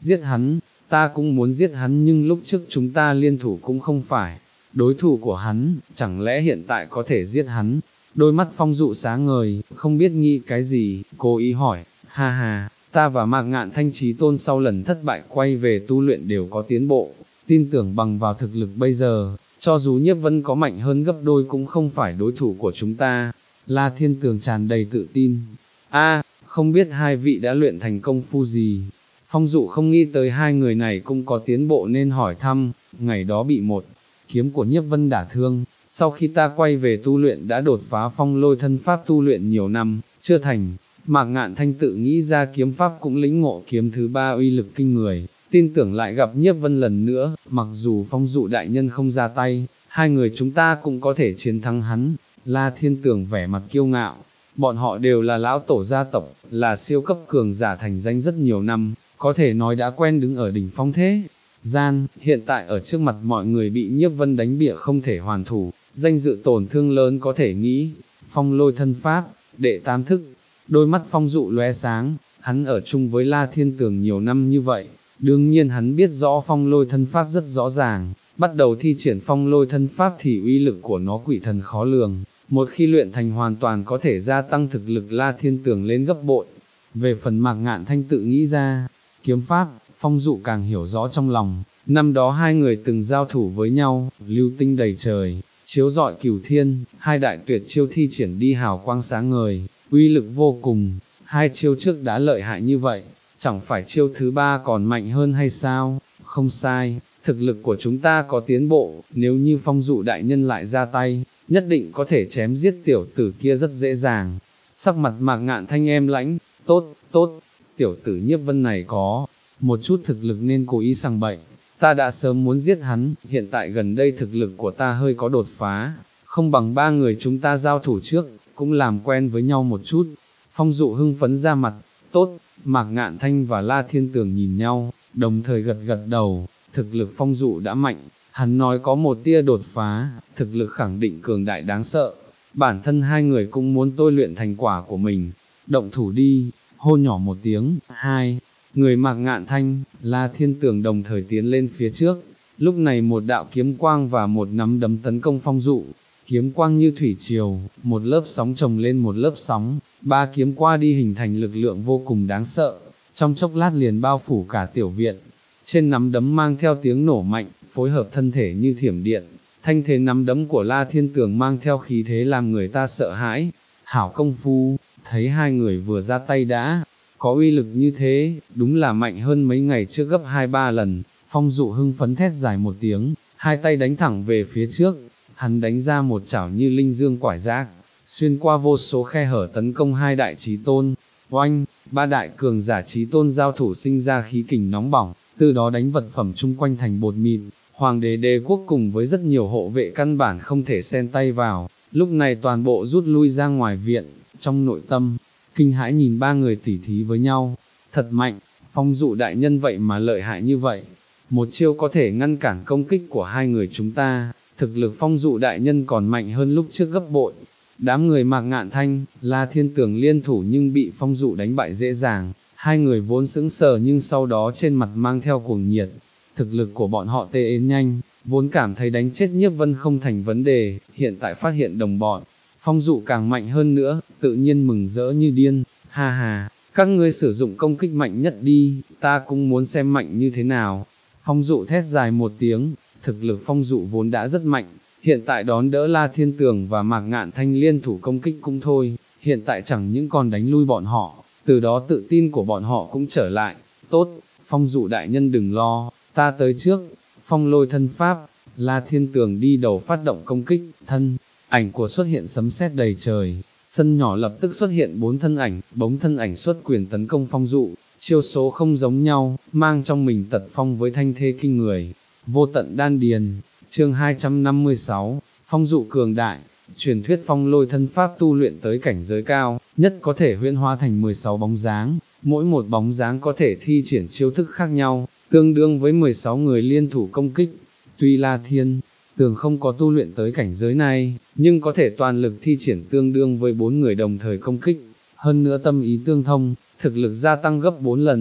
giết hắn, ta cũng muốn giết hắn nhưng lúc trước chúng ta liên thủ cũng không phải đối thủ của hắn, chẳng lẽ hiện tại có thể giết hắn? Đôi mắt Phong Dụ sáng ngời, không biết nghĩ cái gì, cố ý hỏi, ha ha, ta và Mạc Ngạn Thanh Chí Tôn sau lần thất bại quay về tu luyện đều có tiến bộ, tin tưởng bằng vào thực lực bây giờ, cho dù Nhiếp Vân có mạnh hơn gấp đôi cũng không phải đối thủ của chúng ta. La Thiên Tường tràn đầy tự tin. A, không biết hai vị đã luyện thành công phu gì? Phong Dụ không nghĩ tới hai người này cũng có tiến bộ nên hỏi thăm, ngày đó bị một kiếm của Nhiếp Vân đả thương, sau khi ta quay về tu luyện đã đột phá phong lôi thân pháp tu luyện nhiều năm, chưa thành. Mạc Ngạn Thanh tự nghĩ ra kiếm pháp cũng lĩnh ngộ kiếm thứ ba uy lực kinh người, tin tưởng lại gặp Nhiếp Vân lần nữa, mặc dù Phong Dụ đại nhân không ra tay, hai người chúng ta cũng có thể chiến thắng hắn. La Thiên Tường vẻ mặt kiêu ngạo, bọn họ đều là lão tổ gia tộc, là siêu cấp cường giả thành danh rất nhiều năm, có thể nói đã quen đứng ở đỉnh phong thế gian, hiện tại ở trước mặt mọi người bị Nhiếp Vân đánh bịa không thể hoàn thủ, danh dự tổn thương lớn có thể nghĩ. Phong lôi thân pháp, đệ tam thức. Đôi mắt Phong Dụ lóe sáng, hắn ở chung với La Thiên Tường nhiều năm như vậy, đương nhiên hắn biết rõ phong lôi thân pháp rất rõ ràng, bắt đầu thi triển phong lôi thân pháp thì uy lực của nó quỷ thần khó lường, một khi luyện thành hoàn toàn có thể gia tăng thực lực La Thiên Tường lên gấp bội. Về phần Mạc Ngạn Thanh tự nghĩ ra kiếm pháp, Phong Dụ càng hiểu rõ trong lòng, năm đó hai người từng giao thủ với nhau, lưu tinh đầy trời, chiếu rọi cửu thiên, hai đại tuyệt chiêu thi triển đi hào quang sáng ngời, uy lực vô cùng, hai chiêu trước đã lợi hại như vậy, chẳng phải chiêu thứ ba còn mạnh hơn hay sao? Không sai, thực lực của chúng ta có tiến bộ, nếu như Phong Dụ đại nhân lại ra tay, nhất định có thể chém giết tiểu tử kia rất dễ dàng. Sắc mặt Mạc Ngạn Thanh em lãnh, tốt, tốt, tiểu tử Nhiếp Vân này có một chút thực lực nên cố ý sằng bậy, ta đã sớm muốn giết hắn, hiện tại gần đây thực lực của ta hơi có đột phá, không bằng ba người chúng ta giao thủ trước, cũng làm quen với nhau một chút. Phong Dụ hưng phấn ra mặt, tốt. Mạc Ngạn Thanh và La Thiên Tường nhìn nhau, đồng thời gật gật đầu, thực lực Phong Dụ đã mạnh, hắn nói có một tia đột phá, thực lực khẳng định cường đại đáng sợ, bản thân hai người cũng muốn tôi luyện thành quả của mình, động thủ đi, hô nhỏ một tiếng, hai, người Mạc Ngạn Thanh, La Thiên Tường đồng thời tiến lên phía trước, lúc này một đạo kiếm quang và một nắm đấm tấn công Phong Dụ. Kiếm quang như thủy triều, một lớp sóng chồng lên một lớp sóng, ba kiếm qua đi hình thành lực lượng vô cùng đáng sợ, trong chốc lát liền bao phủ cả tiểu viện. Trên nắm đấm mang theo tiếng nổ mạnh, phối hợp thân thể như thiểm điện, thanh thế nắm đấm của La Thiên Tường mang theo khí thế làm người ta sợ hãi. Hảo công phu, thấy hai người vừa ra tay đã có uy lực như thế, đúng là mạnh hơn mấy ngày trước gấp hai ba lần. Phong Dụ hưng phấn thét dài một tiếng, hai tay đánh thẳng về phía trước. Hắn đánh ra một chảo như linh dương quải giác, xuyên qua vô số khe hở tấn công hai đại chí tôn. Oanh, ba đại cường giả chí tôn giao thủ sinh ra khí kình nóng bỏng, từ đó đánh vật phẩm chung quanh thành bột mịn. Hoàng đế đế quốc cùng với rất nhiều hộ vệ căn bản không thể xen tay vào, lúc này toàn bộ rút lui ra ngoài viện, trong nội tâm, kinh hãi nhìn ba người tỉ thí với nhau. Thật mạnh, Phong Dụ đại nhân vậy mà lợi hại như vậy, một chiêu có thể ngăn cản công kích của hai người chúng ta. Thực lực Phong Dụ đại nhân còn mạnh hơn lúc trước gấp bội. Đám người Mạc Ngạn Thanh, La Thiên Tường liên thủ nhưng bị Phong Dụ đánh bại dễ dàng, hai người vốn sững sờ nhưng sau đó trên mặt mang theo cuồng nhiệt. Thực lực của bọn họ tê ến nhanh, vốn cảm thấy đánh chết Nhiếp Vân không thành vấn đề, hiện tại phát hiện đồng bọn, Phong Dụ càng mạnh hơn nữa, tự nhiên mừng rỡ như điên, ha ha, các ngươi sử dụng công kích mạnh nhất đi, ta cũng muốn xem mạnh như thế nào. Phong Dụ thét dài một tiếng. Thực lực Phong Dụ vốn đã rất mạnh, hiện tại đón đỡ La Thiên Tường và Mạc Ngạn Thanh liên thủ công kích cũng thôi, hiện tại chẳng những còn đánh lui bọn họ, từ đó tự tin của bọn họ cũng trở lại. Tốt, Phong Dụ đại nhân đừng lo, ta tới trước. Phong lôi thân pháp, La Thiên Tường đi đầu phát động công kích, thân ảnh của xuất hiện sấm sét đầy trời, sân nhỏ lập tức xuất hiện bốn thân ảnh, bóng thân ảnh xuất quyền tấn công Phong Dụ, chiêu số không giống nhau, mang trong mình tật phong với thanh thế kinh người. Vô tận đan điền, chương hai trăm năm mươi sáu, Phong Dụ cường đại, truyền thuyết phong lôi thân pháp tu luyện tới cảnh giới cao, nhất có thể huyễn hóa thành mười sáu bóng dáng, mỗi một bóng dáng có thể thi triển chiêu thức khác nhau, tương đương với mười sáu người liên thủ công kích. Tuy La Thiên Tường không có tu luyện tới cảnh giới này, nhưng có thể toàn lực thi triển tương đương với bốn người đồng thời công kích, hơn nữa tâm ý tương thông, thực lực gia tăng gấp bốn lần.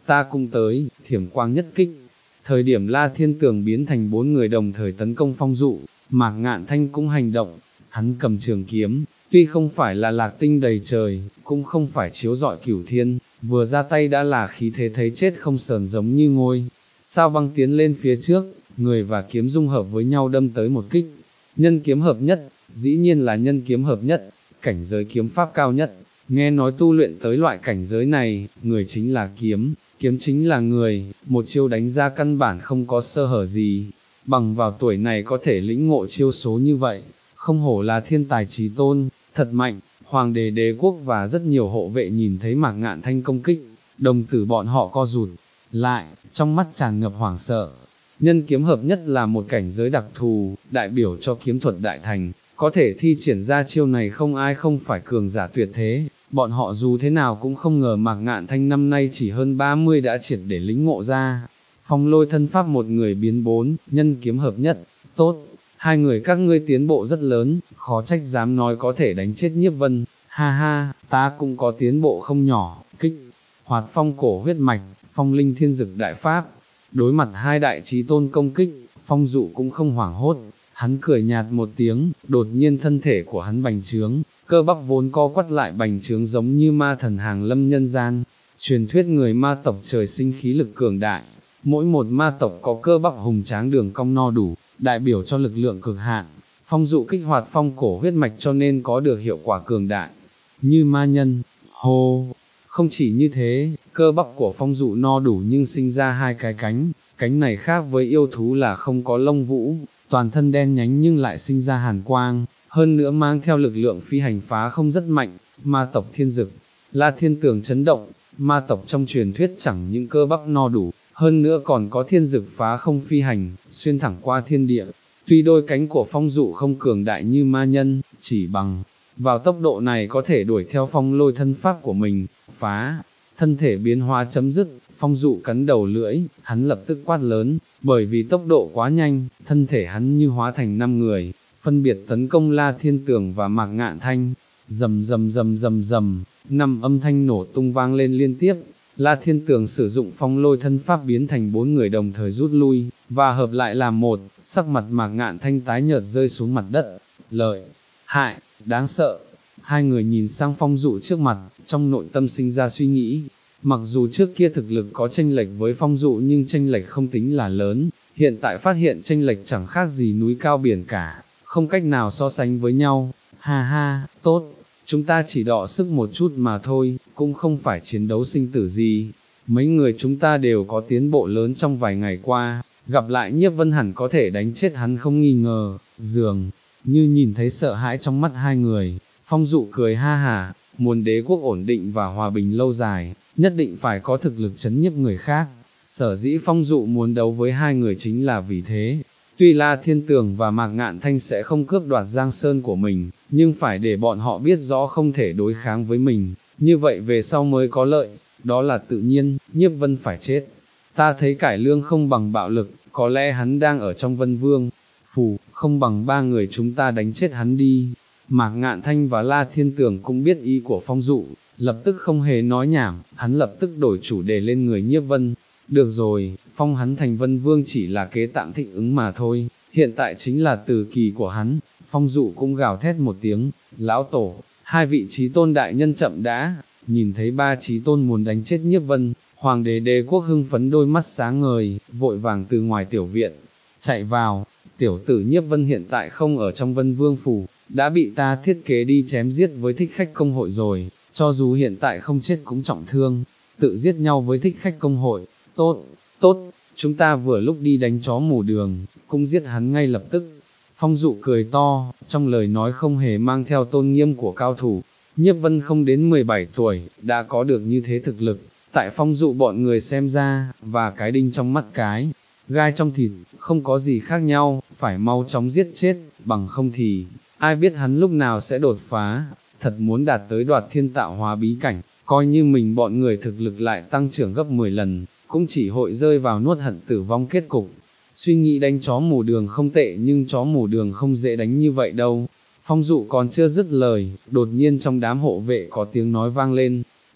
ta cũng tới, thiểm quang nhất kích. Thời điểm La Thiên Tường biến thành bốn người đồng thời tấn công Phong Dụ, Mạc Ngạn Thanh cũng hành động, hắn cầm trường kiếm, tuy không phải là lạc tinh đầy trời, cũng không phải chiếu rọi cửu thiên, vừa ra tay đã là khí thế thấy chết không sờn giống như ngôi. Sao Băng tiến lên phía trước, người và kiếm dung hợp với nhau đâm tới một kích, nhân kiếm hợp nhất, dĩ nhiên là nhân kiếm hợp nhất, cảnh giới kiếm pháp cao nhất, nghe nói tu luyện tới loại cảnh giới này, người chính là kiếm, kiếm chính là người, một chiêu đánh ra căn bản không có sơ hở gì, bằng vào tuổi này có thể lĩnh ngộ chiêu số như vậy, không hổ là thiên tài chí tôn, thật mạnh. Hoàng đế đế quốc và rất nhiều hộ vệ nhìn thấy Mạc Ngạn Thanh công kích, đồng tử bọn họ co rụt lại, trong mắt tràn ngập hoảng sợ. Nhân kiếm hợp nhất là một cảnh giới đặc thù, đại biểu cho kiếm thuật đại thành, có thể thi triển ra chiêu này không ai không phải cường giả tuyệt thế, bọn họ dù thế nào cũng không ngờ Mạc Ngạn Thanh năm nay chỉ hơn ba mươi đã triệt để lĩnh ngộ ra. Phong lôi thân pháp một người biến bốn, nhân kiếm hợp nhất, tốt, hai người các ngươi tiến bộ rất lớn, khó trách dám nói có thể đánh chết Nhiếp Vân, ha ha, ta cũng có tiến bộ không nhỏ, kích, hoạt phong cổ huyết mạch, phong linh thiên dực đại pháp. Đối mặt hai đại chí tôn công kích, Phong Dụ cũng không hoảng hốt, hắn cười nhạt một tiếng, đột nhiên thân thể của hắn bành trướng, cơ bắp vốn co quắt lại bành trướng giống như ma thần hàng lâm nhân gian. Truyền thuyết người ma tộc trời sinh khí lực cường đại, mỗi một ma tộc có cơ bắp hùng tráng đường cong no đủ, đại biểu cho lực lượng cực hạn. Phong Dụ kích hoạt phong cổ huyết mạch cho nên có được hiệu quả cường đại, như ma nhân, hô. Không chỉ như thế, cơ bắp của Phong Dụ no đủ nhưng sinh ra hai cái cánh, cánh này khác với yêu thú là không có lông vũ, toàn thân đen nhánh nhưng lại sinh ra hàn quang, hơn nữa mang theo lực lượng phi hành phá không rất mạnh, ma tộc thiên dực. La Thiên Tường chấn động, ma tộc trong truyền thuyết chẳng những cơ bắp no đủ, hơn nữa còn có thiên dực phá không phi hành, xuyên thẳng qua thiên địa. Tuy đôi cánh của Phong Dụ không cường đại như ma nhân, chỉ bằng vào tốc độ này có thể đuổi theo phong lôi thân pháp của mình, phá, thân thể biến hóa chấm dứt. Phong Dụ cắn đầu lưỡi, hắn lập tức quát lớn, bởi vì tốc độ quá nhanh, thân thể hắn như hóa thành năm người, phân biệt tấn công La Thiên Tường và Mạc Ngạn Thanh. Rầm rầm rầm rầm rầm, năm âm thanh nổ tung vang lên liên tiếp. La Thiên Tường sử dụng phong lôi thân pháp biến thành bốn người đồng thời rút lui, và hợp lại làm một, sắc mặt Mạc Ngạn Thanh tái nhợt rơi xuống mặt đất. Lợi hại, đáng sợ. Hai người nhìn sang Phong Dụ trước mặt, trong nội tâm sinh ra suy nghĩ. Mặc dù trước kia thực lực có chênh lệch với Phong Dụ nhưng chênh lệch không tính là lớn, hiện tại phát hiện chênh lệch chẳng khác gì núi cao biển cả, không cách nào so sánh với nhau. Ha ha, tốt, chúng ta chỉ đọ sức một chút mà thôi, cũng không phải chiến đấu sinh tử gì. Mấy người chúng ta đều có tiến bộ lớn trong vài ngày qua, gặp lại Nhiếp Vân hẳn có thể đánh chết hắn không nghi ngờ. Dường như nhìn thấy sợ hãi trong mắt hai người, Phong Dụ cười ha hả, muốn đế quốc ổn định và hòa bình lâu dài, nhất định phải có thực lực chấn nhiếp người khác. Sở dĩ Phong Dụ muốn đấu với hai người chính là vì thế. Tuy La Thiên Tường và Mạc Ngạn Thanh sẽ không cướp đoạt Giang Sơn của mình, nhưng phải để bọn họ biết rõ không thể đối kháng với mình, như vậy về sau mới có lợi, đó là tự nhiên. Nhiếp Vân phải chết. Ta thấy cải lương không bằng bạo lực, có lẽ hắn đang ở trong Vân Vương phủ, không bằng ba người chúng ta đánh chết hắn đi. Mạc Ngạn Thanh và La Thiên Tường cũng biết ý của Phong Dụ, lập tức không hề nói nhảm, hắn lập tức đổi chủ đề lên người Nhiếp Vân. Được rồi, phong hắn thành Vân Vương chỉ là kế tạm thích ứng mà thôi, hiện tại chính là từ kỳ của hắn. Phong Dụ cũng gào thét một tiếng, lão tổ, hai vị chí tôn đại nhân chậm đã. Nhìn thấy ba chí tôn muốn đánh chết Nhiếp Vân, Hoàng đế đế quốc hưng phấn đôi mắt sáng ngời, vội vàng từ ngoài tiểu viện chạy vào. Tiểu tử Nhiếp Vân hiện tại không ở trong Vân Vương phủ, đã bị ta thiết kế đi chém giết với thích khách công hội rồi, cho dù hiện tại không chết cũng trọng thương, tự giết nhau với thích khách công hội. Tốt, tốt, chúng ta vừa lúc đi đánh chó mù đường, cũng giết hắn ngay lập tức. Phong Dụ cười to, trong lời nói không hề mang theo tôn nghiêm của cao thủ. Nhiếp Vân không đến mười bảy tuổi, đã có được như thế thực lực, tại Phong Dụ bọn người xem ra, và cái đinh trong mắt cái gai trong thịt, không có gì khác nhau, phải mau chóng giết chết, bằng không thì, ai biết hắn lúc nào sẽ đột phá. Thật muốn đạt tới đoạt thiên tạo hóa bí cảnh, coi như mình bọn người thực lực lại tăng trưởng gấp mười lần, cũng chỉ hội rơi vào nuốt hận tử vong kết cục. Suy nghĩ đánh chó mù đường không tệ nhưng chó mù đường không dễ đánh như vậy đâu. Phong Dụ còn chưa dứt lời, đột nhiên trong đám hộ vệ có tiếng nói vang lên,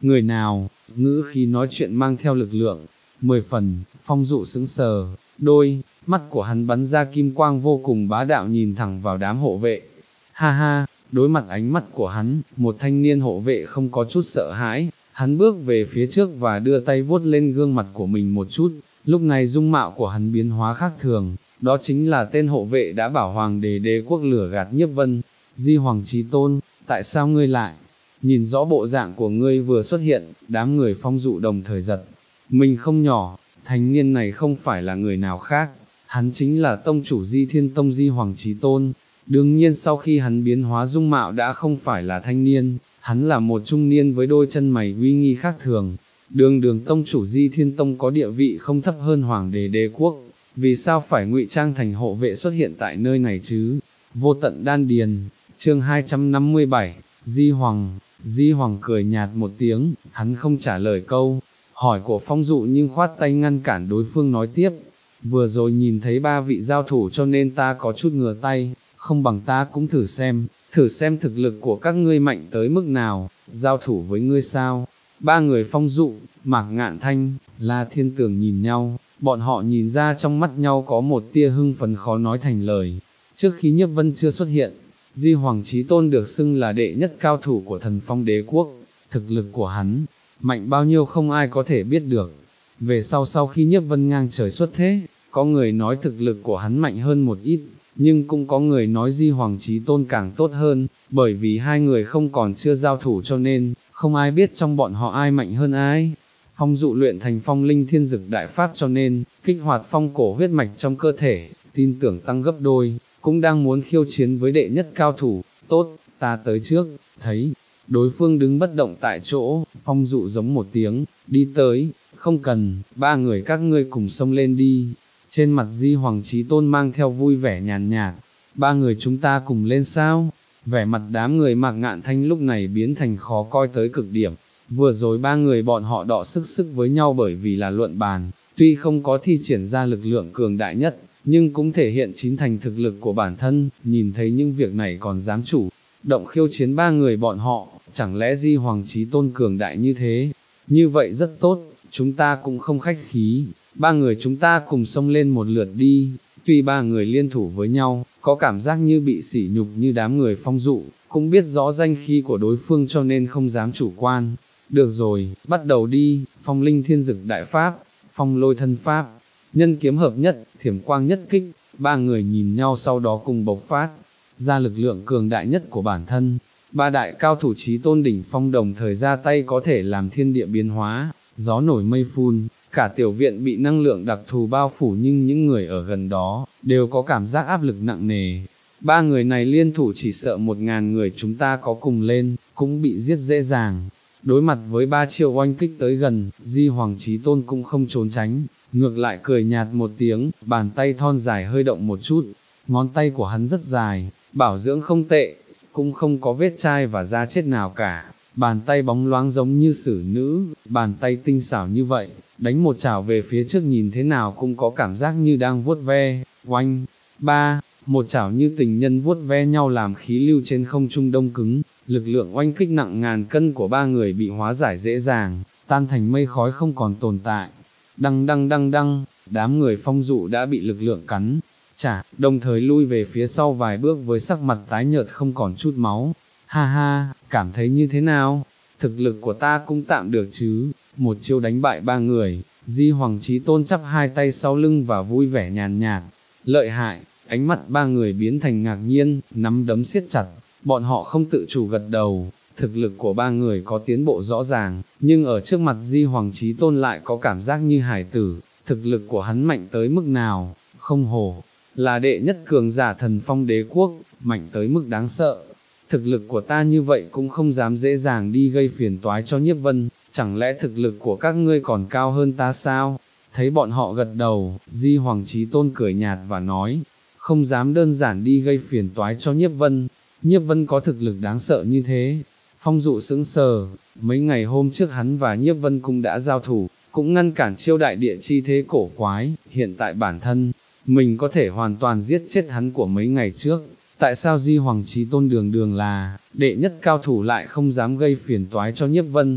người nào, ngữ khí nói chuyện mang theo lực lượng, mười phần, Phong Dụ sững sờ, đôi, mắt của hắn bắn ra kim quang vô cùng bá đạo nhìn thẳng vào đám hộ vệ. Ha ha, đối mặt ánh mắt của hắn, một thanh niên hộ vệ không có chút sợ hãi, hắn bước về phía trước và đưa tay vuốt lên gương mặt của mình một chút, lúc này dung mạo của hắn biến hóa khác thường, đó chính là tên hộ vệ đã bảo hoàng đế đế quốc lửa gạt Nhiếp Vân. Di Hoàng Chí Tôn, tại sao ngươi lại? Nhìn rõ bộ dạng của ngươi vừa xuất hiện, đám người Phong Dụ đồng thời giật. Mình không nhỏ, thanh niên này không phải là người nào khác, hắn chính là tông chủ Di Thiên Tông Di Hoàng Chí Tôn. Đương nhiên sau khi hắn biến hóa dung mạo đã không phải là thanh niên, hắn là một trung niên với đôi chân mày uy nghi khác thường. Đường đường tông chủ Di Thiên Tông có địa vị không thấp hơn hoàng đế đế quốc, vì sao phải ngụy trang thành hộ vệ xuất hiện tại nơi này chứ? Vô tận đan điền, chương hai trăm năm mươi bảy, Di Hoàng. Di Hoàng cười nhạt một tiếng, hắn không trả lời câu hỏi của Phong Dụ nhưng khoát tay ngăn cản đối phương nói tiếp. Vừa rồi nhìn thấy ba vị giao thủ cho nên ta có chút ngừa tay, không bằng ta cũng thử xem, thử xem thực lực của các ngươi mạnh tới mức nào, giao thủ với ngươi sao? Ba người Phong Dụ, Mạc Ngạn Thanh, La Thiên Tường nhìn nhau, bọn họ nhìn ra trong mắt nhau có một tia hưng phấn khó nói thành lời. Trước khi Nhiếp Vân chưa xuất hiện, Di Hoàng Chí Tôn được xưng là đệ nhất cao thủ của Thần Phong đế quốc, thực lực của hắn, mạnh bao nhiêu không ai có thể biết được. Về sau sau khi Nhiếp Vân ngang trời xuất thế, có người nói thực lực của hắn mạnh hơn một ít, nhưng cũng có người nói Di Hoàng Chí Tôn càng tốt hơn, bởi vì hai người không còn chưa giao thủ cho nên, không ai biết trong bọn họ ai mạnh hơn ai. Phong Dụ luyện thành phong linh thiên dực đại pháp cho nên, kích hoạt phong cổ huyết mạch trong cơ thể, tin tưởng tăng gấp đôi, cũng đang muốn khiêu chiến với đệ nhất cao thủ. Tốt, ta tới trước. Thấy đối phương đứng bất động tại chỗ, Phong Dụ giống một tiếng, đi tới, không cần, ba người các ngươi cùng xông lên đi. Trên mặt Di Hoàng Chí Tôn mang theo vui vẻ nhàn nhạt, ba người chúng ta cùng lên sao? Vẻ mặt đám người Mạc Ngạn Thanh lúc này biến thành khó coi tới cực điểm. Vừa rồi ba người bọn họ đọ sức sức với nhau bởi vì là luận bàn, tuy không có thi triển ra lực lượng cường đại nhất, nhưng cũng thể hiện chín thành thực lực của bản thân. Nhìn thấy những việc này còn dám chủ động khiêu chiến ba người bọn họ, chẳng lẽ Di Hoàng Chí Tôn cường đại như thế? Như vậy rất tốt, chúng ta cũng không khách khí, ba người chúng ta cùng xông lên một lượt đi. Tuy ba người liên thủ với nhau, có cảm giác như bị sỉ nhục như đám người Phong Dụ, cũng biết rõ danh khí của đối phương cho nên không dám chủ quan. Được rồi, bắt đầu đi. Phong linh thiên dực đại pháp, phong lôi thân pháp, nhân kiếm hợp nhất, thiểm quang nhất kích. Ba người nhìn nhau sau đó cùng bộc phát ra lực lượng cường đại nhất của bản thân. Ba đại cao thủ chí tôn đỉnh phong đồng thời ra tay có thể làm thiên địa biến hóa, gió nổi mây phun, cả tiểu viện bị năng lượng đặc thù bao phủ, nhưng những người ở gần đó đều có cảm giác áp lực nặng nề. Ba người này liên thủ chỉ sợ một ngàn người chúng ta có cùng lên, cũng bị giết dễ dàng. Đối mặt với ba chiêu oanh kích tới gần, Di Hoàng Chí Tôn cũng không trốn tránh, ngược lại cười nhạt một tiếng, bàn tay thon dài hơi động một chút, ngón tay của hắn rất dài, bảo dưỡng không tệ, cũng không có vết chai và da chết nào cả. Bàn tay bóng loáng giống như sử nữ, bàn tay tinh xảo như vậy, đánh một chảo về phía trước nhìn thế nào cũng có cảm giác như đang vuốt ve, oanh, ba, một chảo như tình nhân vuốt ve nhau làm khí lưu trên không trung đông cứng, lực lượng oanh kích nặng ngàn cân của ba người bị hóa giải dễ dàng, tan thành mây khói không còn tồn tại. Đăng đăng đăng đăng, đám người Phong Dụ đã bị lực lượng cắn trả, đồng thời lui về phía sau vài bước với sắc mặt tái nhợt không còn chút máu. Ha ha, cảm thấy như thế nào? Thực lực của ta cũng tạm được chứ, một chiêu đánh bại ba người. Di Hoàng Chí Tôn chắp hai tay sau lưng và vui vẻ nhàn nhạt, lợi hại. Ánh mắt ba người biến thành ngạc nhiên, nắm đấm siết chặt, bọn họ không tự chủ gật đầu. Thực lực của ba người có tiến bộ rõ ràng, nhưng ở trước mặt Di Hoàng Chí Tôn lại có cảm giác như hải tử. Thực lực của hắn mạnh tới mức nào? Không hổ là đệ nhất cường giả Thần Phong đế quốc, mạnh tới mức đáng sợ. Thực lực của ta như vậy cũng không dám dễ dàng đi gây phiền toái cho Nhiếp Vân, chẳng lẽ thực lực của các ngươi còn cao hơn ta sao? Thấy bọn họ gật đầu, Di Hoàng Chí Tôn cười nhạt và nói, không dám đơn giản đi gây phiền toái cho Nhiếp Vân. Nhiếp Vân có thực lực đáng sợ như thế? Phong Dụ sững sờ, mấy ngày hôm trước hắn và Nhiếp Vân cũng đã giao thủ, cũng ngăn cản chiêu đại địa chi thế cổ quái, hiện tại bản thân mình có thể hoàn toàn giết chết hắn của mấy ngày trước. Tại sao Di Hoàng Chí Tôn đường đường là đệ nhất cao thủ lại không dám gây phiền toái cho Nhiếp Vân?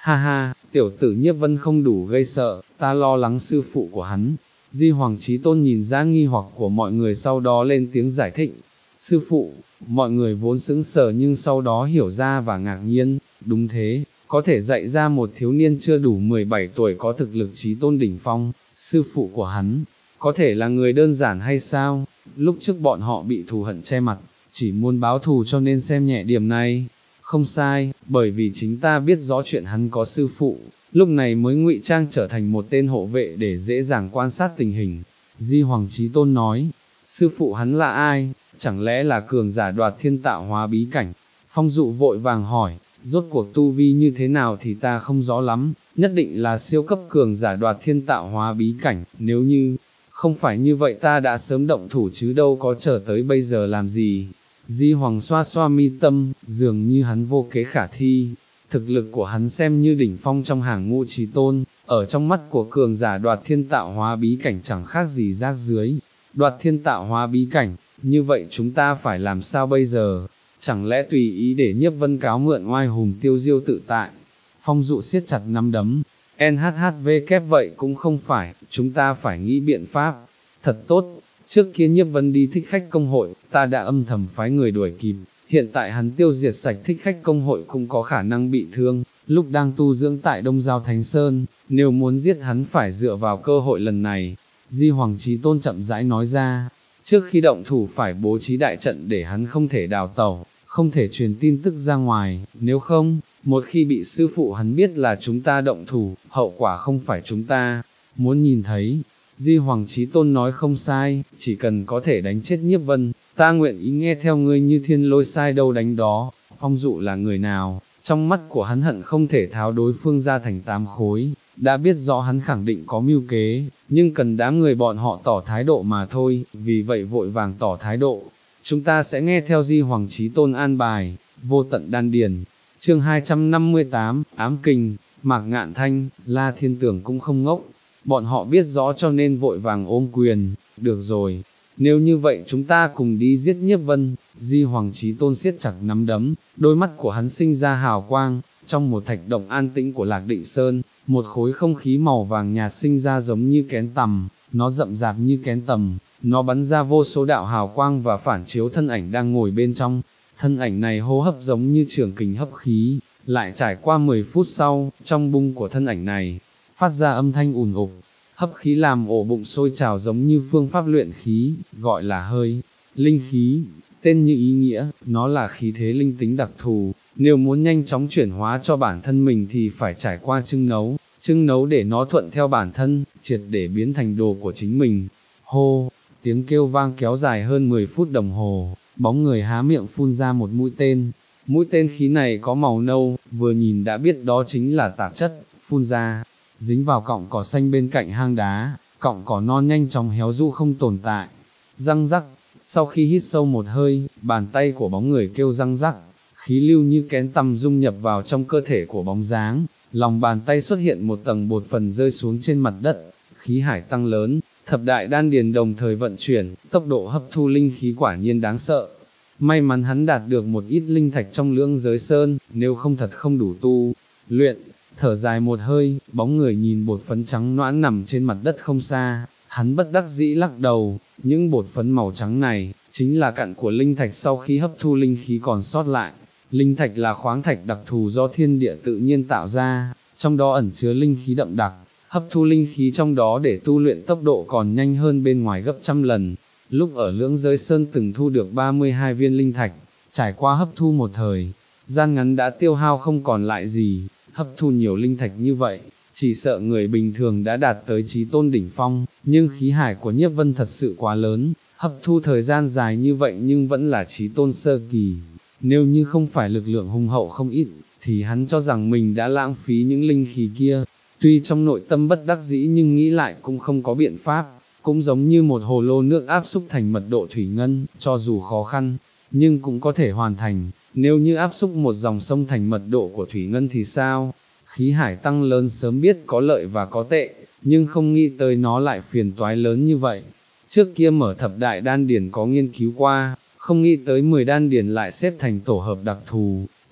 Ha ha, tiểu tử Nhiếp Vân không đủ gây sợ, ta lo lắng sư phụ của hắn. Di Hoàng Chí Tôn nhìn ra nghi hoặc của mọi người sau đó lên tiếng giải thích. Sư phụ, mọi người vốn sững sờ nhưng sau đó hiểu ra và ngạc nhiên, đúng thế, có thể dạy ra một thiếu niên chưa đủ mười bảy tuổi có thực lực Chí Tôn đỉnh phong, sư phụ của hắn, có thể là người đơn giản hay sao? Lúc trước bọn họ bị thù hận che mặt, chỉ muốn báo thù cho nên xem nhẹ điểm này. Không sai, bởi vì chính ta biết rõ chuyện hắn có sư phụ, lúc này mới ngụy trang trở thành một tên hộ vệ để dễ dàng quan sát tình hình. Di Hoàng Chí Tôn nói, sư phụ hắn là ai, chẳng lẽ là cường giả đoạt thiên tạo hóa bí cảnh? Phong Dụ vội vàng hỏi, rốt cuộc tu vi như thế nào thì ta không rõ lắm, nhất định là siêu cấp cường giả đoạt thiên tạo hóa bí cảnh, nếu như không phải như vậy ta đã sớm động thủ chứ đâu có chờ tới bây giờ làm gì. Di Hoàng xoa xoa mi tâm, dường như hắn vô kế khả thi, thực lực của hắn xem như đỉnh phong trong hàng ngũ Chí Tôn, ở trong mắt của cường giả đoạt thiên tạo hóa bí cảnh chẳng khác gì rác dưới. Đoạt thiên tạo hóa bí cảnh, như vậy chúng ta phải làm sao bây giờ? Chẳng lẽ tùy ý để Nhiếp Vân cáo mượn oai hùng tiêu diêu tự tại? Phong Dụ siết chặt nắm đấm, en hát hát vê kép vậy cũng không phải, chúng ta phải nghĩ biện pháp. Thật tốt, trước kia Nhiếp Vân đi thích khách công hội, ta đã âm thầm phái người đuổi kịp, hiện tại hắn tiêu diệt sạch thích khách công hội cũng có khả năng bị thương, lúc đang tu dưỡng tại Đông Giao Thánh Sơn, nếu muốn giết hắn phải dựa vào cơ hội lần này. Di Hoàng Chí Tôn chậm rãi nói ra, trước khi động thủ phải bố trí đại trận để hắn không thể đào tẩu, không thể truyền tin tức ra ngoài, nếu không, một khi bị sư phụ hắn biết là chúng ta động thủ, hậu quả không phải chúng ta muốn nhìn thấy. Di Hoàng Chí Tôn nói không sai, chỉ cần có thể đánh chết Nhiếp Vân, ta nguyện ý nghe theo ngươi như thiên lôi sai đâu đánh đó. Phong Dụ là người nào, trong mắt của hắn hận không thể tháo đối phương ra thành tám khối, đã biết rõ hắn khẳng định có mưu kế, nhưng cần đám người bọn họ tỏ thái độ mà thôi, vì vậy vội vàng tỏ thái độ. Chúng ta sẽ nghe theo Di Hoàng Chí Tôn an bài. Vô tận đan điền, chương hai trăm năm mươi tám, ám kình. Mạc Ngạn Thanh, La Thiên Tưởng cũng không ngốc, bọn họ biết rõ cho nên vội vàng ôm quyền. Được rồi, nếu như vậy chúng ta cùng đi giết Nhiếp Vân. Di Hoàng Chí Tôn siết chặt nắm đấm, đôi mắt của hắn sinh ra hào quang. Trong một thạch động an tĩnh của Lạc Định Sơn, một khối không khí màu vàng nhạt sinh ra giống như kén tằm, nó rậm rạp như kén tầm, nó bắn ra vô số đạo hào quang và phản chiếu thân ảnh đang ngồi bên trong. Thân ảnh này hô hấp giống như trường kình hấp khí, lại trải qua mười phút sau, trong bung của thân ảnh này, phát ra âm thanh ùn ục, hấp khí làm ổ bụng sôi trào giống như phương pháp luyện khí, gọi là hơi, linh khí, tên như ý nghĩa, nó là khí thế linh tính đặc thù, nếu muốn nhanh chóng chuyển hóa cho bản thân mình thì phải trải qua trưng nấu, trưng nấu để nó thuận theo bản thân, triệt để biến thành đồ của chính mình. Hô, tiếng kêu vang kéo dài hơn mười phút đồng hồ, bóng người há miệng phun ra một mũi tên, mũi tên khí này có màu nâu, vừa nhìn đã biết đó chính là tạp chất, phun ra, dính vào cọng cỏ xanh bên cạnh hang đá, cọng cỏ non nhanh chóng héo rũ không tồn tại. Răng rắc, sau khi hít sâu một hơi, bàn tay của bóng người kêu răng rắc, khí lưu như kén tằm dung nhập vào trong cơ thể của bóng dáng, lòng bàn tay xuất hiện một tầng bột phần rơi xuống trên mặt đất, khí hải tăng lớn, thập đại đan điền đồng thời vận chuyển, tốc độ hấp thu linh khí quả nhiên đáng sợ. May mắn hắn đạt được một ít linh thạch trong lưỡng giới sơn, nếu không thật không đủ tu luyện. Thở dài một hơi, bóng người nhìn bột phấn trắng noãn nằm trên mặt đất không xa, hắn bất đắc dĩ lắc đầu, những bột phấn màu trắng này, chính là cặn của linh thạch sau khi hấp thu linh khí còn sót lại. Linh thạch là khoáng thạch đặc thù do thiên địa tự nhiên tạo ra, trong đó ẩn chứa linh khí đậm đặc, hấp thu linh khí trong đó để tu luyện tốc độ còn nhanh hơn bên ngoài gấp trăm lần. Lúc ở lưỡng giới sơn từng thu được ba mươi hai viên linh thạch, trải qua hấp thu một thời, gian ngắn đã tiêu hao không còn lại gì, hấp thu nhiều linh thạch như vậy, chỉ sợ người bình thường đã đạt tới chí tôn đỉnh phong, nhưng khí hải của Nhiếp Vân thật sự quá lớn, hấp thu thời gian dài như vậy nhưng vẫn là chí tôn sơ kỳ, nếu như không phải lực lượng hùng hậu không ít, thì hắn cho rằng mình đã lãng phí những linh khí kia, tuy trong nội tâm bất đắc dĩ nhưng nghĩ lại cũng không có biện pháp. Cũng giống như một hồ lô nước áp xúc thành mật độ thủy ngân, cho dù khó khăn, nhưng cũng có thể hoàn thành. Nếu như áp xúc một dòng sông thành mật độ của thủy ngân thì sao? Khí hải tăng lớn sớm biết có lợi và có tệ, nhưng không nghĩ tới nó lại phiền toái lớn như vậy. Trước kia mở thập đại đan điển có nghiên cứu qua, không nghĩ tới mười đan điển lại xếp thành tổ hợp đặc thù,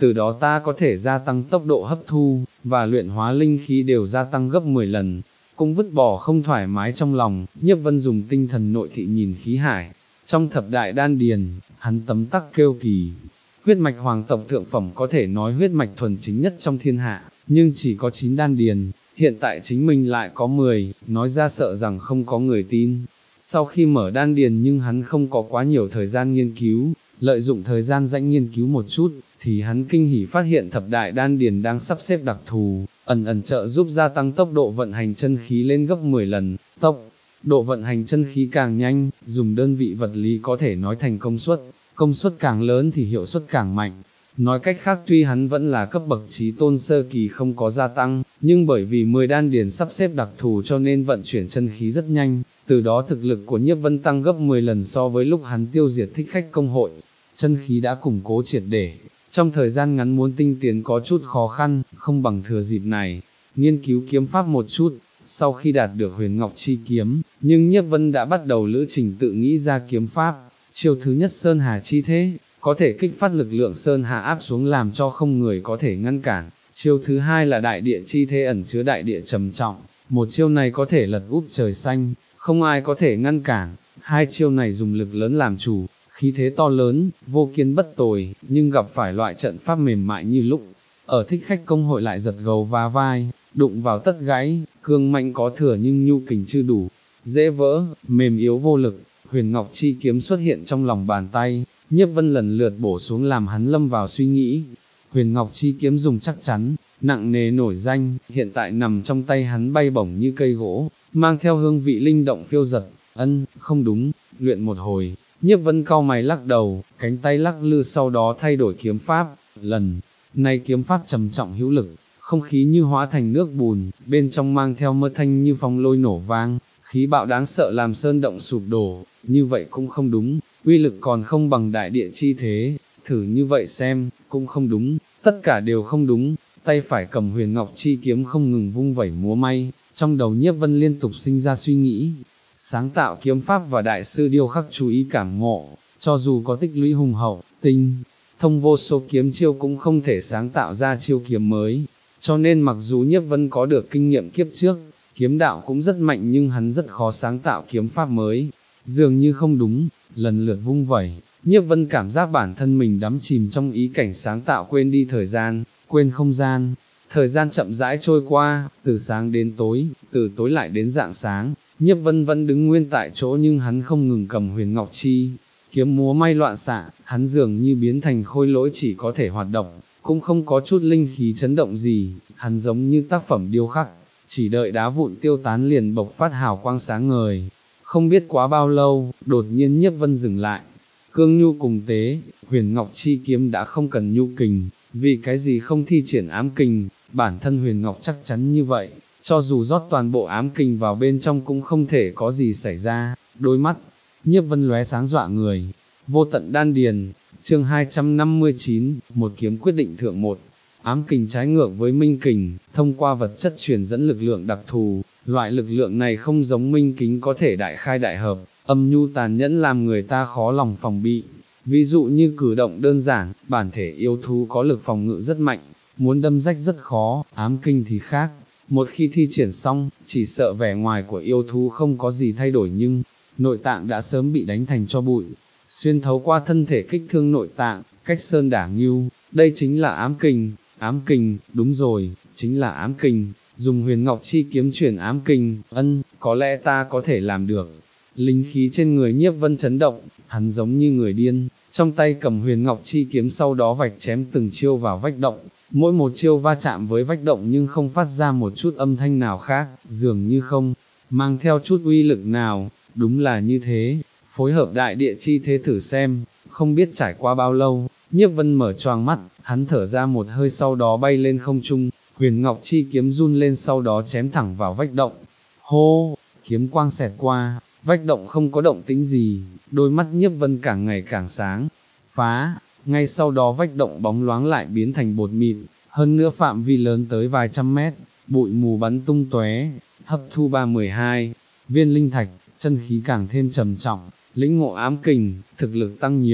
từ đó ta có thể gia tăng tốc độ hấp thu, và luyện hóa linh khí đều gia tăng gấp mười lần. Cũng vứt bỏ không thoải mái trong lòng, Nhiếp Vân dùng tinh thần nội thị nhìn khí hải. Trong thập đại đan điền, hắn tấm tắc kêu kỳ. Huyết mạch hoàng tộc thượng phẩm có thể nói huyết mạch thuần chính nhất trong thiên hạ, nhưng chỉ có chín đan điền, hiện tại chính mình lại có mười, nói ra sợ rằng không có người tin. Sau khi mở đan điền nhưng hắn không có quá nhiều thời gian nghiên cứu, lợi dụng thời gian rãnh nghiên cứu một chút, thì hắn kinh hỉ phát hiện thập đại đan điền đang sắp xếp đặc thù, ẩn ẩn trợ giúp gia tăng tốc độ vận hành chân khí lên gấp mười lần, tốc độ vận hành chân khí càng nhanh, dùng đơn vị vật lý có thể nói thành công suất, công suất càng lớn thì hiệu suất càng mạnh. Nói cách khác tuy hắn vẫn là cấp bậc chí tôn sơ kỳ không có gia tăng, nhưng bởi vì mười đan điền sắp xếp đặc thù cho nên vận chuyển chân khí rất nhanh, từ đó thực lực của Nhiếp Vân tăng gấp mười lần so với lúc hắn tiêu diệt thích khách công hội. Chân khí đã củng cố triệt để, trong thời gian ngắn muốn tinh tiến có chút khó khăn, không bằng thừa dịp này, nghiên cứu kiếm pháp một chút. Sau khi đạt được huyền ngọc chi kiếm, nhưng Nhiếp Vân đã bắt đầu lữ trình tự nghĩ ra kiếm pháp. Chiêu thứ nhất Sơn Hà chi thế, có thể kích phát lực lượng Sơn Hà áp xuống làm cho không người có thể ngăn cản. Chiêu thứ hai là đại địa chi thế, ẩn chứa đại địa trầm trọng, một chiêu này có thể lật úp trời xanh, không ai có thể ngăn cản. Hai chiêu này dùng lực lớn làm chủ, khí thế to lớn, vô kiên bất tồi, nhưng gặp phải loại trận pháp mềm mại như lúc ở thích khách công hội lại giật gấu vá vai, đụng vào tất gãy, cương mạnh có thừa nhưng nhu kình chưa đủ, dễ vỡ, mềm yếu vô lực. Huyền ngọc chi kiếm xuất hiện trong lòng bàn tay, Nhiếp Vân lần lượt bổ xuống làm hắn lâm vào suy nghĩ. Huyền ngọc chi kiếm dùng chắc chắn, nặng nề nổi danh, hiện tại nằm trong tay hắn bay bổng như cây gỗ, mang theo hương vị linh động phiêu giật. Ân, không đúng, luyện một hồi, Nhiếp Vân cau mày lắc đầu, cánh tay lắc lư, sau đó thay đổi kiếm pháp. Lần này kiếm pháp trầm trọng hữu lực, không khí như hóa thành nước bùn, bên trong mang theo mơ thanh như phong lôi nổ vang, khí bạo đáng sợ làm sơn động sụp đổ. Như vậy cũng không đúng, uy lực còn không bằng đại địa chi thế, thử như vậy xem, cũng không đúng, tất cả đều không đúng. Tay phải cầm huyền ngọc chi kiếm không ngừng vung vẩy múa may, trong đầu Nhiếp Vân liên tục sinh ra suy nghĩ, sáng tạo kiếm pháp và đại sư điêu khắc chú ý cảm ngộ, cho dù có tích lũy hùng hậu, tinh thông vô số kiếm chiêu cũng không thể sáng tạo ra chiêu kiếm mới, cho nên mặc dù Nhiếp Vân có được kinh nghiệm kiếp trước, kiếm đạo cũng rất mạnh nhưng hắn rất khó sáng tạo kiếm pháp mới, dường như không đúng. Lần lượt vung vẩy, Nhiếp Vân cảm giác bản thân mình đắm chìm trong ý cảnh sáng tạo, quên đi thời gian, quên không gian. Thời gian chậm rãi trôi qua, từ sáng đến tối, từ tối lại đến rạng sáng, Nhiếp Vân vẫn đứng nguyên tại chỗ nhưng hắn không ngừng cầm huyền ngọc chi kiếm múa may loạn xạ, hắn dường như biến thành khôi lỗi chỉ có thể hoạt động, cũng không có chút linh khí chấn động gì, hắn giống như tác phẩm điêu khắc, chỉ đợi đá vụn tiêu tán liền bộc phát hào quang sáng ngời. Không biết quá bao lâu, đột nhiên Nhiếp Vân dừng lại, cương nhu cùng tế, huyền ngọc chi kiếm đã không cần nhu kình, vì cái gì không thi triển ám kình, bản thân huyền ngọc chắc chắn như vậy, cho dù rót toàn bộ ám kình vào bên trong cũng không thể có gì xảy ra. Đôi mắt Nhiếp Vân lóe sáng dọa người. Vô tận đan điền, chương hai trăm năm mươi chín, một kiếm quyết định thượng một. Ám kình trái ngược với minh kình, thông qua vật chất truyền dẫn lực lượng đặc thù, loại lực lượng này không giống minh kính có thể đại khai đại hợp, âm nhu tàn nhẫn làm người ta khó lòng phòng bị. Ví dụ như cử động đơn giản, bản thể yêu thú có lực phòng ngự rất mạnh, muốn đâm rách rất khó, ám kinh thì khác. Một khi thi triển xong, chỉ sợ vẻ ngoài của yêu thú không có gì thay đổi nhưng nội tạng đã sớm bị đánh thành cho bụi, xuyên thấu qua thân thể kích thương nội tạng, cách sơn đả ngưu. Đây chính là ám kình. Ám kình, đúng rồi, chính là ám kình, dùng huyền ngọc chi kiếm chuyển ám kình. Ân, có lẽ ta có thể làm được. Linh khí trên người Nhiếp Vân chấn động, hắn giống như người điên, trong tay cầm huyền ngọc chi kiếm sau đó vạch chém từng chiêu vào vách động, mỗi một chiêu va chạm với vách động nhưng không phát ra một chút âm thanh nào khác, dường như không mang theo chút uy lực nào. Đúng là như thế, phối hợp đại địa chi thế thử xem. Không biết trải qua bao lâu, Nhiếp Vân mở choàng mắt, hắn thở ra một hơi sau đó bay lên không trung, huyền ngọc chi kiếm run lên sau đó chém thẳng vào vách động. Hô, kiếm quang xẹt qua, vách động không có động tĩnh gì, đôi mắt Nhiếp Vân càng ngày càng sáng, phá, ngay sau đó vách động bóng loáng lại biến thành bột mịn, hơn nữa phạm vi lớn tới vài trăm mét, bụi mù bắn tung tóe. Hấp thu ba mười hai viên linh thạch, chân khí càng thêm trầm trọng, lĩnh ngộ ám kình, thực lực tăng nhiều,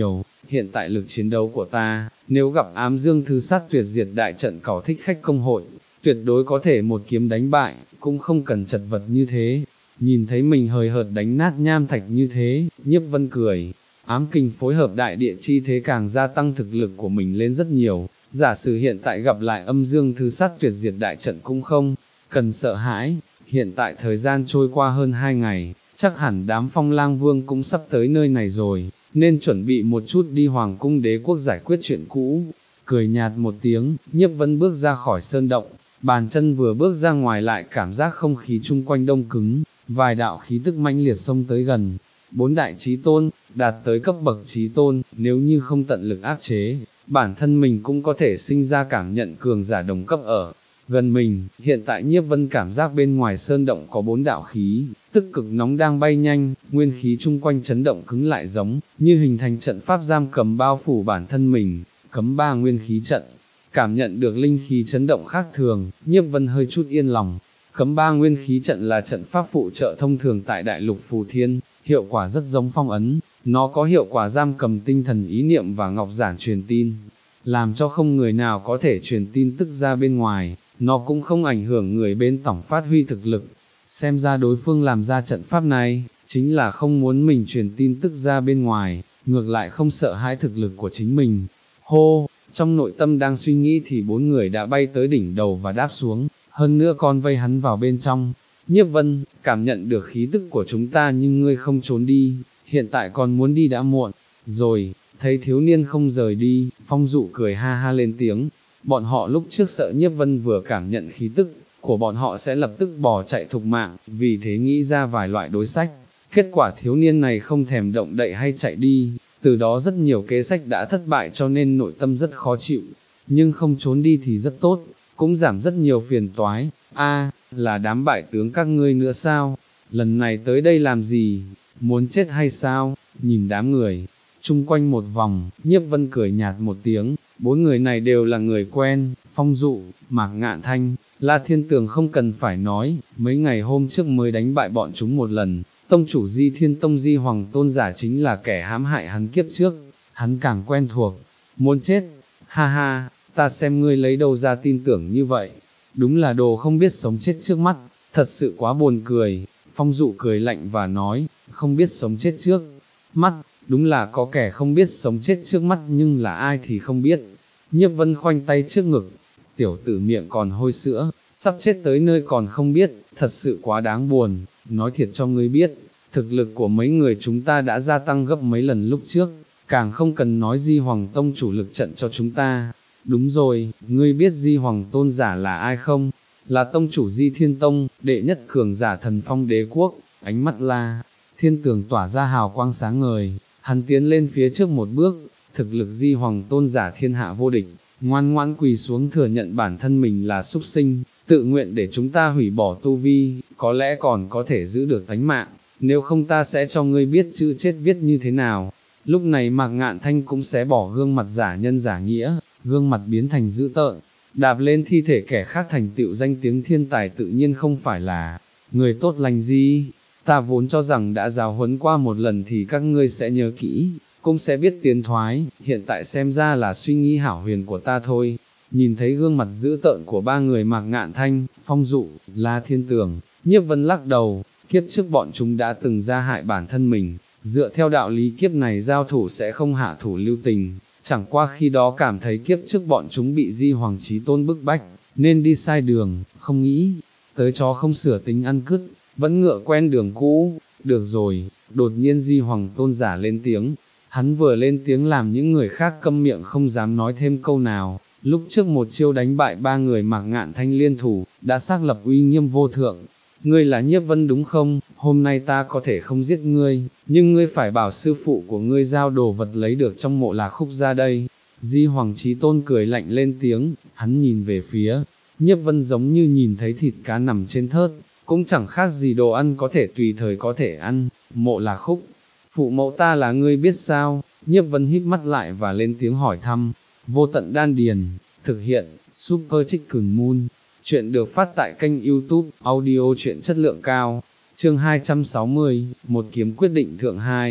hiện tại lực chiến đấu của ta, nếu gặp ám dương thứ sát tuyệt diệt đại trận cẩu thích khách công hội, tuyệt đối có thể một kiếm đánh bại, cũng không cần chật vật như thế. Nhìn thấy mình hời hợt đánh nát nham thạch như thế, Nhiếp Vân cười, ám kình phối hợp đại địa chi thế càng gia tăng thực lực của mình lên rất nhiều, giả sử hiện tại gặp lại âm dương thứ sát tuyệt diệt đại trận cũng không cần sợ hãi, hiện tại thời gian trôi qua hơn hai ngày, chắc hẳn đám Phong Lang Vương cũng sắp tới nơi này rồi, nên chuẩn bị một chút đi Hoàng cung đế quốc giải quyết chuyện cũ. Cười nhạt một tiếng, Nhiếp Vân bước ra khỏi sơn động, bàn chân vừa bước ra ngoài lại cảm giác không khí chung quanh đông cứng, vài đạo khí tức mãnh liệt xông tới gần. Bốn đại chí tôn, đạt tới cấp bậc chí tôn, nếu như không tận lực áp chế, bản thân mình cũng có thể sinh ra cảm nhận cường giả đồng cấp ở gần mình. Hiện tại Nhiếp Vân cảm giác bên ngoài sơn động có bốn đạo khí, tức cực nóng đang bay nhanh, nguyên khí chung quanh chấn động cứng lại giống như hình thành trận pháp giam cầm bao phủ bản thân mình, cấm ba nguyên khí trận. Cảm nhận được linh khí chấn động khác thường, Nhiếp Vân hơi chút yên lòng. Cấm ba nguyên khí trận là trận pháp phụ trợ thông thường tại đại lục Phù Thiên, hiệu quả rất giống phong ấn, nó có hiệu quả giam cầm tinh thần ý niệm và ngọc giản truyền tin, làm cho không người nào có thể truyền tin tức ra bên ngoài, nó cũng không ảnh hưởng người bên tổng phát huy thực lực. Xem ra đối phương làm ra trận pháp này, chính là không muốn mình truyền tin tức ra bên ngoài, ngược lại không sợ hãi thực lực của chính mình. Hô, trong nội tâm đang suy nghĩ thì bốn người đã bay tới đỉnh đầu và đáp xuống, hơn nữa còn vây hắn vào bên trong. Nhiếp Vân, cảm nhận được khí tức của chúng ta nhưng ngươi không trốn đi, hiện tại còn muốn đi đã muộn, rồi, thấy thiếu niên không rời đi, Phong Dụ cười ha ha lên tiếng, bọn họ lúc trước sợ Nhiếp Vân vừa cảm nhận khí tức của bọn họ sẽ lập tức bỏ chạy thục mạng, vì thế nghĩ ra vài loại đối sách, kết quả thiếu niên này không thèm động đậy hay chạy đi, từ đó rất nhiều kế sách đã thất bại cho nên nội tâm rất khó chịu, nhưng không trốn đi thì rất tốt, cũng giảm rất nhiều phiền toái. A, là đám bại tướng các ngươi nữa sao? Lần này tới đây làm gì? Muốn chết hay sao? Nhìn đám người chung quanh một vòng, Nhiếp Vân cười nhạt một tiếng, bốn người này đều là người quen, Phong Dụ, Mạc Ngạn Thanh, La Thiên Tường không cần phải nói, mấy ngày hôm trước mới đánh bại bọn chúng một lần, tông chủ Di Thiên Tông Di Hoàng Tôn Giả chính là kẻ hãm hại hắn kiếp trước, hắn càng quen thuộc. Muốn chết? Ha ha, ta xem ngươi lấy đâu ra tin tưởng như vậy, đúng là đồ không biết sống chết trước mắt, thật sự quá buồn cười. Phong Dụ cười lạnh và nói, không biết sống chết trước mắt, đúng là có kẻ không biết sống chết trước mắt nhưng là ai thì không biết. Nhiếp Vân khoanh tay trước ngực, tiểu tử miệng còn hôi sữa, sắp chết tới nơi còn không biết, thật sự quá đáng buồn, nói thiệt cho ngươi biết, thực lực của mấy người chúng ta đã gia tăng gấp mấy lần lúc trước, càng không cần nói Di Hoàng Tông chủ lực trận cho chúng ta. Đúng rồi, ngươi biết Di Hoàng Tôn Giả là ai không? Là tông chủ Di Thiên Tông, đệ nhất cường giả thần phong đế quốc. Ánh mắt La Thiên Tường tỏa ra hào quang sáng ngời, hắn tiến lên phía trước một bước, thực lực Di Hoàng Tôn Giả thiên hạ vô địch, ngoan ngoãn quỳ xuống thừa nhận bản thân mình là súc sinh, tự nguyện để chúng ta hủy bỏ tu vi, có lẽ còn có thể giữ được tánh mạng, nếu không ta sẽ cho ngươi biết chữ chết viết như thế nào. Lúc này Mạc Ngạn Thanh cũng xé bỏ gương mặt giả nhân giả nghĩa, gương mặt biến thành dữ tợn, đạp lên thi thể kẻ khác thành tựu danh tiếng thiên tài tự nhiên không phải là người tốt lành gì. Ta vốn cho rằng đã giáo huấn qua một lần thì các ngươi sẽ nhớ kỹ, cũng sẽ biết tiến thoái, hiện tại xem ra là suy nghĩ hảo huyền của ta thôi. Nhìn thấy gương mặt dữ tợn của ba người Mạc Ngạn Thanh, Phong Dụ, La Thiên Tường, Nhiếp Vân lắc đầu, kiếp trước bọn chúng đã từng ra hại bản thân mình, dựa theo đạo lý kiếp này giao thủ sẽ không hạ thủ lưu tình, chẳng qua khi đó cảm thấy kiếp trước bọn chúng bị Di Hoàng Chí Tôn bức bách, nên đi sai đường, không nghĩ, tới chó không sửa tính ăn cứt, vẫn ngựa quen đường cũ. Được rồi, đột nhiên Di Hoàng Tôn Giả lên tiếng, hắn vừa lên tiếng làm những người khác câm miệng không dám nói thêm câu nào. Lúc trước một chiêu đánh bại ba người Mạc Ngạn Thanh liên thủ, đã xác lập uy nghiêm vô thượng. Ngươi là Nhiếp Vân đúng không? Hôm nay ta có thể không giết ngươi, nhưng ngươi phải bảo sư phụ của ngươi giao đồ vật lấy được trong mộ Lạc Khúc ra đây. Di Hoàng Chí Tôn cười lạnh lên tiếng, hắn nhìn về phía Nhiếp Vân giống như nhìn thấy thịt cá nằm trên thớt, cũng chẳng khác gì đồ ăn có thể tùy thời có thể ăn. Mộ Lạc Khúc, phụ mẫu ta là ngươi biết sao? Nhiếp Vân híp mắt lại và lên tiếng hỏi thăm. Vô Tận Đan Điền, thực hiện, Super Chicken Moon. Chuyện được phát tại kênh YouTube, audio truyện chất lượng cao, chương hai trăm sáu mươi, một kiếm quyết định thượng hai.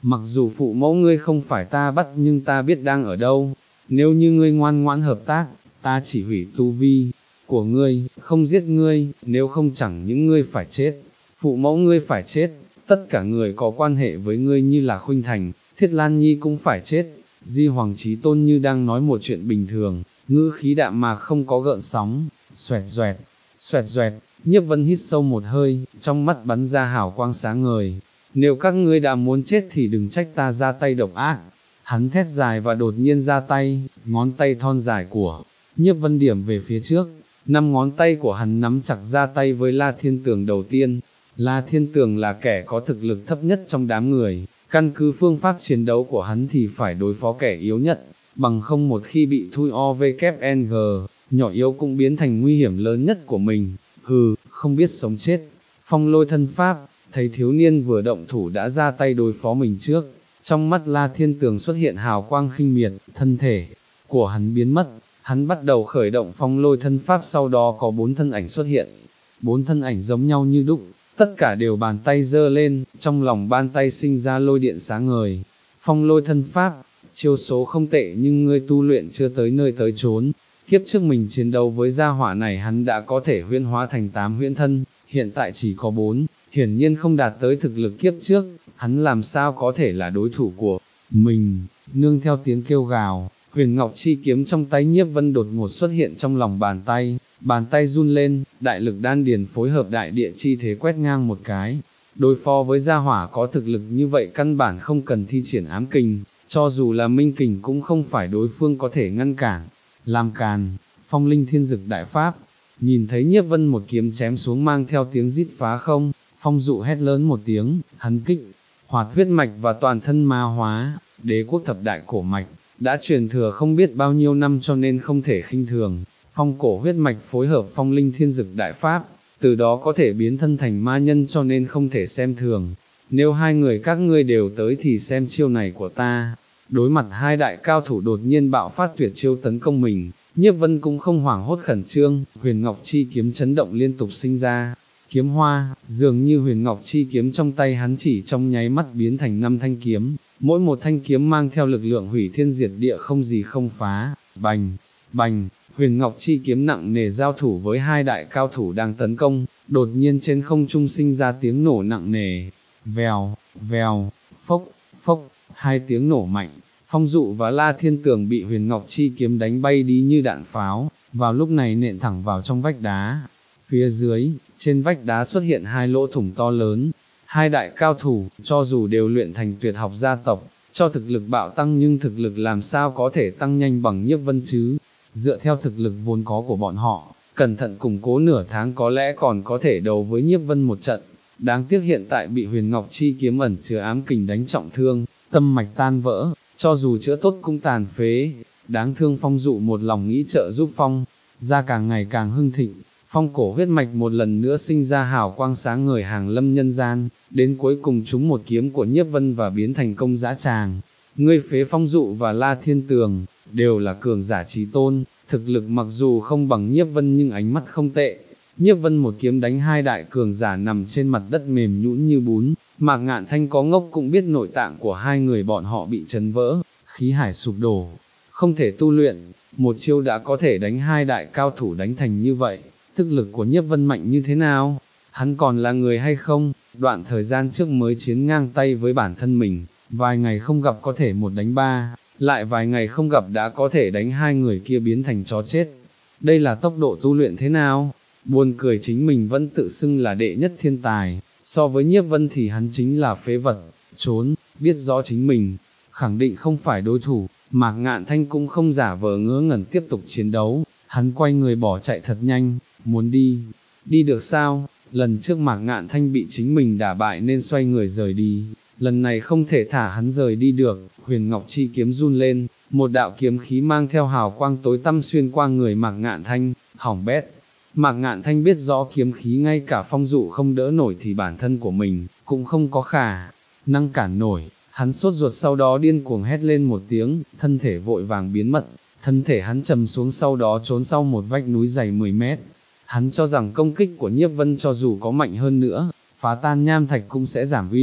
mặc dù phụ mẫu ngươi không phải ta bắt nhưng ta biết đang ở đâu, nếu như ngươi ngoan ngoãn hợp tác, ta chỉ hủy tu vi của ngươi, không giết ngươi, nếu không chẳng những ngươi phải chết, phụ mẫu ngươi phải chết, tất cả người có quan hệ với ngươi như là Khuynh Thành, Thiết Lan Nhi cũng phải chết. Di Hoàng Chí Tôn như đang nói một chuyện bình thường, ngữ khí đạm mà không có gợn sóng, xoẹt xoẹt, xoẹt xoẹt, Nhiếp Vân hít sâu một hơi, trong mắt bắn ra hào quang sáng ngời. Nếu các ngươi đã muốn chết thì đừng trách ta ra tay độc ác. Hắn thét dài và đột nhiên ra tay, ngón tay thon dài của Nhiếp Vân điểm về phía trước, năm ngón tay của hắn nắm chặt ra tay với La Thiên Tường đầu tiên. La Thiên Tường là kẻ có thực lực thấp nhất trong đám người, căn cứ phương pháp chiến đấu của hắn thì phải đối phó kẻ yếu nhất, bằng không một khi bị thui o vê kép en giê, nhỏ yếu cũng biến thành nguy hiểm lớn nhất của mình. Hừ, không biết sống chết. Phong Lôi thân pháp, thấy thiếu niên vừa động thủ đã ra tay đối phó mình trước, trong mắt La Thiên Tường xuất hiện hào quang khinh miệt, thân thể của hắn biến mất, hắn bắt đầu khởi động Phong Lôi thân pháp, sau đó có bốn thân ảnh xuất hiện, bốn thân ảnh giống nhau như đúc, tất cả đều bàn tay giơ lên, trong lòng bàn tay sinh ra lôi điện sáng ngời. Phong Lôi thân pháp, chiêu số không tệ nhưng ngươi tu luyện chưa tới nơi tới chốn. Kiếp trước mình chiến đấu với gia hỏa này hắn đã có thể huyễn hóa thành tám huyễn thân, hiện tại chỉ có bốn, hiển nhiên không đạt tới thực lực kiếp trước, hắn làm sao có thể là đối thủ của mình. Nương theo tiếng kêu gào, Huyền Ngọc chi kiếm trong tay Nhiếp Vân đột ngột xuất hiện trong lòng bàn tay, bàn tay run lên, đại lực đan điền phối hợp đại địa chi thế quét ngang một cái. Đối phó với gia hỏa có thực lực như vậy căn bản không cần thi triển ám kình, cho dù là minh kình cũng không phải đối phương có thể ngăn cản. Làm càn, Phong Linh Thiên Dực đại pháp, nhìn thấy Nhiếp Vân một kiếm chém xuống mang theo tiếng rít phá không, Phong Dụ hét lớn một tiếng, hắn kích hoạt huyết mạch và toàn thân ma hóa, đế quốc thập đại cổ mạch, đã truyền thừa không biết bao nhiêu năm cho nên không thể khinh thường. Phong cổ huyết mạch phối hợp Phong Linh Thiên Dực đại pháp, từ đó có thể biến thân thành ma nhân cho nên không thể xem thường. Nếu hai người các ngươi đều tới thì xem chiêu này của ta. Đối mặt hai đại cao thủ đột nhiên bạo phát tuyệt chiêu tấn công mình, Nhiếp Vân cũng không hoảng hốt khẩn trương, Huyền Ngọc chi kiếm chấn động liên tục sinh ra. Kiếm hoa, dường như Huyền Ngọc chi kiếm trong tay hắn chỉ trong nháy mắt biến thành năm thanh kiếm, mỗi một thanh kiếm mang theo lực lượng hủy thiên diệt địa không gì không phá. Bành, bành, Huyền Ngọc chi kiếm nặng nề giao thủ với hai đại cao thủ đang tấn công, đột nhiên trên không trung sinh ra tiếng nổ nặng nề. Vèo, vèo, phốc, phốc, hai tiếng nổ mạnh. Phong Dụ và La Thiên Tường bị Huyền Ngọc chi kiếm đánh bay đi như đạn pháo, vào lúc này nện thẳng vào trong vách đá. Phía dưới, trên vách đá xuất hiện hai lỗ thủng to lớn. Hai đại cao thủ, cho dù đều luyện thành tuyệt học gia tộc, cho thực lực bạo tăng nhưng thực lực làm sao có thể tăng nhanh bằng Nhiếp Vân chứ? Dựa theo thực lực vốn có của bọn họ, cẩn thận củng cố nửa tháng có lẽ còn có thể đấu với Nhiếp Vân một trận. Đáng tiếc hiện tại bị Huyền Ngọc chi kiếm ẩn chứa ám kình đánh trọng thương, tâm mạch tan vỡ, cho dù chữa tốt cũng tàn phế. Đáng thương Phong Dụ một lòng nghĩ trợ giúp Phong ra càng ngày càng hưng thịnh. Phong cổ huyết mạch một lần nữa sinh ra hào quang sáng ngời hàng lâm nhân gian, đến cuối cùng trúng một kiếm của Nhiếp Vân và biến thành công dã tràng. Ngươi phế Phong Dụ và La Thiên Tường, đều là cường giả chí tôn, thực lực mặc dù không bằng Nhiếp Vân nhưng ánh mắt không tệ. Nhiếp Vân một kiếm đánh hai đại cường giả nằm trên mặt đất mềm nhũn như bún, Mạc Ngạn Thanh có ngốc cũng biết nội tạng của hai người bọn họ bị chấn vỡ, khí hải sụp đổ, không thể tu luyện, một chiêu đã có thể đánh hai đại cao thủ đánh thành như vậy. Thực lực của Nhiếp Vân mạnh như thế nào? Hắn còn là người hay không? Đoạn thời gian trước mới chiến ngang tay với bản thân mình, vài ngày không gặp có thể một đánh ba, lại vài ngày không gặp đã có thể đánh hai người kia biến thành chó chết. Đây là tốc độ tu luyện thế nào? Buồn cười, chính mình vẫn tự xưng là đệ nhất thiên tài, so với Nhiếp Vân thì hắn chính là phế vật, trốn, biết rõ chính mình, khẳng định không phải đối thủ. Mạc Ngạn Thanh cũng không giả vờ ngớ ngẩn tiếp tục chiến đấu, hắn quay người bỏ chạy thật nhanh, muốn đi, đi được sao? Lần trước Mạc Ngạn Thanh bị chính mình đả bại nên xoay người rời đi, lần này không thể thả hắn rời đi được. Huyền Ngọc chi kiếm run lên, một đạo kiếm khí mang theo hào quang tối tăm xuyên qua người Mạc Ngạn Thanh, hỏng bét. Mạc Ngạn Thanh biết rõ kiếm khí ngay cả Phong Dụ không đỡ nổi thì bản thân của mình cũng không có khả năng cản nổi. Hắn sốt ruột sau đó điên cuồng hét lên một tiếng, thân thể vội vàng biến mất, thân thể hắn trầm xuống sau đó trốn sau một vách núi dày mười mét. Hắn cho rằng công kích của Nhiếp Vân cho dù có mạnh hơn nữa, phá tan nham thạch cũng sẽ giảm uy lực,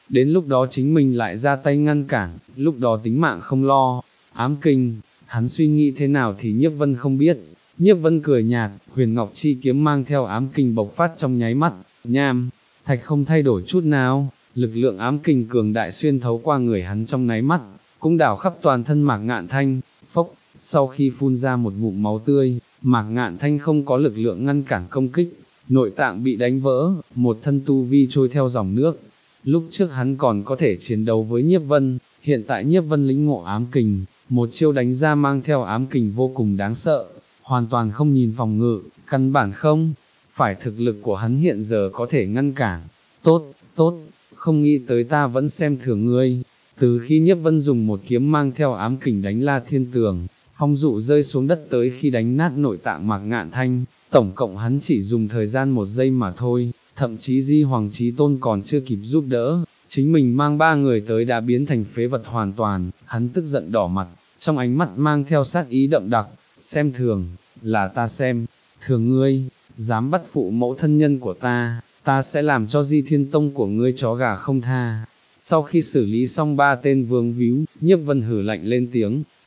đến lúc đó chính mình lại ra tay ngăn cản, lúc đó tính mạng không lo. Ám kình, hắn suy nghĩ thế nào thì Nhiếp Vân không biết. Nhiếp Vân cười nhạt, huyền ngọc chi kiếm mang theo ám kình bộc phát trong nháy mắt, nham, thạch không thay đổi chút nào, lực lượng ám kình cường đại xuyên thấu qua người hắn trong nháy mắt, cũng đảo khắp toàn thân Mạc Ngạn Thanh, phốc, sau khi phun ra một ngụm máu tươi, Mạc Ngạn Thanh không có lực lượng ngăn cản công kích, nội tạng bị đánh vỡ, một thân tu vi trôi theo dòng nước. Lúc trước hắn còn có thể chiến đấu với Nhiếp Vân, hiện tại Nhiếp Vân lĩnh ngộ ám kình, một chiêu đánh ra mang theo ám kình vô cùng đáng sợ, hoàn toàn không nhìn phòng ngự, căn bản không, phải thực lực của hắn hiện giờ có thể ngăn cản. Tốt, tốt, không nghĩ tới ta vẫn xem thường ngươi. Từ khi Nhiếp Vân dùng một kiếm mang theo ám kình đánh La Thiên Tường, phong dụ rơi xuống đất tới khi đánh nát nội tạng Mạc Ngạn Thanh, tổng cộng hắn chỉ dùng thời gian một giây mà thôi, thậm chí Di Hoàng Chí Tôn còn chưa kịp giúp đỡ, chính mình mang ba người tới đã biến thành phế vật hoàn toàn, hắn tức giận đỏ mặt, trong ánh mắt mang theo sát ý đậm đặc, xem thường, là ta xem, thường ngươi, dám bắt phụ mẫu thân nhân của ta, ta sẽ làm cho Di Thiên Tông của ngươi chó gà không tha. Sau khi xử lý xong ba tên vương víu, Nhiếp Vân hử lạnh lên tiếng,